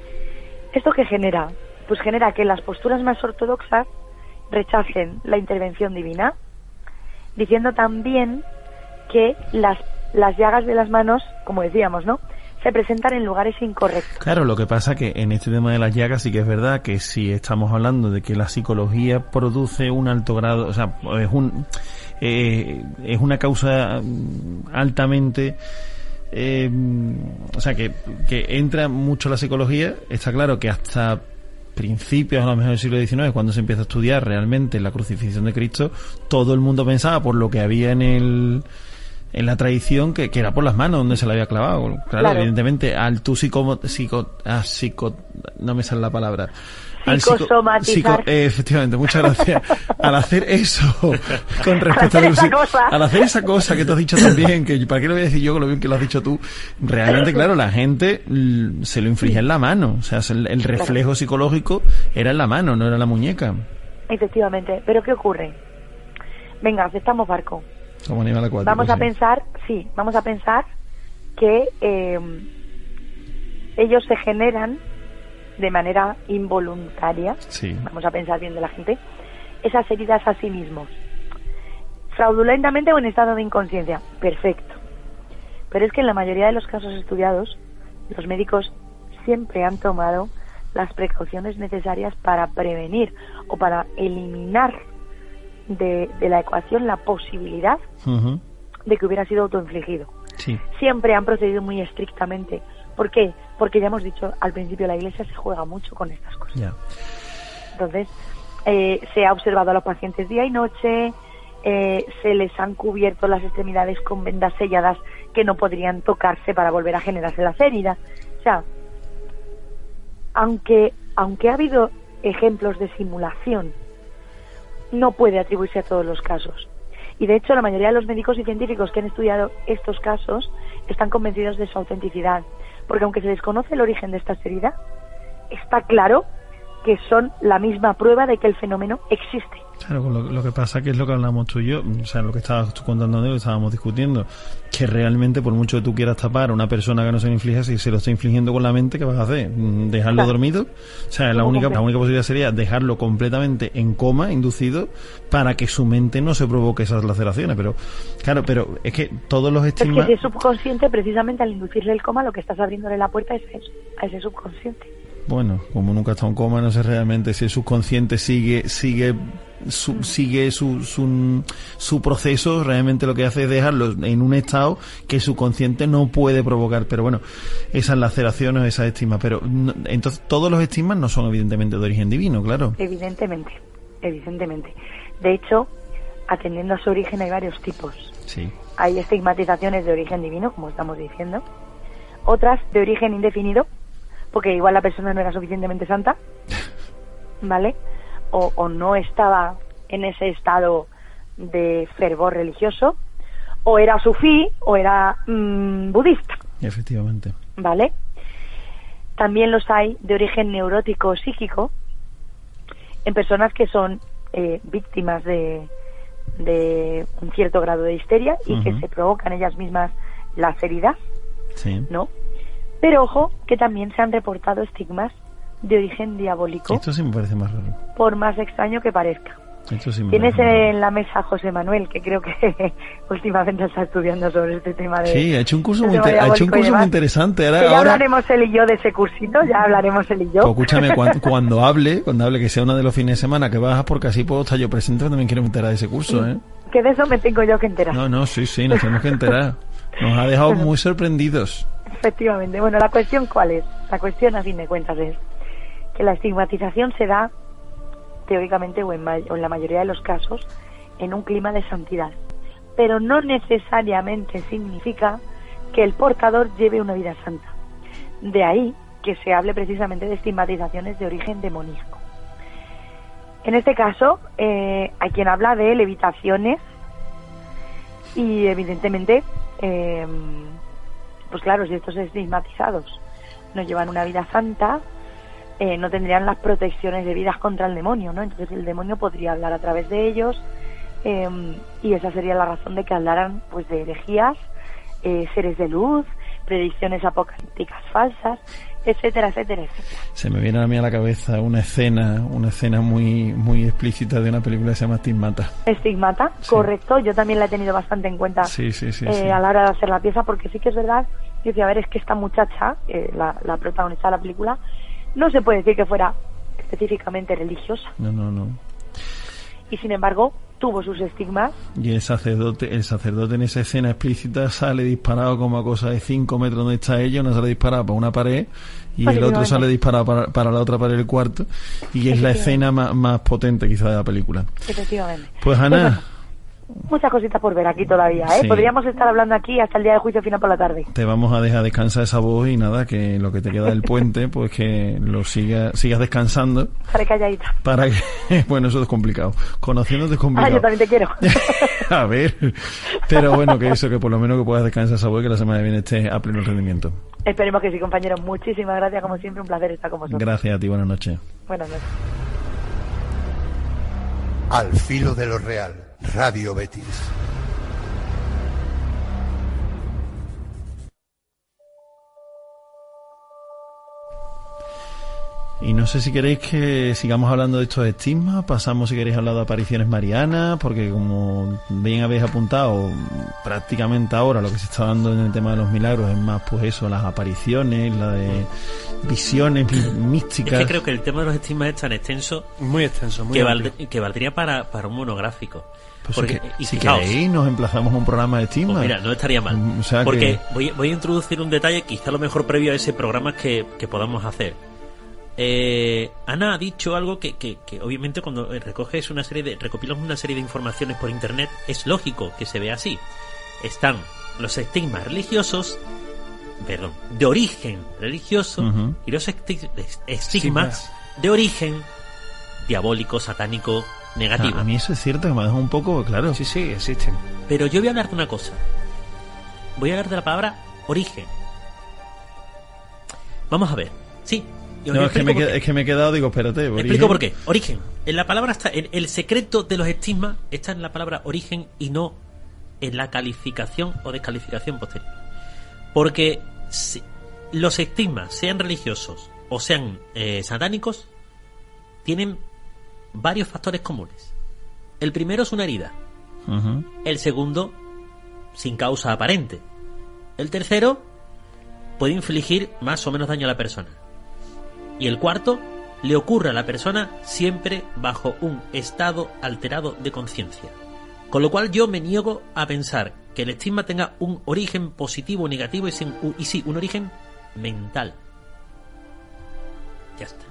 ¿esto qué genera? Pues genera que las posturas más ortodoxas rechacen la intervención divina, diciendo también que las, las llagas de las manos, como decíamos, ¿no?, se presentan en lugares incorrectos. Claro, lo que pasa que en este tema de las llagas sí que es verdad que si estamos hablando de que la psicología produce un alto grado, o sea, es un eh, es una causa mm, altamente eh, o sea, que, que entra mucho la psicología, está claro que hasta principios a lo mejor del siglo diecinueve, cuando se empieza a estudiar realmente la crucifixión de Cristo, todo el mundo pensaba, por lo que había en el en la tradición, que, que era por las manos donde se la había clavado. Claro, Claro. evidentemente, al tú psico, psico, ah, psico, no me sale la palabra. Al psico- Psicosomatizar. psico- eh, efectivamente, muchas gracias. Al hacer eso, con respecto Al hacer al esa psico- cosa. al hacer esa cosa que tú has dicho también, que para qué lo voy a decir yo con lo bien que lo has dicho tú, realmente, claro, la gente l- se lo infligía en la mano. O sea, el, el reflejo psicológico era en la mano, no era en la muñeca. Efectivamente. ¿Pero qué ocurre? Venga, aceptamos barco. Como animal acuático. Vamos a sí. pensar, sí, vamos a pensar que eh, ellos se generan de manera involuntaria, Sí. vamos a pensar bien de la gente, esas heridas a sí mismos, fraudulentamente o en estado de inconsciencia. Perfecto. Pero es que en la mayoría de los casos estudiados, los médicos siempre han tomado las precauciones necesarias para prevenir o para eliminar de, de la ecuación la posibilidad Ujú. de que hubiera sido autoinfligido. Sí. Siempre han procedido muy estrictamente. ¿Por qué? Porque ya hemos dicho al principio, la Iglesia se juega mucho con estas cosas. Ya. Entonces, eh, se ha observado a los pacientes día y noche, eh, se les han cubierto las extremidades con vendas selladas que no podrían tocarse para volver a generarse las heridas. O sea, aunque, aunque ha habido ejemplos de simulación, no puede atribuirse a todos los casos. Y de hecho, la mayoría de los médicos y científicos que han estudiado estos casos están convencidos de su autenticidad. Porque aunque se desconoce el origen de esta heridas, está claro que son la misma prueba de que el fenómeno existe. Claro, lo, lo que pasa que es lo que hablamos tú y yo, o sea, lo que estabas tú contando, de lo que estábamos discutiendo, que realmente por mucho que tú quieras tapar a una persona que no se lo inflige, si se lo está infligiendo con la mente, ¿qué vas a hacer? ¿Dejarlo claro. dormido? O sea, la única, la única posibilidad sería dejarlo completamente en coma, inducido, para que su mente no se provoque esas laceraciones, pero claro, pero es que todos los estigmas... Es que si es subconsciente, precisamente al inducirle el coma, lo que estás abriéndole la puerta es eso, a ese subconsciente. Bueno, como nunca está en coma, no sé realmente si el subconsciente sigue sigue su, sigue su, su su proceso. Realmente lo que hace es dejarlo en un estado que el subconsciente no puede provocar. Pero bueno, esas laceraciones, esas estigmas. Pero no, entonces todos los estigmas no son evidentemente de origen divino, claro. Evidentemente, evidentemente. De hecho, atendiendo a su origen hay varios tipos. Sí. Hay estigmatizaciones de origen divino, como estamos diciendo. Otras de origen indefinido, porque igual la persona no era suficientemente santa, ¿vale? O, o no estaba en ese estado de fervor religioso, o era sufí, o era mmm, budista. Efectivamente. ¿Vale? También los hay de origen neurótico o psíquico, en personas que son eh, víctimas de, de un cierto grado de histeria y uh-huh. que se provocan ellas mismas las heridas, sí. ¿no? Pero ojo, que también se han reportado estigmas de origen diabólico. Esto sí me parece más raro. Por más extraño que parezca. Esto sí me Tienes parece en la mesa a José Manuel, que creo que últimamente está estudiando sobre este tema de... Sí, ha hecho un curso, muy, inter- ha hecho un curso muy interesante. Ahora, que ya ahora... hablaremos él y yo de ese cursito, ya hablaremos él y yo. Pues escúchame, cuando, cuando hable, cuando hable que sea uno de los fines de semana que bajas, porque así puedo estar yo presente, también quiero enterar de ese curso, ¿eh? Que de eso me tengo yo que enterar. No, no, sí, sí, nos tenemos que enterar. Nos ha dejado bueno, muy sorprendidos. Efectivamente. Bueno, la cuestión ¿cuál es? La cuestión, a fin de cuentas, es que la estigmatización se da, teóricamente, o en, ma- o en la mayoría de los casos, en un clima de santidad. Pero no necesariamente significa que el portador lleve una vida santa. De ahí que se hable precisamente de estigmatizaciones de origen demoníaco. En este caso, eh, hay quien habla de levitaciones y, evidentemente, eh, pues claro, si estos estigmatizados no llevan una vida santa, eh, no tendrían las protecciones debidas contra el demonio, ¿no? Entonces el demonio podría hablar a través de ellos, eh, y esa sería la razón de que hablaran pues de herejías, eh, seres de luz, predicciones apocalípticas falsas, etcétera, etcétera, etcétera. Se me viene a mí a la cabeza una escena, una escena muy muy explícita de una película que se llama Estigmata. Estigmata, sí. Correcto, yo también la he tenido bastante en cuenta sí, sí, sí, eh, sí. a la hora de hacer la pieza, porque sí que es verdad, yo decía, a ver, es que esta muchacha, eh, la, la protagonista de la película, no se puede decir que fuera específicamente religiosa. No, no, no. Y sin embargo, tuvo sus estigmas. Y el sacerdote, el sacerdote en esa escena explícita sale disparado como a cosa de cinco metros donde está ella, una sale disparada para una pared y el otro sale disparado para, para la otra pared del cuarto, y es la escena más, más potente quizá de la película. Efectivamente. Pues Ana... Pues bueno, muchas cositas por ver aquí todavía, ¿eh? Sí. Podríamos estar hablando aquí hasta el día de juicio final por la tarde. Te vamos a dejar descansar esa voz y nada, que lo que te queda del puente, pues que lo siga, sigas descansando. Estaré calladita. Para que, bueno, eso es complicado. Conociéndote es complicado. Ah, yo también te quiero. A ver, pero bueno, que eso, que por lo menos que puedas descansar esa voz y que la semana que viene estés a pleno rendimiento. Esperemos que sí, compañeros. Muchísimas gracias, como siempre, un placer estar con vosotros. Gracias a ti, buenas noches. Buenas noches. Al filo de lo real, Radio Betis. Y no sé si queréis que sigamos hablando de estos estigmas, pasamos si queréis hablar de apariciones marianas, porque como bien habéis apuntado, prácticamente ahora lo que se está dando en el tema de los milagros es más pues eso, las apariciones, la de visiones místicas. Es que creo que el tema de los estigmas es tan extenso, muy extenso, muy que, vald- que valdría para, para un monográfico. Pues porque, si, que, y si fijaos, queréis nos emplazamos a un programa de estigmas. Pues mira, no estaría mal, o sea porque que... voy, voy a introducir un detalle quizá lo mejor previo a ese programa que, que podamos hacer. Eh, Ana ha dicho algo que, que, que obviamente cuando recoges una serie de recopilas una serie de informaciones por internet es lógico que se vea así. Están los estigmas religiosos, perdón, de origen religioso, uh-huh, y los esti- estigmas sí, de origen diabólico, satánico, negativo. A, a mí eso es cierto, que me ha dejado un poco claro. Sí, sí, existen. Pero yo voy a hablar de una cosa. Voy a hablar de la palabra origen. Vamos a ver. Sí, Y os No, es que, explico me por qued- qué. es que me he quedado, digo, espérate. Te origen. explico por qué. Origen. En la palabra está, en el secreto de los estigmas está en la palabra origen y no en la calificación o descalificación posterior. Porque si los estigmas, sean religiosos o sean eh, satánicos, tienen varios factores comunes. El primero es una herida. Ujú. El segundo, sin causa aparente. El tercero, puede infligir más o menos daño a la persona. Y el cuarto, le ocurre a la persona siempre bajo un estado alterado de conciencia. Con lo cual yo me niego a pensar que el estigma tenga un origen positivo o negativo y, sin, y sí, un origen mental. Ya está.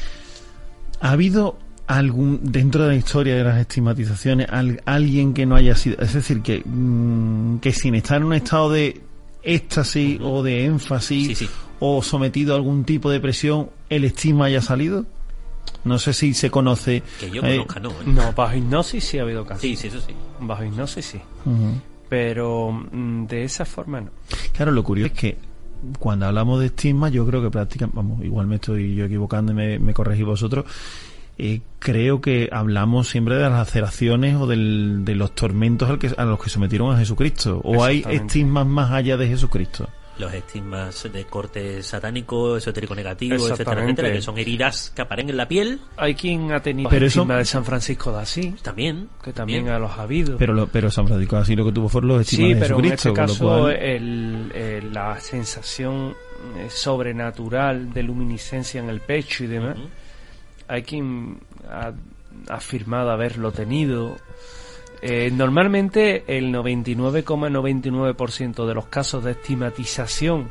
¿Ha habido algún, dentro de la historia de las estigmatizaciones, al- alguien que no haya sido, es decir, que, mm, que sin estar en un estado de éxtasis uh-huh. o de énfasis sí, sí. o sometido a algún tipo de presión, el estigma haya salido? No sé si se conoce. Que yo eh, conozca, no. ¿eh? No, bajo hipnosis sí ha habido casos. Sí, sí, eso sí. Bajo hipnosis sí. uh-huh. Pero mm, de esa forma no. Claro, lo curioso es que cuando hablamos de estigma, yo creo que prácticamente, vamos, igual me estoy yo equivocando y me, me corregís vosotros, eh, creo que hablamos siempre de las laceraciones o del, de los tormentos al que, a los que sometieron a Jesucristo. ¿O hay estigmas más allá de Jesucristo? Los estigmas de corte satánico, esotérico negativo, etcétera, etcétera, que son heridas que aparecen en la piel. Hay quien ha tenido pero estigma eso, de San Francisco de Asís. También. Que también bien. a los ha habido. Pero, lo, pero San Francisco de Asís lo que tuvo fueron los estigmas sí, de pero Jesucristo. en este caso con lo cual... el, el, la sensación sobrenatural de luminiscencia en el pecho y demás, uh-huh. hay quien ha afirmado haberlo tenido. Eh, normalmente el noventa y nueve coma noventa y nueve por ciento de los casos de estigmatización,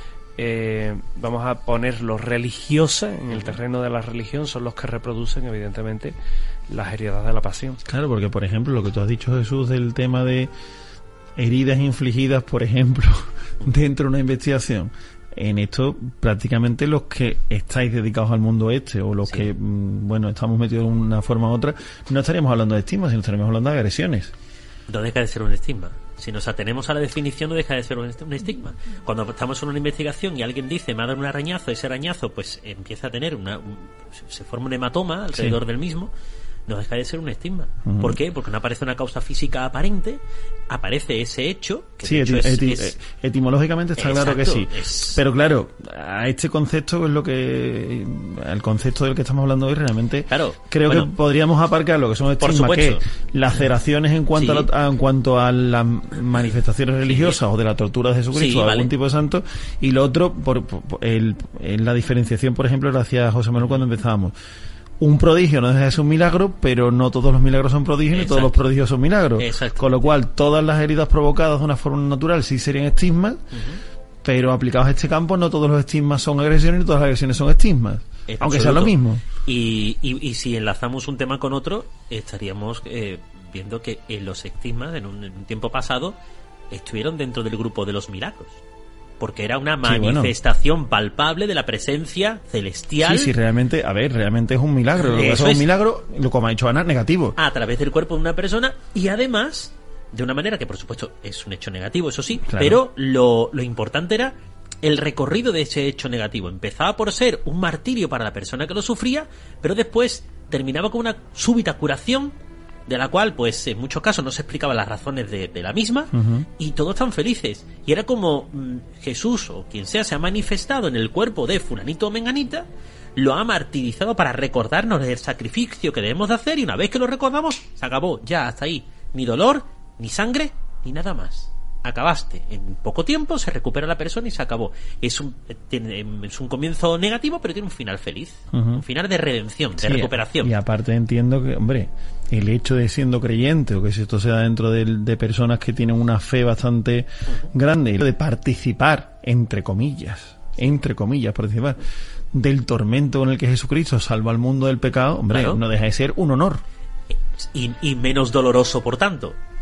eh, vamos a ponerlo religiosa, en el terreno de la religión, son los que reproducen evidentemente las heridas de la pasión. Claro, porque por ejemplo lo que tú has dicho, Jesús, del tema de heridas infligidas, por ejemplo, dentro de una investigación, en esto prácticamente los que estáis dedicados al mundo este o los sí. que, bueno, estamos metidos de una forma u otra, no estaríamos hablando de estigma, sino estaríamos hablando de agresiones. No deja de ser un estigma. Si nos atenemos a la definición, no deja de ser un estigma. Cuando estamos en una investigación y alguien dice me ha dado un arañazo, ese arañazo pues empieza a tener una, un, se forma un hematoma alrededor sí. del mismo, no deja de ser un estigma. Uh-huh. ¿Por qué? Porque no aparece una causa física aparente, aparece ese hecho que sí, de hecho eti- es, eti- es, etimológicamente está exacto, claro que sí, es... pero claro, a este concepto es lo que el concepto del que estamos hablando hoy realmente claro, creo bueno, que podríamos aparcar lo que son estigmas, que laceraciones en cuanto sí. a, la, en cuanto a las manifestaciones religiosas sí. o de la tortura de Jesucristo sí, o de vale. algún tipo de santo, y lo otro por, por, por el, en la diferenciación, por ejemplo, gracias a José Manuel cuando empezábamos. Un prodigio no deja de ser un milagro, pero no todos los milagros son prodigios ni todos los prodigios son milagros. Con lo cual, todas las heridas provocadas de una forma natural sí serían estigmas, uh-huh. pero aplicados a este campo, no todos los estigmas son agresiones ni todas las agresiones son estigmas. Es aunque absoluto. sea lo mismo. Y, y, y si enlazamos un tema con otro, estaríamos eh, viendo que en los estigmas, en un, en un tiempo pasado, estuvieron dentro del grupo de los milagros. Porque era una manifestación sí, bueno. palpable de la presencia celestial. Sí, sí, realmente, a ver, realmente es un milagro. Lo que es un milagro, lo como ha dicho Ana, negativo. A través del cuerpo de una persona y además, de una manera que por supuesto es un hecho negativo, eso sí, claro. pero lo, lo importante era el recorrido de ese hecho negativo. Empezaba por ser un martirio para la persona que lo sufría, pero después terminaba con una súbita curación, de la cual, pues, en muchos casos no se explicaban las razones de, de la misma, uh-huh. y todos están felices. Y era como mmm, Jesús, o quien sea, se ha manifestado en el cuerpo de fulanito o menganita, lo ha martirizado para recordarnos el sacrificio que debemos de hacer, y una vez que lo recordamos, se acabó, ya, hasta ahí. Ni dolor, ni sangre, ni nada más. Acabaste. En poco tiempo se recupera la persona y se acabó. Es un, tiene, es un comienzo negativo, pero tiene un final feliz. Uh-huh. Un final de redención, de sí, recuperación. Y aparte entiendo que, hombre, el hecho de siendo creyente, o que si esto sea dentro de, de personas que tienen una fe bastante uh-huh. grande, de participar, entre comillas, entre comillas, participar del tormento con el que Jesucristo salva al mundo del pecado, hombre, claro. no deja de ser un honor. Y, y menos doloroso, por tanto.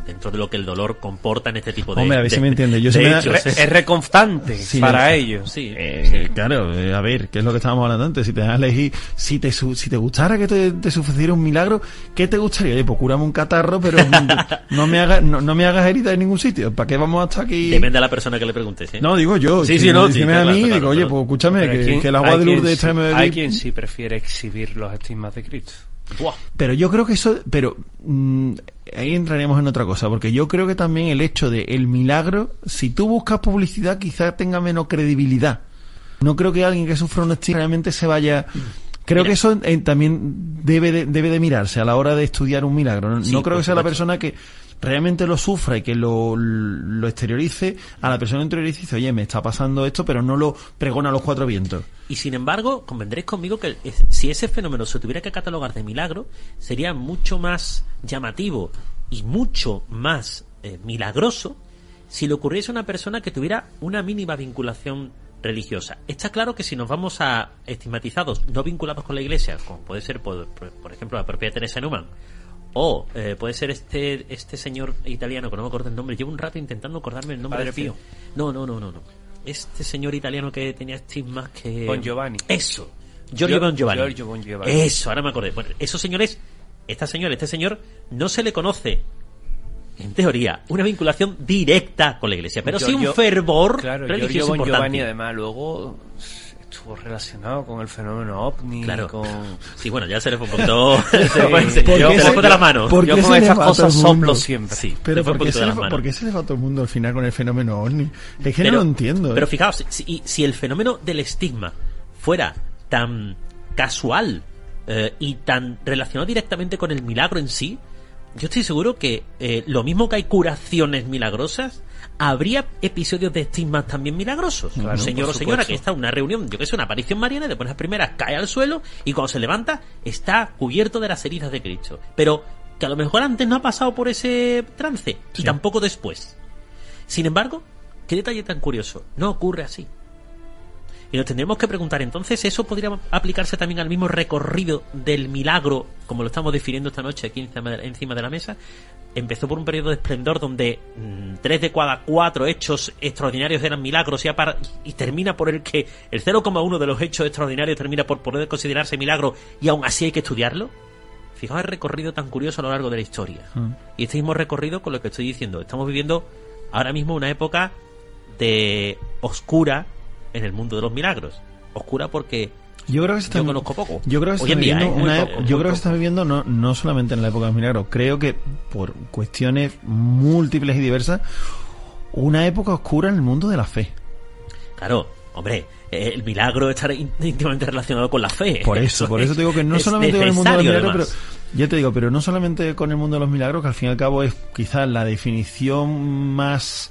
dentro de lo que el dolor comporta en este tipo de... Hombre, a ver de, si me entiende. Yo de sí me da- hechos. Es reconfortante Sí, para no. ellos. Sí, Eh, sí. Claro, eh, a ver, ¿qué es lo que estábamos hablando antes? Si te das a elegir, si te, su- si te gustara que te, te sucediera un milagro, ¿qué te gustaría? Oye, pues cúrame un catarro, pero no me hagas no, no me hagas herida en ningún sitio. ¿Para qué vamos hasta aquí? Depende de la persona que le preguntes, ¿eh? No, digo yo. Sí, si sí, me no, dicen sí, a claro, mí, claro, digo, oye, claro. pues escúchame, Pero hay que, quien- que el agua hay de quien Lourdes sí- esta me Hay quien sí prefiere exhibir los estigmas de Cristo. Buah. Pero yo creo que eso, pero mm, ahí entraríamos en otra cosa, porque yo creo que también el hecho de el milagro, si tú buscas publicidad, quizás tenga menos credibilidad. No creo que alguien que sufra un estigma realmente se vaya. Creo Mira. que eso eh, también debe de, debe de mirarse a la hora de estudiar un milagro. No, Sí, no creo por que sea la supuesto. persona que realmente lo sufra y que lo, lo exteriorice, a la persona interiorice y dice, oye, me está pasando esto, pero no lo pregona a los cuatro vientos. Y sin embargo, convendréis conmigo que es- si ese fenómeno se tuviera que catalogar de milagro, sería mucho más llamativo y mucho más eh, milagroso si le ocurriese a una persona que tuviera una mínima vinculación religiosa. Está claro que si nos vamos a estigmatizados no vinculados con la Iglesia, como puede ser, por, por, por ejemplo, la propia Teresa Neumann, o eh, puede ser este este señor italiano, que no me acuerdo el nombre, llevo un rato intentando acordarme el nombre Padre del Pío. No, no, no, no, no. Este señor italiano que tenía estigmas que... Bon Giovanni. Eso. Giorgio Gio- Bon Giovanni. Giorgio Bon Giovanni. Eso, ahora me acordé. Bueno, esos señores, esta señora, este señor, no se le conoce, en teoría, una vinculación directa con la Iglesia, pero sí Giorgio- un fervor Claro, Giorgio religioso Bon importante. Giovanni además luego estuvo relacionado con el fenómeno ovni, Claro. con... Sí, bueno, ya se le fue un poquito... se le fue, ¿Por se qué le se- fue de la mano. por Yo qué con se le estas va a todo cosas el mundo? soplo siempre. Sí, Pero se fue ¿por un qué, poquito se de le, las manos. ¿por qué se le va a todo el mundo al final con el fenómeno ovni? Es que Pero- no lo entiendo. ¿eh? Pero fijaos, si, si el fenómeno del estigma fuera tan casual eh, y tan relacionado directamente con el milagro en sí, yo estoy seguro que eh, lo mismo que hay curaciones milagrosas, habría episodios de estigmas también milagrosos. Claro, Un señor por o señora supuesto. que está en una reunión, yo que sé, una aparición mariana, de buenas primeras cae al suelo y cuando se levanta está cubierto de las heridas de Cristo. Pero que a lo mejor antes no ha pasado por ese trance Sí. y tampoco después. Sin embargo, qué detalle tan curioso, no ocurre así. Y nos tendríamos que preguntar, entonces, ¿eso podría aplicarse también al mismo recorrido del milagro, como lo estamos definiendo esta noche aquí encima de, encima de la mesa? Empezó por un periodo de esplendor donde mmm, tres de cada cuatro hechos extraordinarios eran milagros y, apar- y termina por el que el cero coma uno de los hechos extraordinarios termina por poder considerarse milagro y aún así hay que estudiarlo. Fijaos el recorrido tan curioso a lo largo de la historia. Mm. Y este mismo recorrido con lo que estoy diciendo. Estamos viviendo ahora mismo una época de oscura en el mundo de los milagros. Oscura porque Yo creo que se está, yo conozco poco. Yo creo que se Hoy está en día, viviendo ¿eh? Muy una poco, ep- muy yo creo que poco. se está viviendo no, no solamente en la época de los milagros, creo que por cuestiones múltiples y diversas, una época oscura en el mundo de la fe. Claro, hombre, eh, el milagro está ín- íntimamente relacionado con la fe. Por eso, por eso te digo que no es solamente con el mundo de los necesario, milagros, además. pero ya te digo, pero no solamente con el mundo de los milagros, que al fin y al cabo es quizás la definición más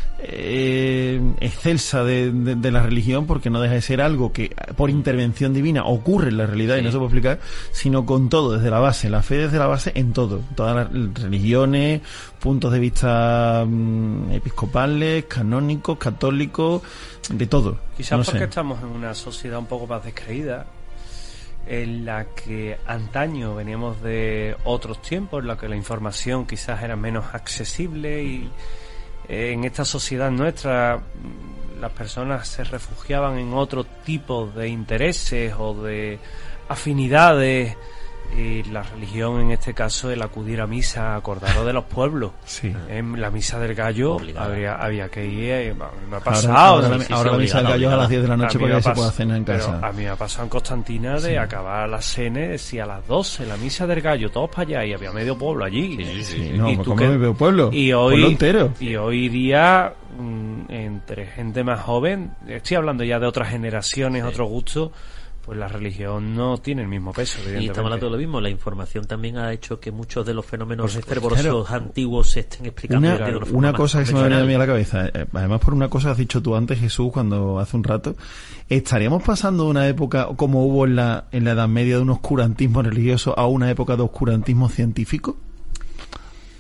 eh, excelsa de, de, de la religión, porque no deja de ser algo que por intervención divina ocurre en la realidad y Sí. no se puede explicar, sino con todo, desde la base, la fe desde la base en todo, todas las religiones, puntos de vista mm, episcopales, canónicos, católicos, de todo. Quizás No porque sé. estamos en una sociedad un poco más descreída, en la que antaño veníamos de otros tiempos, en la que la información quizás era menos accesible y eh, en esta sociedad nuestra mm, las personas se refugiaban en otro tipo de intereses o de afinidades, y la religión en este caso el acudir a misa, acordaros de los pueblos. Sí. En la misa del gallo Obligado. habría, había que ir, eh, me ha Ahora, pasado. ahora, sí, la- sí, sí, ahora la misa del obligado, gallo es a las diez de la a noche mí para me que se pas- pueda cenar en pero casa. a mí me ha pasado en Constantina de Sí. acabar la cena y decía a las doce la misa del gallo, todos para allá, y había medio pueblo allí. Sí, no, Y pues tú ¿cómo que- me veo pueblo? Y hoy, Pueblo entero. y hoy día, mm, entre gente más joven, estoy hablando ya de otras generaciones, Sí. otros gustos, pues la religión no tiene el mismo peso, Y evidentemente. estamos hablando de lo mismo, la información también ha hecho que muchos de los fenómenos Por supuesto. fervorosos antiguos se estén explicando Una, de una forma una más cosa que se me ha venido a mí a convencional. la cabeza, eh, además por una cosa que has dicho tú antes, Jesús, cuando hace un rato, ¿estaríamos pasando de una época como hubo en la, en la Edad Media de un oscurantismo religioso a una época de oscurantismo científico?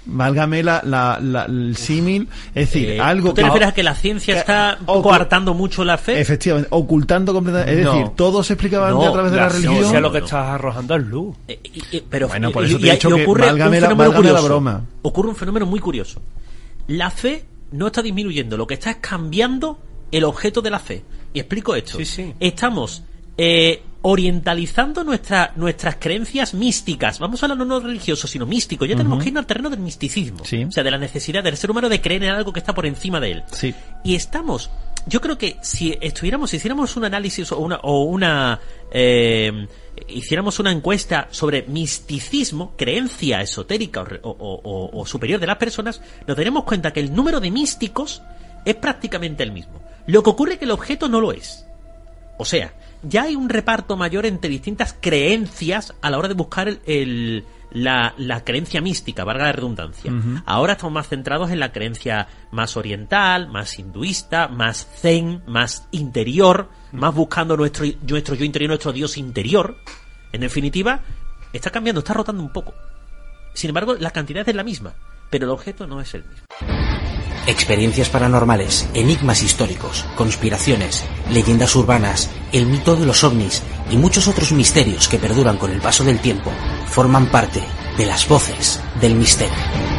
Válgame la, la, la, el símil, es decir, eh, algo ¿tú te que... refieres a que la ciencia está un poco hartando mucho la fe? Efectivamente, ocultando completamente, es No. decir, todo se explicaba No, a través de la, La religión. ciencia lo que no. estás arrojando es luz. Eh, y- y- pero Bueno, por y- eso te y- he dicho y que ocurre válgame un la- fenómeno válgame la curioso. broma. Ocurre un fenómeno muy curioso. La fe no está disminuyendo, lo que está es cambiando el objeto de la fe. Y explico esto. Sí, sí. Estamos eh, orientalizando nuestra, nuestras creencias místicas. Vamos a hablar no religioso, sino místico. Ya tenemos que ir al terreno del misticismo. Sí. O sea, de la necesidad del ser humano de creer en algo que está por encima de él. Sí. Y estamos, yo creo que si estuviéramos, si hiciéramos un análisis o una, o una eh, hiciéramos una encuesta sobre misticismo, creencia esotérica o, re- o- o- o superior de las personas, nos daremos cuenta que el número de místicos es prácticamente el mismo. Lo que ocurre es que el objeto no lo es. O sea, ya hay un reparto mayor entre distintas creencias a la hora de buscar el, el- la, la creencia mística, valga la redundancia. Ujú. Ahora estamos más centrados en la creencia más oriental, más hinduista, más zen, más interior, más buscando nuestro, nuestro yo interior, nuestro Dios interior. En definitiva, está cambiando, está rotando un poco. Sin embargo, la cantidad es la misma, pero el objeto no es el mismo. Experiencias paranormales, enigmas históricos, conspiraciones, leyendas urbanas, el mito de los ovnis y muchos otros misterios que perduran con el paso del tiempo forman parte de las voces del misterio.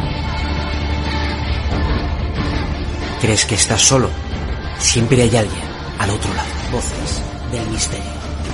¿Crees que estás solo? Siempre hay alguien al otro lado. Voces del misterio.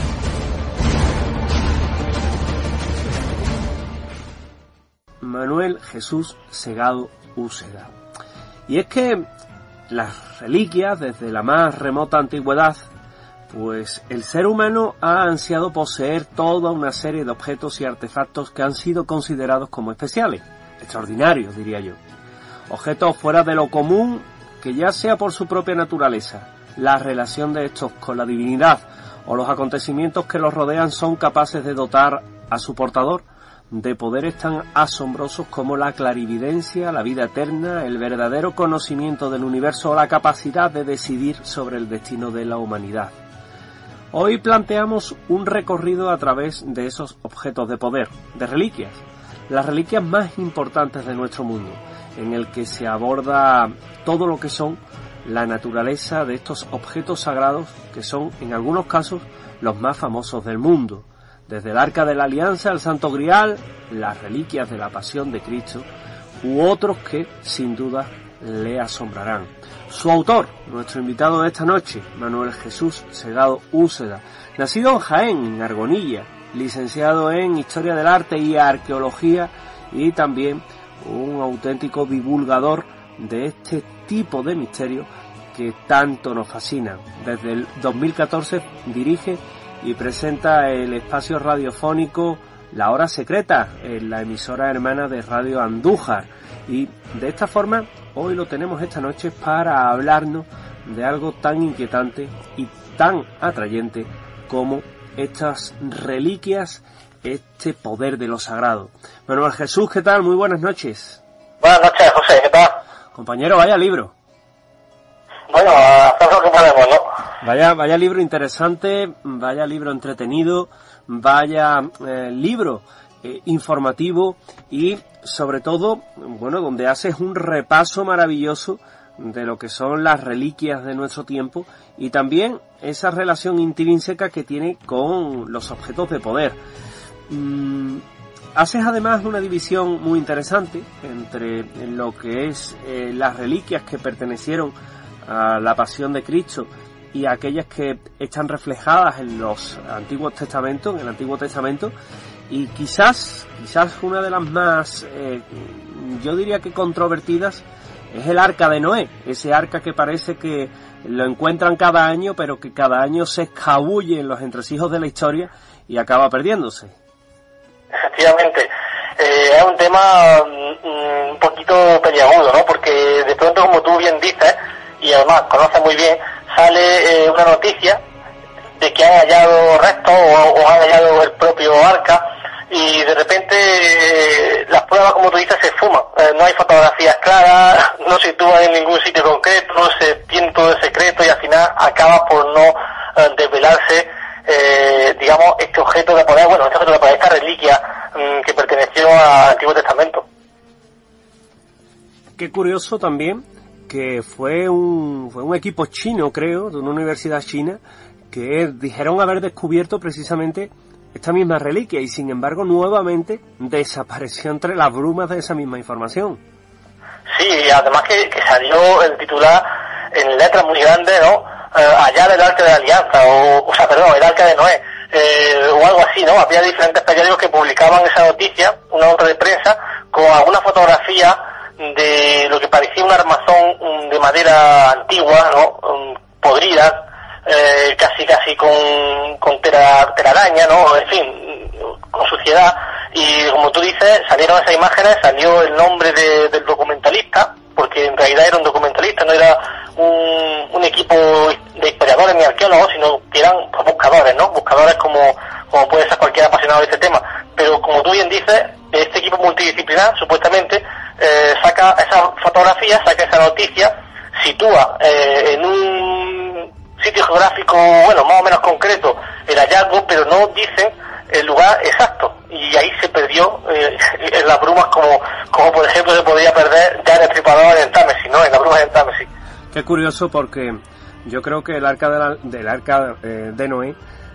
Manuel Jesús Segado Úceda. Y es que las reliquias, desde la más remota antigüedad, pues el ser humano ha ansiado poseer toda una serie de objetos y artefactos que han sido considerados como especiales, extraordinarios, diría yo. Objetos fuera de lo común, que ya sea por su propia naturaleza, la relación de estos con la divinidad o los acontecimientos que los rodean son capaces de dotar a su portador de poderes tan asombrosos como la clarividencia, la vida eterna, el verdadero conocimiento del universo o la capacidad de decidir sobre el destino de la humanidad. Hoy planteamos un recorrido a través de esos objetos de poder, de reliquias, las reliquias más importantes de nuestro mundo, en el que se aborda todo lo que son la naturaleza de estos objetos sagrados que son, en algunos casos, los más famosos del mundo. Desde el Arca de la Alianza, el Santo Grial, las reliquias de la Pasión de Cristo, u otros que, sin duda, le asombrarán. Su autor, nuestro invitado de esta noche, Manuel Jesús Segado Úceda, nacido en Jaén, en Argonilla, licenciado en Historia del Arte y Arqueología, y también un auténtico divulgador de este tipo de misterios que tanto nos fascinan. Desde el dos mil catorce dirige y presenta el espacio radiofónico La Hora Secreta en la emisora hermana de Radio Andújar, y de esta forma hoy lo tenemos esta noche para hablarnos de algo tan inquietante y tan atrayente como estas reliquias, este poder de lo sagrado. Manuel Jesús, ¿qué tal? Muy buenas noches. Buenas noches, José, ¿qué tal? Compañero, vaya libro. Bueno, hacemos lo que podemos, ¿no? Vaya, vaya libro interesante, vaya libro entretenido, vaya eh, libro eh, informativo y, sobre todo, bueno, donde haces un repaso maravilloso de lo que son las reliquias de nuestro tiempo y también esa relación intrínseca que tiene con los objetos de poder. Mm, haces además una división muy interesante entre lo que es eh, las reliquias que pertenecieron a la Pasión de Cristo y aquellas que están reflejadas en los Antiguos Testamentos, en el Antiguo Testamento, y quizás, quizás una de las más, eh, yo diría que controvertidas, es el Arca de Noé, ese arca que parece que lo encuentran cada año, pero que cada año se escabulle en los entresijos de la historia y acaba perdiéndose. Efectivamente, eh, es un tema mm, un poquito peliagudo, ¿no? Porque de pronto, como tú bien dices, y además conoces muy bien, sale eh, una noticia de que han hallado restos o, o han hallado el propio arca, y de repente eh, las pruebas, como tú dices, se esfuman. Eh, no hay fotografías claras, no se sitúan en ningún sitio concreto, se tiene todo el secreto y al final acaba por no eh, desvelarse, eh, digamos, este objeto de poder, bueno, este objeto de poder, esta reliquia mm, que perteneció al Antiguo Testamento. qué curioso también que fue un, fue un equipo chino, creo, de una universidad china, que dijeron haber descubierto precisamente esta misma reliquia y sin embargo nuevamente desapareció entre las brumas de esa misma información. Sí, y además que, que salió el titular en letras muy grandes, ¿no? Eh, allá del Arca de la Alianza, o, o sea, perdón, el Arca de Noé, eh, o algo así, ¿no? Había diferentes periódicos que publicaban esa noticia, una nota de prensa, con alguna fotografía de lo que parecía un armazón de madera antigua, ¿no? Podrida, eh, casi casi con, con tela, telaraña, ¿no? En fin, con suciedad. Y como tú dices, salieron esas imágenes, salió el nombre de, del documentalista, porque en realidad era un documentalista, no era un, un equipo de historiadores ni arqueólogos, sino que eran buscadores, ¿no? Buscadores como, como puede ser cualquier apasionado de este tema. Pero como tú bien dices, este equipo multidisciplinar, supuestamente, eh, saca esa fotografía, saca esa noticia, sitúa eh, en un sitio geográfico, bueno, más o menos concreto, el hallazgo, pero no dicen el lugar exacto, y ahí se perdió eh, en las brumas, como como por ejemplo se podría perder ya en el Destripador en Támesis, ¿no? En las brumas de Támesis. Qué curioso, porque yo creo que el arca de la, del arca eh, de Noé,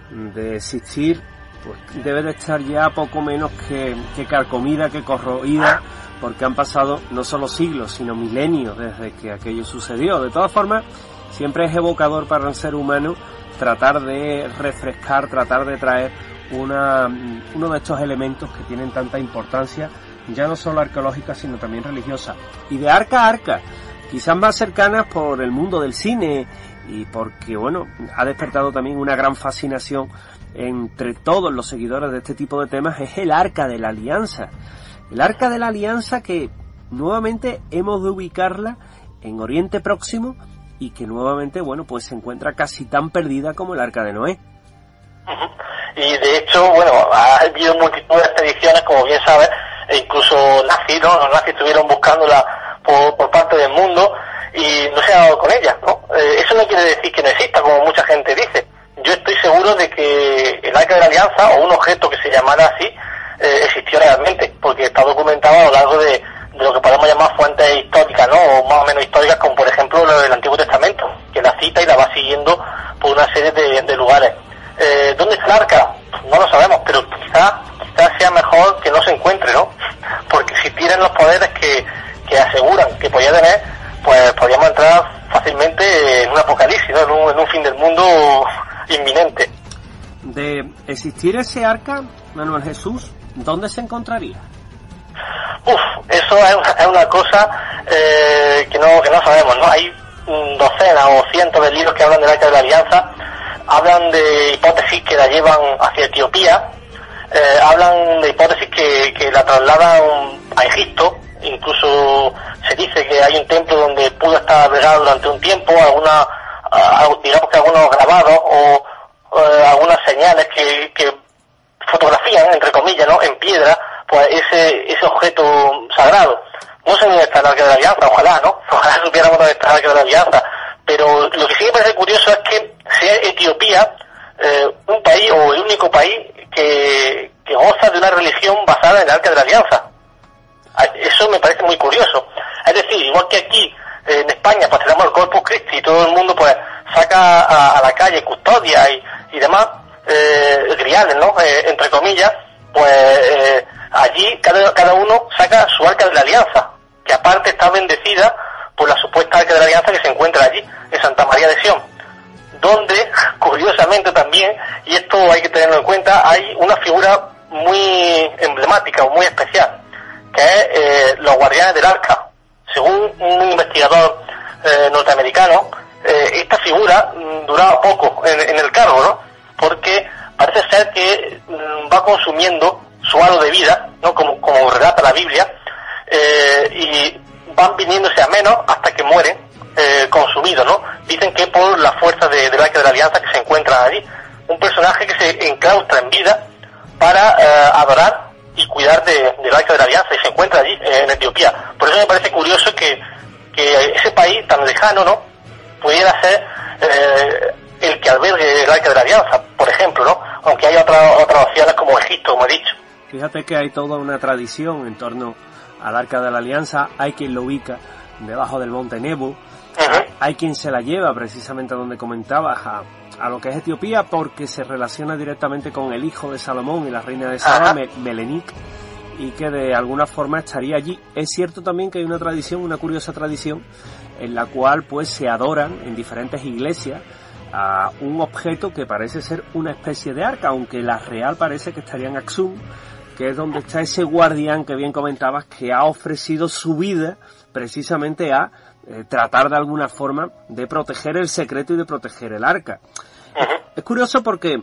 de existir, pues debe de estar ya poco menos que, que carcomida, que corroída, porque han pasado no solo siglos, sino milenios desde que aquello sucedió. De todas formas, siempre es evocador para el ser humano tratar de refrescar, tratar de traer una uno de estos elementos que tienen tanta importancia, ya no solo arqueológica, sino también religiosa. Y de arca a arca, quizás más cercanas por el mundo del cine y porque, bueno, ha despertado también una gran fascinación entre todos los seguidores de este tipo de temas, es el Arca de la Alianza. El Arca de la Alianza que nuevamente hemos de ubicarla en Oriente Próximo y que nuevamente, bueno, pues se encuentra casi tan perdida como el Arca de Noé. Uh-huh. Y de hecho, bueno, ha habido multitud de expediciones, como bien sabes, e incluso nazis, ¿no? Los nazis estuvieron buscándola por, por parte del mundo y no se ha dado con ella, ¿no? Eh, eso no quiere decir que no exista, como mucha gente dice. Yo estoy seguro de que el Arca de la Alianza, o un objeto que se llamara así, eh, existió realmente, porque está documentado a lo largo de, de lo que podemos llamar fuentes históricas, ¿no? O más o menos históricas, como por ejemplo lo del Antiguo Testamento, que la cita y la va siguiendo por una serie de, de lugares. Eh, ¿Dónde está el arca? No lo sabemos, pero quizá, quizá sea mejor que no se encuentre, ¿no? Porque si tienen los poderes que, que aseguran que podía tener, pues podríamos entrar fácilmente en un apocalipsis, ¿no? En un, en un fin del mundo inminente. De existir ese arca, Manuel Jesús, ¿dónde se encontraría? Uf, eso es una, es una cosa eh, que no que no sabemos, ¿no? Hay docenas o cientos de libros que hablan del Arca de la Alianza. Hablan de hipótesis que la llevan hacia Etiopía, eh, hablan de hipótesis que, que la trasladan a Egipto, incluso se dice que hay un templo donde pudo estar albergado durante un tiempo, alguna, digamos que algunos grabados o eh, algunas señales que, que fotografían, entre comillas, ¿no? En piedra, pues ese, ese objeto sagrado. No sé dónde está el Arca de la Alianza, ojalá, ¿no? Ojalá supiéramos dónde está el Arca de la Alianza. Pero lo que sí me parece curioso es que sea Etiopía eh, un país o el único país que, que goza de una religión basada en el Arca de la Alianza. Eso me parece muy curioso. Es decir, igual que aquí eh, en España pues tenemos el Corpus Christi y todo el mundo pues saca a, a la calle custodia y, y demás eh, griales, ¿no? Eh, entre comillas, pues eh, allí cada, cada uno saca su Arca de la Alianza, que aparte está bendecida por la supuesta Arca de la Alianza que se encuentra allí, en Santa María de Sion, donde, curiosamente también, y esto hay que tenerlo en cuenta, hay una figura muy emblemática o muy especial, que es eh, los guardianes del Arca. Según un investigador eh, norteamericano, eh, esta figura mm, duraba poco en, en el cargo, ¿no? Porque parece ser que mm, va consumiendo su halo de vida, ¿no? Como, como relata la Biblia, eh, y van viniéndose a menos hasta que mueren eh, consumidos, ¿no? Dicen que por la fuerza de, del Arca de la Alianza que se encuentran allí. Un personaje que se enclaustra en vida para eh, adorar y cuidar de, del Arca de la Alianza y se encuentra allí eh, en Etiopía. Por eso me parece curioso que, que ese país tan lejano, ¿no? Pudiera ser eh, el que albergue el Arca de la Alianza, por ejemplo, ¿no? Aunque hay otras otras opciones como Egipto, como he dicho. Fíjate que hay toda una tradición en torno al Arca de la Alianza. Hay quien lo ubica debajo del monte Nebo. Uh-huh. Hay quien se la lleva precisamente a donde comentabas, a, a lo que es Etiopía, porque se relaciona directamente con el hijo de Salomón y la reina de Saba, uh-huh. Melenik, y que de alguna forma estaría allí. Es cierto también que hay una tradición, una curiosa tradición, en la cual pues se adoran en diferentes iglesias a un objeto que parece ser una especie de arca, aunque la real parece que estaría en Aksum, que es donde está ese guardián que bien comentabas, que ha ofrecido su vida precisamente a eh, tratar de alguna forma de proteger el secreto y de proteger el arca. Uh-huh. Es curioso porque,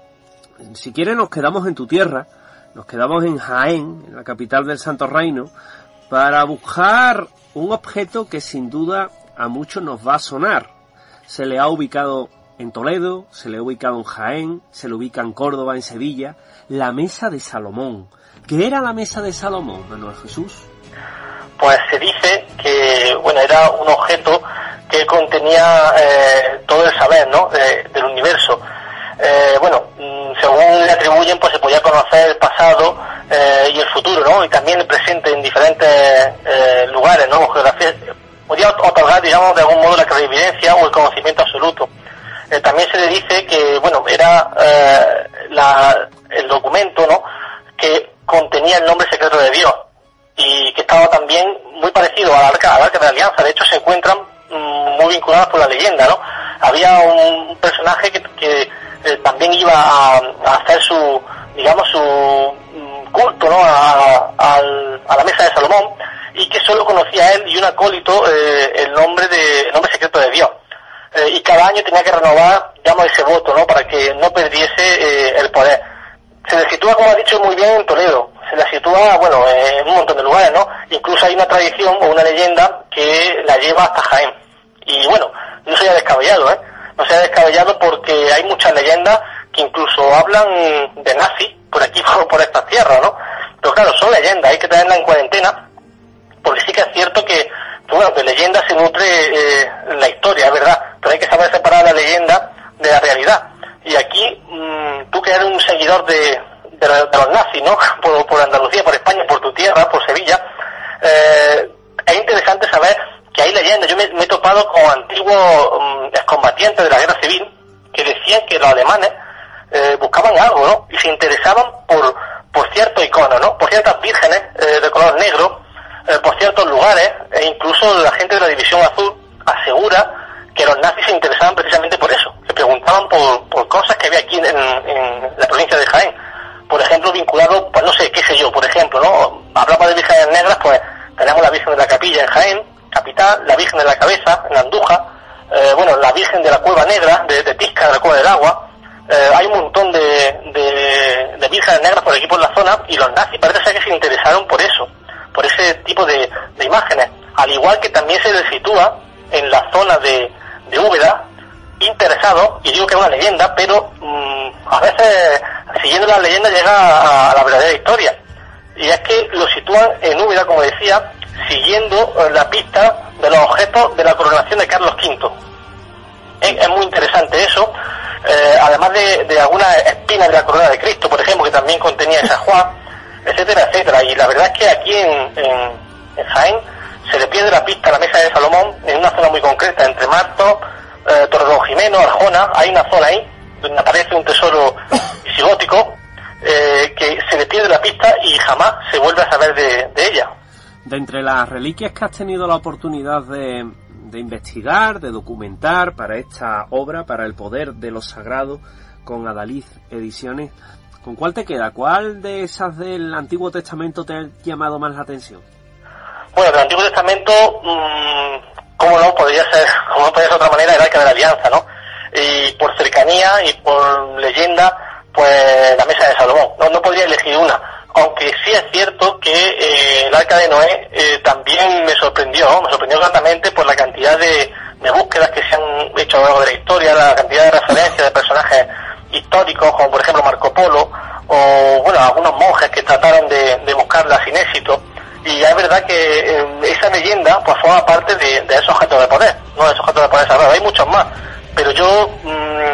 si quieres, nos quedamos en tu tierra, nos quedamos en Jaén, en la capital del Santo Reino, para buscar un objeto que sin duda a muchos nos va a sonar. Se le ha ubicado en Toledo, se le ha ubicado en Jaén, se le ubica en Córdoba, en Sevilla, la Mesa de Salomón. ¿Qué era la Mesa de Salomón, Manuel Jesús? Pues se dice que, bueno, era un objeto que contenía eh, todo el saber, ¿no?, de, del universo. Eh, bueno, según le atribuyen, pues se podía conocer el pasado eh, y el futuro, ¿no?, y también el presente en diferentes eh, lugares, ¿no?, geografías. Podía otorgar, digamos, de algún modo la clarividencia o el conocimiento absoluto. Eh, también se le dice que, bueno, era eh, la, el documento, ¿no?, que contenía el nombre secreto de Dios y que estaba también muy parecido al arca, al arca de la Alianza. De hecho, se encuentran mmm, muy vinculados por la leyenda, ¿no? Había un personaje que, que eh, también iba a, a hacer su, digamos, su mm, culto, ¿no?, a, a, a la Mesa de Salomón, y que solo conocía él y un acólito eh, el nombre de el nombre secreto de Dios. Eh, y cada año tenía que renovar, digamos, ese voto, ¿no?, para que no perdiese eh, el poder. Se le sitúa, como ha dicho muy bien, en Toledo. Se la sitúa, bueno, en un montón de lugares, ¿no? Incluso hay una tradición o una leyenda que la lleva hasta Jaén. Y bueno, no se haya descabellado, ¿eh? No se haya descabellado porque hay muchas leyendas que incluso hablan de nazis por aquí, por, por estas tierras, ¿no? Pero claro, son leyendas, hay que tenerlas en cuarentena, porque sí que es cierto que, que bueno, de leyendas se nutre eh, la historia, es verdad, pero hay que saber separar la leyenda de la realidad. Y aquí, mmm, tú que eres un seguidor de, de, de los nazis, ¿no?, por, por Andalucía, por España, por tu tierra, por Sevilla, eh, es interesante saber que hay leyendas. Yo me, me he topado con antiguos um, excombatientes de la guerra civil que decían que los alemanes eh, buscaban algo, ¿no?, y se interesaban por, por ciertos iconos, ¿no?, por ciertas vírgenes eh, de color negro, eh, por ciertos lugares, e incluso la gente de la División Azul asegura que los nazis se interesaban precisamente por eso. Se preguntaban por, por cosas que había aquí en, en la provincia de Jaén. Por ejemplo, vinculado, pues no sé, qué sé yo, por ejemplo, ¿no? Hablamos de vírgenes negras, pues tenemos la Virgen de la Capilla en Jaén, capital, la Virgen de la Cabeza en Andújar, eh, bueno, la Virgen de la Cueva Negra, de, de Tisca, de la Cueva del Agua. Eh, hay un montón de, de, de vírgenes negras por aquí por la zona, y los nazis parece ser que se interesaron por eso, por ese tipo de, de imágenes. Al igual que también se les sitúa en la zona de de Úbeda, interesado, y digo que es una leyenda, pero mmm, a veces siguiendo la leyenda llega a, a la verdadera historia, y es que lo sitúan en Úbeda, como decía, siguiendo la pista de los objetos de la coronación de Carlos quinto. Es, es muy interesante eso, eh, además de, de algunas espinas de la corona de Cristo, por ejemplo, que también contenía esa Juan, etcétera, etcétera. Y la verdad es que aquí en, en, en Jaén se le pierde la pista a la Mesa de Salomón en una zona muy concreta, entre Martos, eh, Torredonjimeno, Arjona. Hay una zona ahí donde aparece un tesoro visigótico eh, que se le pierde la pista y jamás se vuelve a saber de, de ella. De entre las reliquias que has tenido la oportunidad de, de investigar, de documentar para esta obra, para el poder de lo sagrado, con Adalid Ediciones, ¿con cuál te queda? ¿Cuál de esas del Antiguo Testamento te ha llamado más la atención? Bueno, del Antiguo Testamento, mmm, cómo no podría ser, cómo no podría ser de otra manera, el Arca de la Alianza, ¿no? Y por cercanía y por leyenda, pues la Mesa de Salomón. No, no podría elegir una, aunque sí es cierto que eh, el Arca de Noé eh, también me sorprendió, ¿no? Me sorprendió gratamente por la cantidad de, de búsquedas que se han hecho a lo largo de la historia, la cantidad de referencias de personajes históricos, como por ejemplo Marco Polo, o bueno, algunos monjes que trataron de, de buscarla sin éxito. Y es verdad que eh, esa leyenda pues forma parte de, de esos objetos de poder, no de esos objetos de poder sagrados. Hay muchos más, pero yo mmm,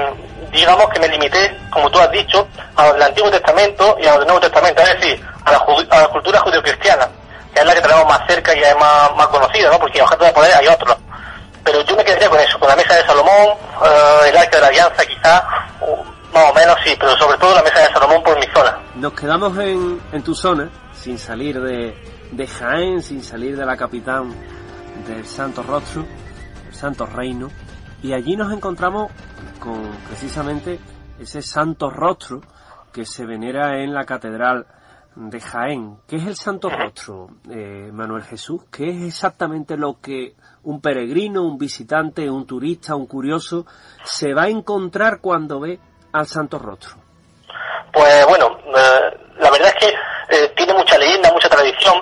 digamos que me limité, como tú has dicho, al Antiguo Testamento y al Nuevo Testamento, es decir, a la, a la cultura judeocristiana, que es la que tenemos más cerca y es más, más conocida, ¿no? Porque objetos de poder hay otros. Pero yo me quedaría con eso, con la mesa de Salomón, uh, el Arca de la Alianza quizás, uh, más o menos sí, pero sobre todo la mesa de Salomón por mi zona. Nos quedamos en, en tu zona, sin salir de, de Jaén, sin salir de la capital del Santo Rostro, el Santo Reino, y allí nos encontramos con precisamente ese Santo Rostro que se venera en la Catedral de Jaén. ¿Qué es el Santo Rostro, eh, Manuel Jesús? ¿Qué es exactamente lo que un peregrino, un visitante, un turista, un curioso se va a encontrar cuando ve al Santo Rostro? Pues bueno, eh, la verdad es que eh, tiene mucha leyenda, mucha tradición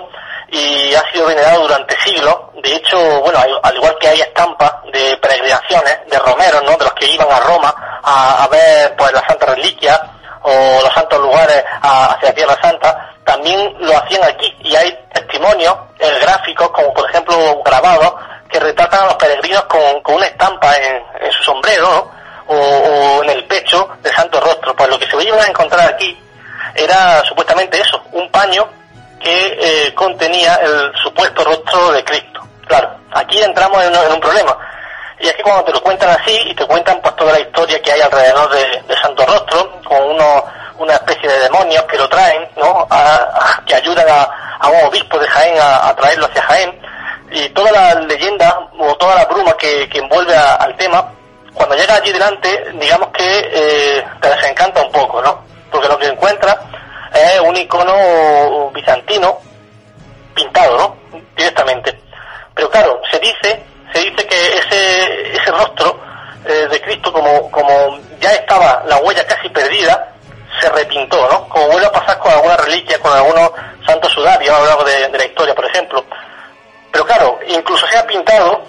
y ha sido venerado durante siglos. De hecho, bueno, al, al igual que hay estampas de peregrinaciones, de romeros, ¿no?, de los que iban a Roma a, a ver pues las santas reliquias o los santos lugares a, hacia Tierra Santa, también lo hacían aquí, y hay testimonios eh, gráficos, como por ejemplo grabados, que retratan a los peregrinos con, con una estampa en, en su sombrero, ¿no?, o, o en el pecho del Santo Rostro. Pues lo que se iban a encontrar aquí era supuestamente eso, un paño que eh, contenía el supuesto rostro de Cristo. Claro, aquí entramos en, en un problema, y es que cuando te lo cuentan así y te cuentan pues toda la historia que hay alrededor de, de Santo Rostro, con unos, una especie de demonios que lo traen, ¿no?, a, a, que ayudan a, a un obispo de Jaén a, a traerlo hacia Jaén, y toda la leyenda o toda la bruma que, que envuelve a, al tema, cuando llega allí delante, digamos que eh, te desencanta un poco, ¿no? Porque lo que encuentras es un icono bizantino pintado, ¿no?, directamente. Pero claro, se dice se dice que ese ese rostro eh, de Cristo, como como ya estaba la huella casi perdida, se repintó, ¿no? Como vuelve a pasar con alguna reliquia, con algunos santos sudarios a lo largo de, de la historia, por ejemplo. Pero claro, incluso se ha pintado,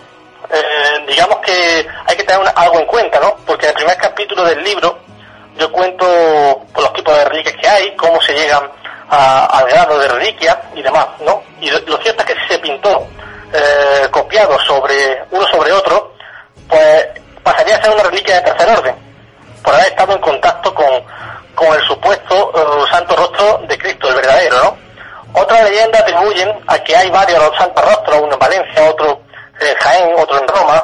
eh, digamos que hay que tener una, algo en cuenta, ¿no? Porque en el primer capítulo del libro yo cuento por los tipos de reliquias que hay, cómo se llegan a, al grado de reliquia y demás, ¿no? Y lo, lo cierto es que si se pintó eh, copiado sobre uno sobre otro, pues pasaría a ser una reliquia de tercer orden, por haber estado en contacto con, con el supuesto uh, Santo Rostro de Cristo, el verdadero, ¿no? Otras leyendas atribuyen a que hay varios santos rostros, uno en Valencia, otro en Jaén, otro en Roma,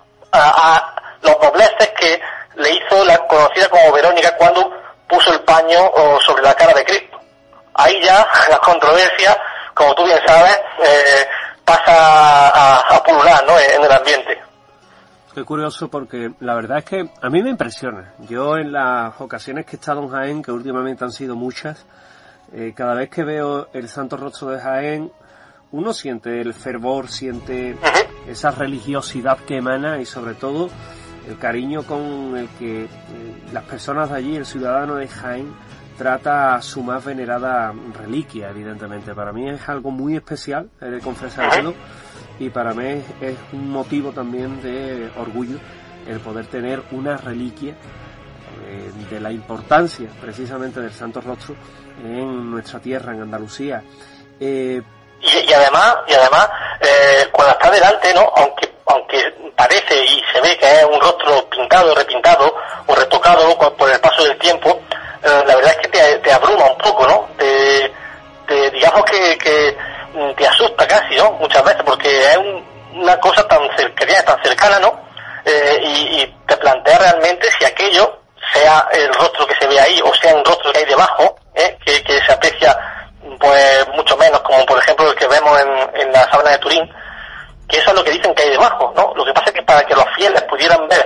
a, a los dobleces que le hizo la conocida como Verónica cuando puso el paño oh, sobre la cara de Cristo. Ahí ya la controversia, como tú bien sabes, eh, pasa a, a pulular, ¿no?, en el ambiente. Qué curioso, porque la verdad es que a mí me impresiona. Yo en las ocasiones que he estado en Jaén, que últimamente han sido muchas, eh, cada vez que veo el Santo Rostro de Jaén, uno siente el fervor, siente esa religiosidad que emana y sobre todo el cariño con el que eh, las personas de allí, el ciudadano de Jaén, trata a su más venerada reliquia, evidentemente. Para mí es algo muy especial, he de confesártelo, y para mí es, es un motivo también de orgullo el poder tener una reliquia eh, de la importancia precisamente del Santo Rostro en nuestra tierra, en Andalucía. Eh, y, y además, y además eh, cuando está delante, ¿no?, aunque aunque parece y se ve que es un rostro pintado, repintado o retocado por el paso del tiempo, eh, la verdad es que te, te abruma un poco, ¿no? Te, te digamos que, que te asusta casi, ¿no?, muchas veces, porque es un, una cosa tan cercana, tan cercana, ¿no? Eh, y, y te plantea realmente si aquello sea el rostro que se ve ahí o sea un rostro que hay debajo, ¿eh?, que, que se aprecia pues mucho menos, como por ejemplo el que vemos en, en la sábana de Turín, que eso es lo que dicen que hay debajo, ¿no? Lo que pasa es que para que los fieles pudieran ver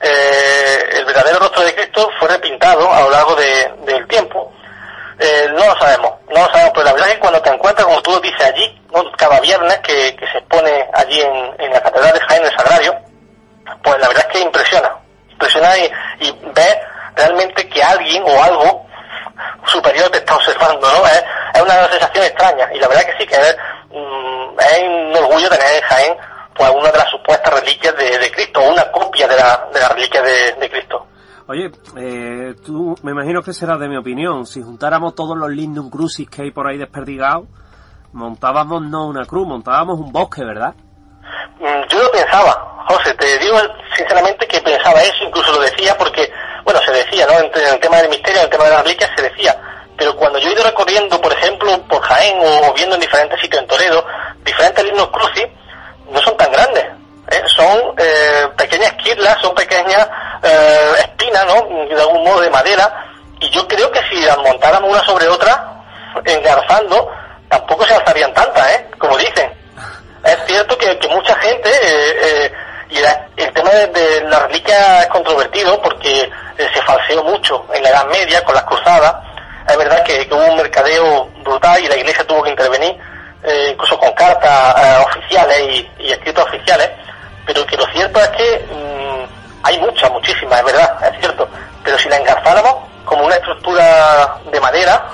eh, el verdadero rostro de Cristo fue repintado a lo largo de, del tiempo. Eh, no lo sabemos, no lo sabemos, pero la verdad es que cuando te encuentras, como tú dices, allí, ¿no?, cada viernes que, que se expone allí en, en la Catedral de Jaén, el Sagrario, pues la verdad es que impresiona, impresiona y, y ves realmente que alguien o algo superior te está observando, ¿no? Es, es una sensación extraña, y la verdad que sí, que es, mm, es un orgullo tener en Jaén pues una de las supuestas reliquias de, de Cristo, o una copia de la, de la reliquia de, de Cristo. Oye, eh, tú me imagino que serás de mi opinión. Si juntáramos todos los Lignum Crucis que hay por ahí desperdigados, montábamos no una cruz, montábamos un bosque, ¿verdad? Mm, yo lo pensaba, José, te digo sinceramente que pensaba eso, incluso lo decía porque bueno, se decía, ¿no? En, en el tema del misterio, en el tema de las reliquias se decía, pero cuando yo he ido recorriendo, por ejemplo, por Jaén o, o viendo en diferentes sitios en Toledo, diferentes Lignum Crucis no son tan grandes, ¿eh? Son eh, pequeñas quirlas, son pequeñas eh, espinas, ¿no? De algún modo de madera, y yo creo que si las montáramos una sobre otra, engarzando, tampoco se alzarían tantas, ¿eh? Como dicen. Es cierto que, que mucha gente, eh, eh, y la, el tema de, de la reliquia es controvertido porque eh, se falseó mucho en la Edad Media con las cruzadas. Es verdad que, que hubo un mercadeo brutal y la Iglesia tuvo que intervenir, eh, incluso con cartas eh, oficiales y, y escritos oficiales, pero que lo cierto es que mmm, hay muchas, muchísimas, es verdad, es cierto, pero si la engarzáramos como una estructura de madera,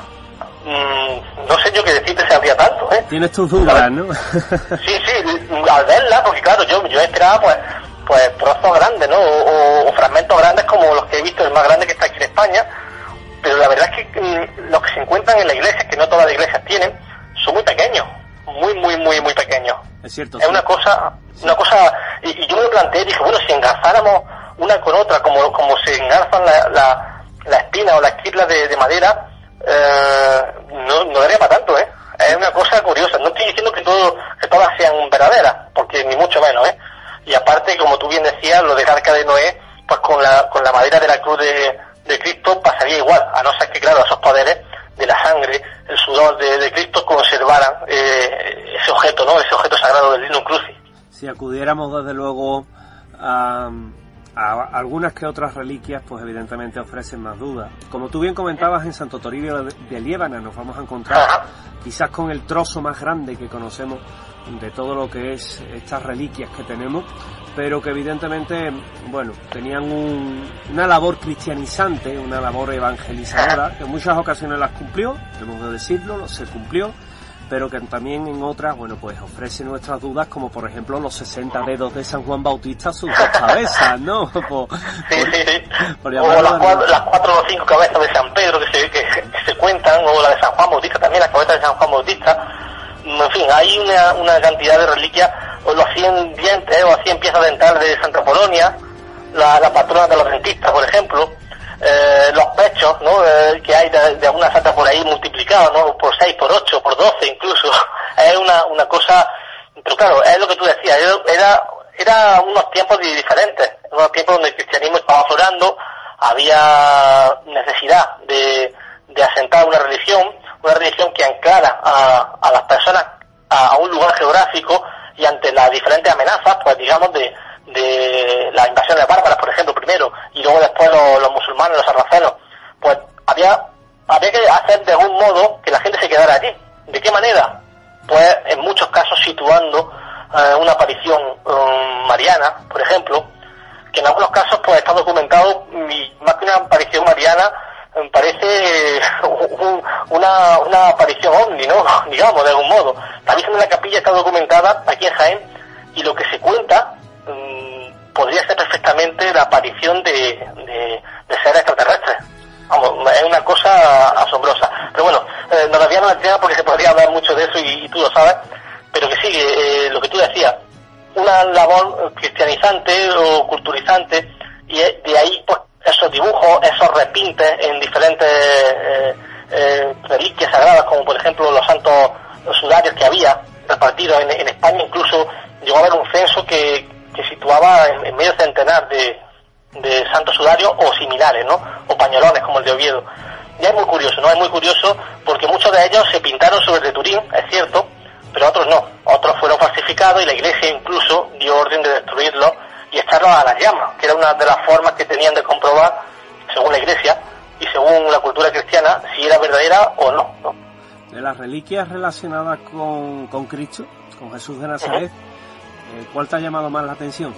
mmm, no sé yo qué decirte se habría tanto, ¿eh? Tienes tus dudas, ¿no? Sí, sí, al verla, porque claro, yo, yo esperaba pues pues trozos grandes, ¿no? O, o fragmentos grandes como los que he visto, el más grande que está aquí en España, pero la verdad es que mmm, los que se encuentran en la iglesia, que no todas las iglesias tienen, son muy pequeños, muy, muy, muy, muy pequeños. Es cierto. Es sí. una cosa, una cosa, y, y yo me lo planteé, dije, bueno, si engarzáramos una con otra, como, como se engarzan la, la, la espina o la esquirla de, de madera, eh, no, no daría para tanto, ¿eh? Es una cosa curiosa. No estoy diciendo que todo, que todas sean verdaderas, porque ni mucho menos, ¿eh? Y aparte, como tú bien decías, lo del arca de Noé, pues con la, con la madera de la cruz de, de Cristo pasaría igual, a no ser que, claro, esos poderes de la sangre, el sudor de, de Cristo conservaran eh, ese objeto, ¿no? Ese objeto sagrado del Lignum Crucis. Si acudiéramos desde luego a, a algunas que otras reliquias, pues evidentemente ofrecen más dudas. Como tú bien comentabas, en Santo Toribio de, de Liébana nos vamos a encontrar Ajá. quizás con el trozo más grande que conocemos de todo lo que es estas reliquias que tenemos, pero que evidentemente, bueno, tenían un, una labor cristianizante, una labor evangelizadora, que en muchas ocasiones las cumplió, hemos de decirlo, se cumplió, pero que también en otras, bueno, pues ofrece nuestras dudas, como por ejemplo los sesenta dedos de San Juan Bautista, sus dos cabezas, ¿no? Por, sí, por, sí, sí. Por o las cuatro, las cuatro o cinco cabezas de San Pedro que se, que, que se cuentan, o la de San Juan Bautista también, las cabezas de San Juan Bautista. En fin, hay una, una cantidad de reliquias, o los cien dientes, o cien piezas dentales de Santa Polonia, la, la patrona de los dentistas, por ejemplo, eh, los pechos, ¿no? Eh, que hay de, de alguna santa por ahí multiplicados, ¿no? Por seis, por ocho, por doce incluso. Es una, una cosa, pero claro, es lo que tú decías, era, era unos tiempos diferentes, unos tiempos donde el cristianismo estaba aflorando, había necesidad de, de asentar una religión, una religión que anclara a, a las personas a, a un lugar geográfico, y ante las diferentes amenazas, pues digamos, de, de las invasiones bárbaras, por ejemplo, primero, y luego después los, los musulmanes, los sarracenos, pues había, había que hacer de algún modo que la gente se quedara allí. ¿De qué manera? Pues en muchos casos situando eh, una aparición um, mariana, por ejemplo, que en algunos casos pues está documentado, y más que una aparición mariana, me parece un, una, una aparición ovni, ¿no? Digamos, de algún modo. La Virgen de la Capilla está documentada aquí en Jaén, y lo que se cuenta mmm, podría ser perfectamente la aparición de, de, de seres extraterrestres. Vamos, es una cosa asombrosa. Pero bueno, eh, nos desviamos del tema porque se podría hablar mucho de eso, y, y tú lo sabes, pero que sigue, eh, lo que tú decías, una labor cristianizante o culturizante, y de ahí pues esos dibujos, esos repintes en diferentes eh, eh, reliquias sagradas, como por ejemplo los santos los sudarios que había repartidos en, en España. Incluso llegó a haber un censo que, que situaba en, en medio centenar de, de santos sudarios o similares, ¿no? O pañolones como el de Oviedo. Y es muy curioso, ¿no? Es muy curioso porque muchos de ellos se pintaron sobre el de Turín, es cierto, pero otros no. Otros fueron falsificados, y la Iglesia incluso dio orden de destruirlos y echarlos a las llamas, que era una de las formas que tenían de comprobar, según la Iglesia y según la cultura cristiana, si era verdadera o no, ¿no? De las reliquias relacionadas con, con Cristo, con Jesús de Nazaret, uh-huh. eh, ¿cuál te ha llamado más la atención?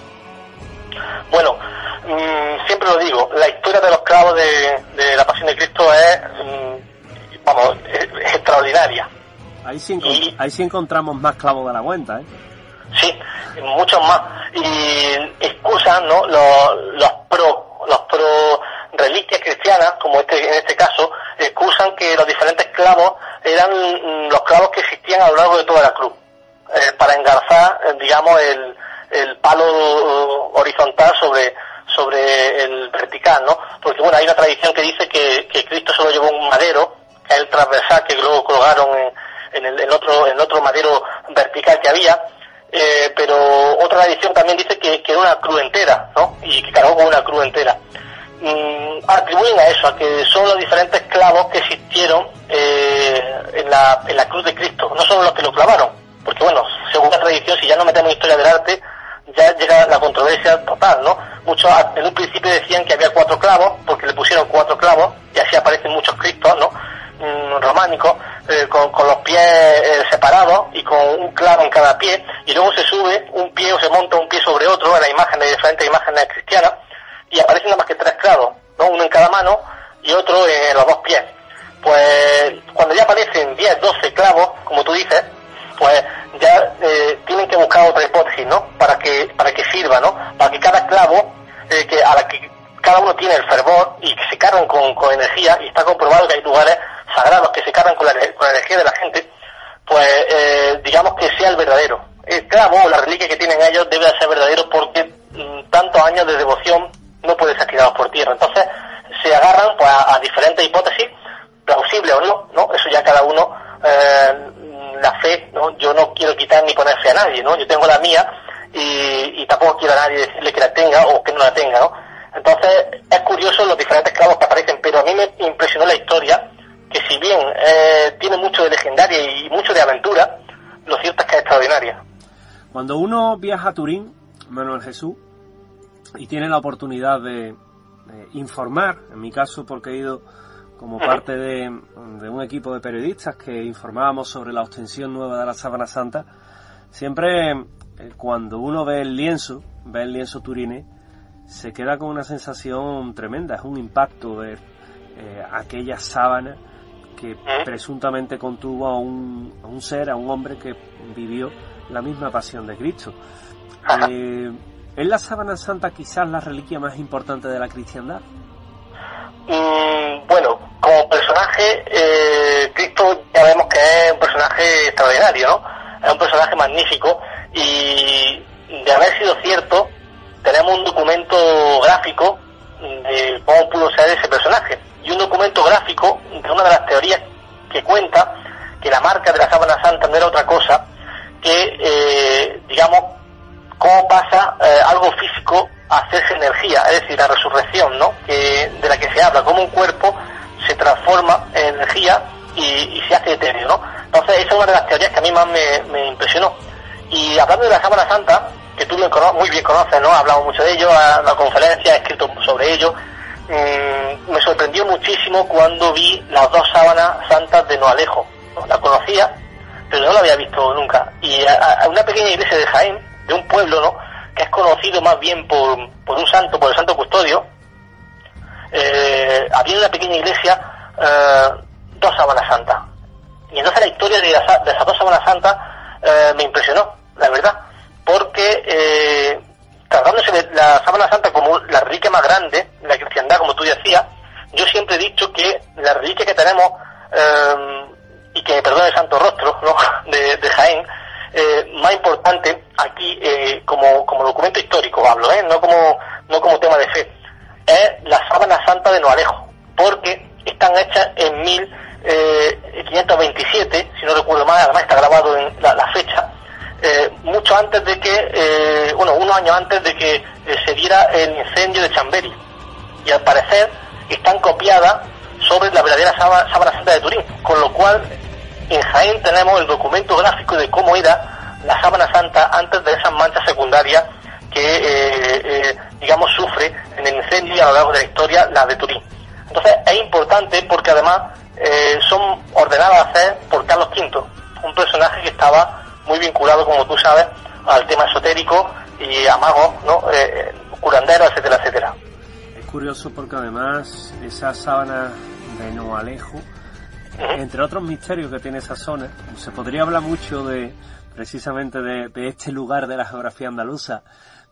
Bueno, mmm, siempre lo digo, la historia de los clavos de, de la Pasión de Cristo es, mmm, vamos, es, es extraordinaria. Ahí sí, y, ahí sí encontramos más clavos de la cuenta, ¿eh? Sí, muchos más. Y excusan, ¿no? Los, los pro, los pro reliquias cristianas, como este, en este caso, excusan que los diferentes clavos eran los clavos que existían a lo largo de toda la cruz, eh, para engarzar, digamos, el, el palo horizontal sobre, sobre el vertical, ¿no? Porque bueno, hay una tradición que dice que, que Cristo solo llevó un madero, que es el transversal, que luego colgaron en, en el en otro en otro madero vertical que había, eh, pero otra tradición también dice que, que era una cruz entera, ¿no? Y que cargó con una cruz entera. Mm, atribuyen a eso, a que son los diferentes clavos que existieron eh, en la en la cruz de Cristo, no solo los que lo clavaron, porque bueno, según la tradición, si ya no metemos historia del arte, ya llega la controversia total, ¿no? Muchos en un principio decían que había cuatro clavos, porque le pusieron cuatro clavos, y así aparecen muchos Cristos, ¿no? Mm, románicos, eh, con, con los pies eh, separados y con un clavo en cada pie, y luego se sube un pie o se monta un pie sobre otro en las imágenes, diferentes imágenes cristianas, y aparecen nada más que tres clavos, ¿no? Uno en cada mano y otro en los dos pies. Pues cuando ya aparecen diez, doce clavos, como tú dices, pues ya eh, tienen que buscar otra hipótesis, ¿no? Para que para que sirva, ¿no? Para que cada clavo, eh, que a la que cada uno tiene el fervor y que se cargan con, con energía, y está comprobado que hay lugares sagrados que se cargan con la, con la energía de la gente, pues eh, digamos que sea el verdadero. El clavo o la reliquia que tienen ellos debe de ser verdadero, porque mm, tantos años de devoción no puede ser tirado por tierra. Entonces se agarran pues a, a diferentes hipótesis, plausible o no, ¿no? Eso ya cada uno, eh, la fe, ¿no? Yo no quiero quitar ni poner fe a nadie, ¿no? Yo tengo la mía y, y tampoco quiero a nadie decirle que la tenga o que no la tenga, ¿no? Entonces es curioso los diferentes clavos que aparecen, pero a mí me impresionó la historia, que si bien eh, tiene mucho de legendaria y mucho de aventura, lo cierto es que es extraordinaria. Cuando uno viaja a Turín, Manuel Jesús, y tiene la oportunidad de, de informar, en mi caso porque he ido como parte de, de un equipo de periodistas que informábamos sobre la ostensión nueva de la Sábana Santa, siempre eh, cuando uno ve el lienzo, ve el lienzo turinés, se queda con una sensación tremenda, es un impacto ver eh, aquella sábana que presuntamente contuvo a un, a un ser, a un hombre que vivió la misma pasión de Cristo. Eh, ¿Es la Sábana Santa quizás la reliquia más importante de la cristiandad? Mm, bueno, como personaje, eh, Cristo ya vemos que es un personaje extraordinario, ¿no? Es un personaje magnífico, y de haber sido cierto, tenemos un documento gráfico de cómo pudo ser ese personaje, y un documento gráfico de una de las teorías que cuenta que la marca de la Sábana Santa no era otra cosa que, eh, digamos, cómo pasa eh, algo físico a hacerse energía, es decir, la resurrección, ¿no? Que de la que se habla, cómo un cuerpo se transforma en energía y, y se hace etéreo, ¿no? Entonces esa es una de las teorías que a mí más me, me impresionó. Y hablando de la Sábana Santa, que tú muy bien conoces, ¿no? He hablado mucho de ello, a la conferencia, he escrito sobre ello. Mm, me sorprendió muchísimo cuando vi las dos sábanas santas de Noalejo, ¿no? La conocía, pero no la había visto nunca. Y a, a una pequeña iglesia de Jaén, de un pueblo, ¿no? Que es conocido más bien por, por un santo, por el Santo Custodio, eh, había una pequeña iglesia, eh, dos sábanas santas. Y entonces la historia de, la, de esas dos sábanas santas eh, me impresionó, la verdad, porque eh, tratándose de la Sábana Santa como la reliquia más grande de la cristiandad, como tú decías, yo siempre he dicho que la reliquia que tenemos, eh, y que me perdone el Santo Rostro, ¿no? de, de Jaén, eh, más importante aquí, eh, como, como documento histórico hablo, ¿eh? no como no como tema de fe, es la Sábana Santa de Noalejo, porque están hechas en mil quinientos veintisiete, si no recuerdo mal, además está grabado en la, la fecha, eh, mucho antes de que, eh, bueno, unos años antes de que eh, se diera el incendio de Chamberí, y al parecer están copiadas sobre la verdadera Sábana, Sábana Santa de Turín, con lo cual en Jaén tenemos el documento gráfico de cómo era la Sábana Santa antes de esas manchas secundarias que, eh, eh, digamos, sufre en el incendio y a lo largo de la historia la de Turín. Entonces es importante porque además eh, son ordenadas a hacer por Carlos quinto, un personaje que estaba muy vinculado, como tú sabes, al tema esotérico y a magos, ¿no? Eh, curanderos, etcétera, etcétera. Es curioso porque además esa sábana de Noalejo, entre otros misterios que tiene esa zona, se podría hablar mucho de precisamente de, de este lugar de la geografía andaluza,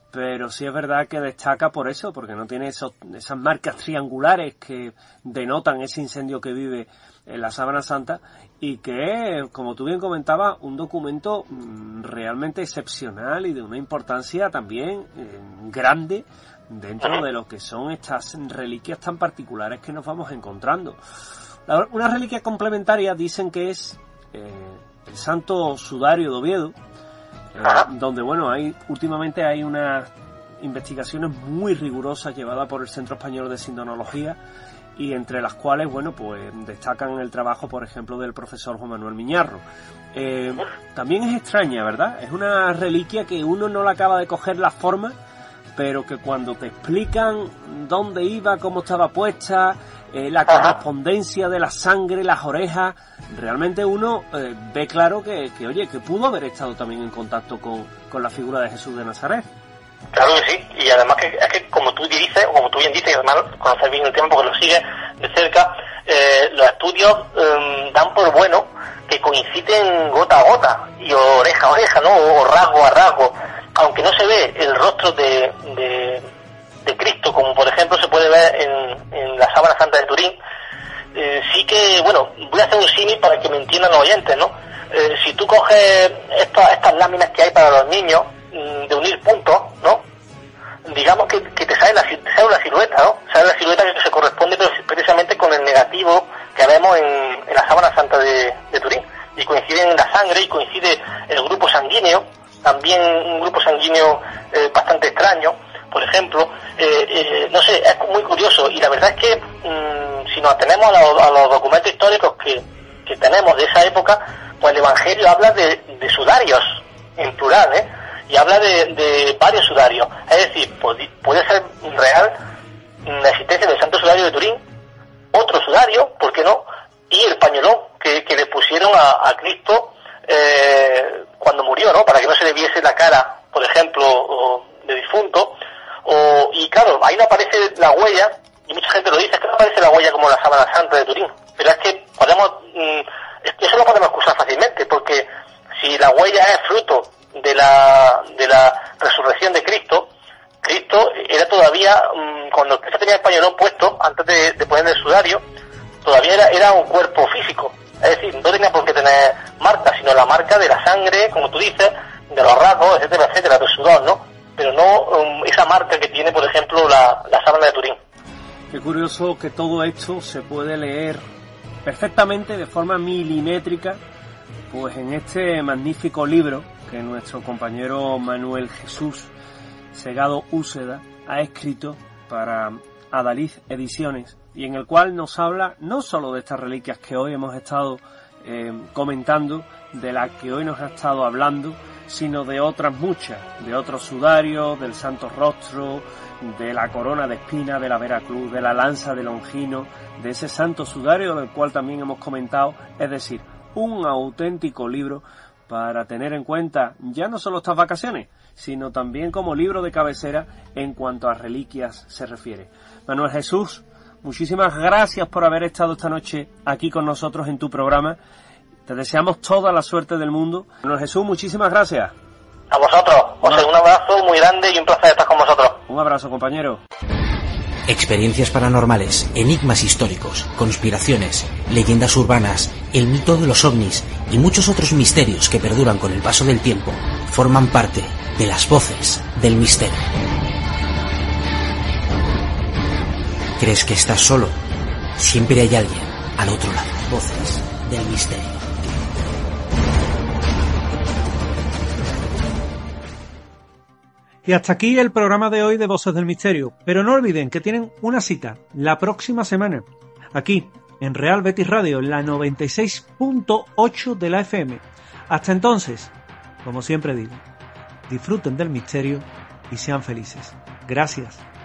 pero sí es verdad que destaca por eso, porque no tiene esos, esas marcas triangulares que denotan ese incendio que vive en la Sábana Santa, y que es, como tú bien comentabas, un documento mmm, realmente excepcional y de una importancia también eh, grande dentro de lo que son estas reliquias tan particulares que nos vamos encontrando. La, una reliquia complementaria dicen que es eh, el Santo Sudario de Oviedo, eh, donde bueno, hay últimamente hay unas investigaciones muy rigurosas llevadas por el Centro Español de Sindonología, y entre las cuales, bueno, pues destacan el trabajo, por ejemplo, del profesor Juan Manuel Miñarro. Eh, también es extraña, ¿verdad? Es una reliquia que uno no le acaba de coger la forma, pero que cuando te explican dónde iba, cómo estaba puesta, eh, la correspondencia de la sangre, las orejas, realmente uno eh, ve claro que, que, oye, que pudo haber estado también en contacto con, con la figura de Jesús de Nazaret. Claro que sí, y además que es que como tú dices, o como tú bien dices, y además conoces bien el tema porque lo sigues de cerca, eh, los estudios eh, dan por bueno que coinciden gota a gota, y oreja a oreja, ¿no? O rasgo a rasgo, aunque no se ve el rostro de, de, de Cristo, como por ejemplo se puede ver en, en la Sábana Santa de Turín, eh, sí que, bueno, voy a hacer un símil para que me entiendan los oyentes, ¿no? Eh, si tú coges estas, estas láminas que hay para los niños, de unir puntos, ¿no? Digamos que, que te sale la, te sale una silueta, ¿no? Sale la silueta que se corresponde precisamente con el negativo que vemos en, en la Sábana Santa de, de Turín. Y coincide en la sangre, y coincide el grupo sanguíneo, también un grupo sanguíneo eh, bastante extraño, por ejemplo. Eh, eh, no sé, es muy curioso, y la verdad es que mmm, si nos atenemos a, lo, a los documentos históricos que, que tenemos de esa época, pues el Evangelio habla de, de sudarios, en plural, ¿eh? Y habla de, de varios sudarios. Es decir, puede, puede ser real la existencia del Santo Sudario de Turín, otro sudario, ¿por qué no? Y el pañolón que, que le pusieron a, a Cristo eh, cuando murió, ¿no? Para que no se le viese la cara, por ejemplo, o, de difunto. O, y claro, ahí no aparece la huella, y mucha gente lo dice, es que no aparece la huella como la Sábana Santa de Turín. Pero es que podemos, mmm, eso lo podemos excusar fácilmente, porque si la huella es fruto de la de la resurrección de Cristo, Cristo era todavía, mmm, cuando Cristo tenía el pañolón puesto, antes de, de poner el sudario, todavía era, era un cuerpo físico, es decir, no tenía por qué tener marca, sino la marca de la sangre, como tú dices, de los rasgos, etcétera, etcétera, del sudor, ¿no? Pero no um, esa marca que tiene, por ejemplo, la, la sábana de Turín. Qué curioso que todo esto se puede leer perfectamente, de forma milimétrica, pues en este magnífico libro que nuestro compañero Manuel Jesús Segado Úceda ha escrito para Adalid Ediciones, y en el cual nos habla no solo de estas reliquias que hoy hemos estado eh, comentando, de las que hoy nos ha estado hablando, sino de otras muchas, de otros sudarios, del Santo Rostro, de la corona de espina de la Veracruz, de la lanza de Longino, de ese Santo Sudario del cual también hemos comentado, es decir, un auténtico libro para tener en cuenta ya no solo estas vacaciones, sino también como libro de cabecera en cuanto a reliquias se refiere. Manuel Jesús, muchísimas gracias por haber estado esta noche aquí con nosotros en tu programa. Te deseamos toda la suerte del mundo. Manuel Jesús, muchísimas gracias. A vosotros, os doy un abrazo muy grande y un placer estar con vosotros. Un abrazo, compañero. Experiencias paranormales, enigmas históricos, conspiraciones, leyendas urbanas, el mito de los ovnis y muchos otros misterios que perduran con el paso del tiempo forman parte de las voces del misterio. ¿Crees que estás solo? Siempre hay alguien al otro lado. Voces del misterio. Y hasta aquí el programa de hoy de Voces del Misterio. Pero no olviden que tienen una cita la próxima semana, aquí, en Real Betis Radio, en la noventa y seis punto ocho de la F M. Hasta entonces, como siempre digo, disfruten del misterio y sean felices. Gracias.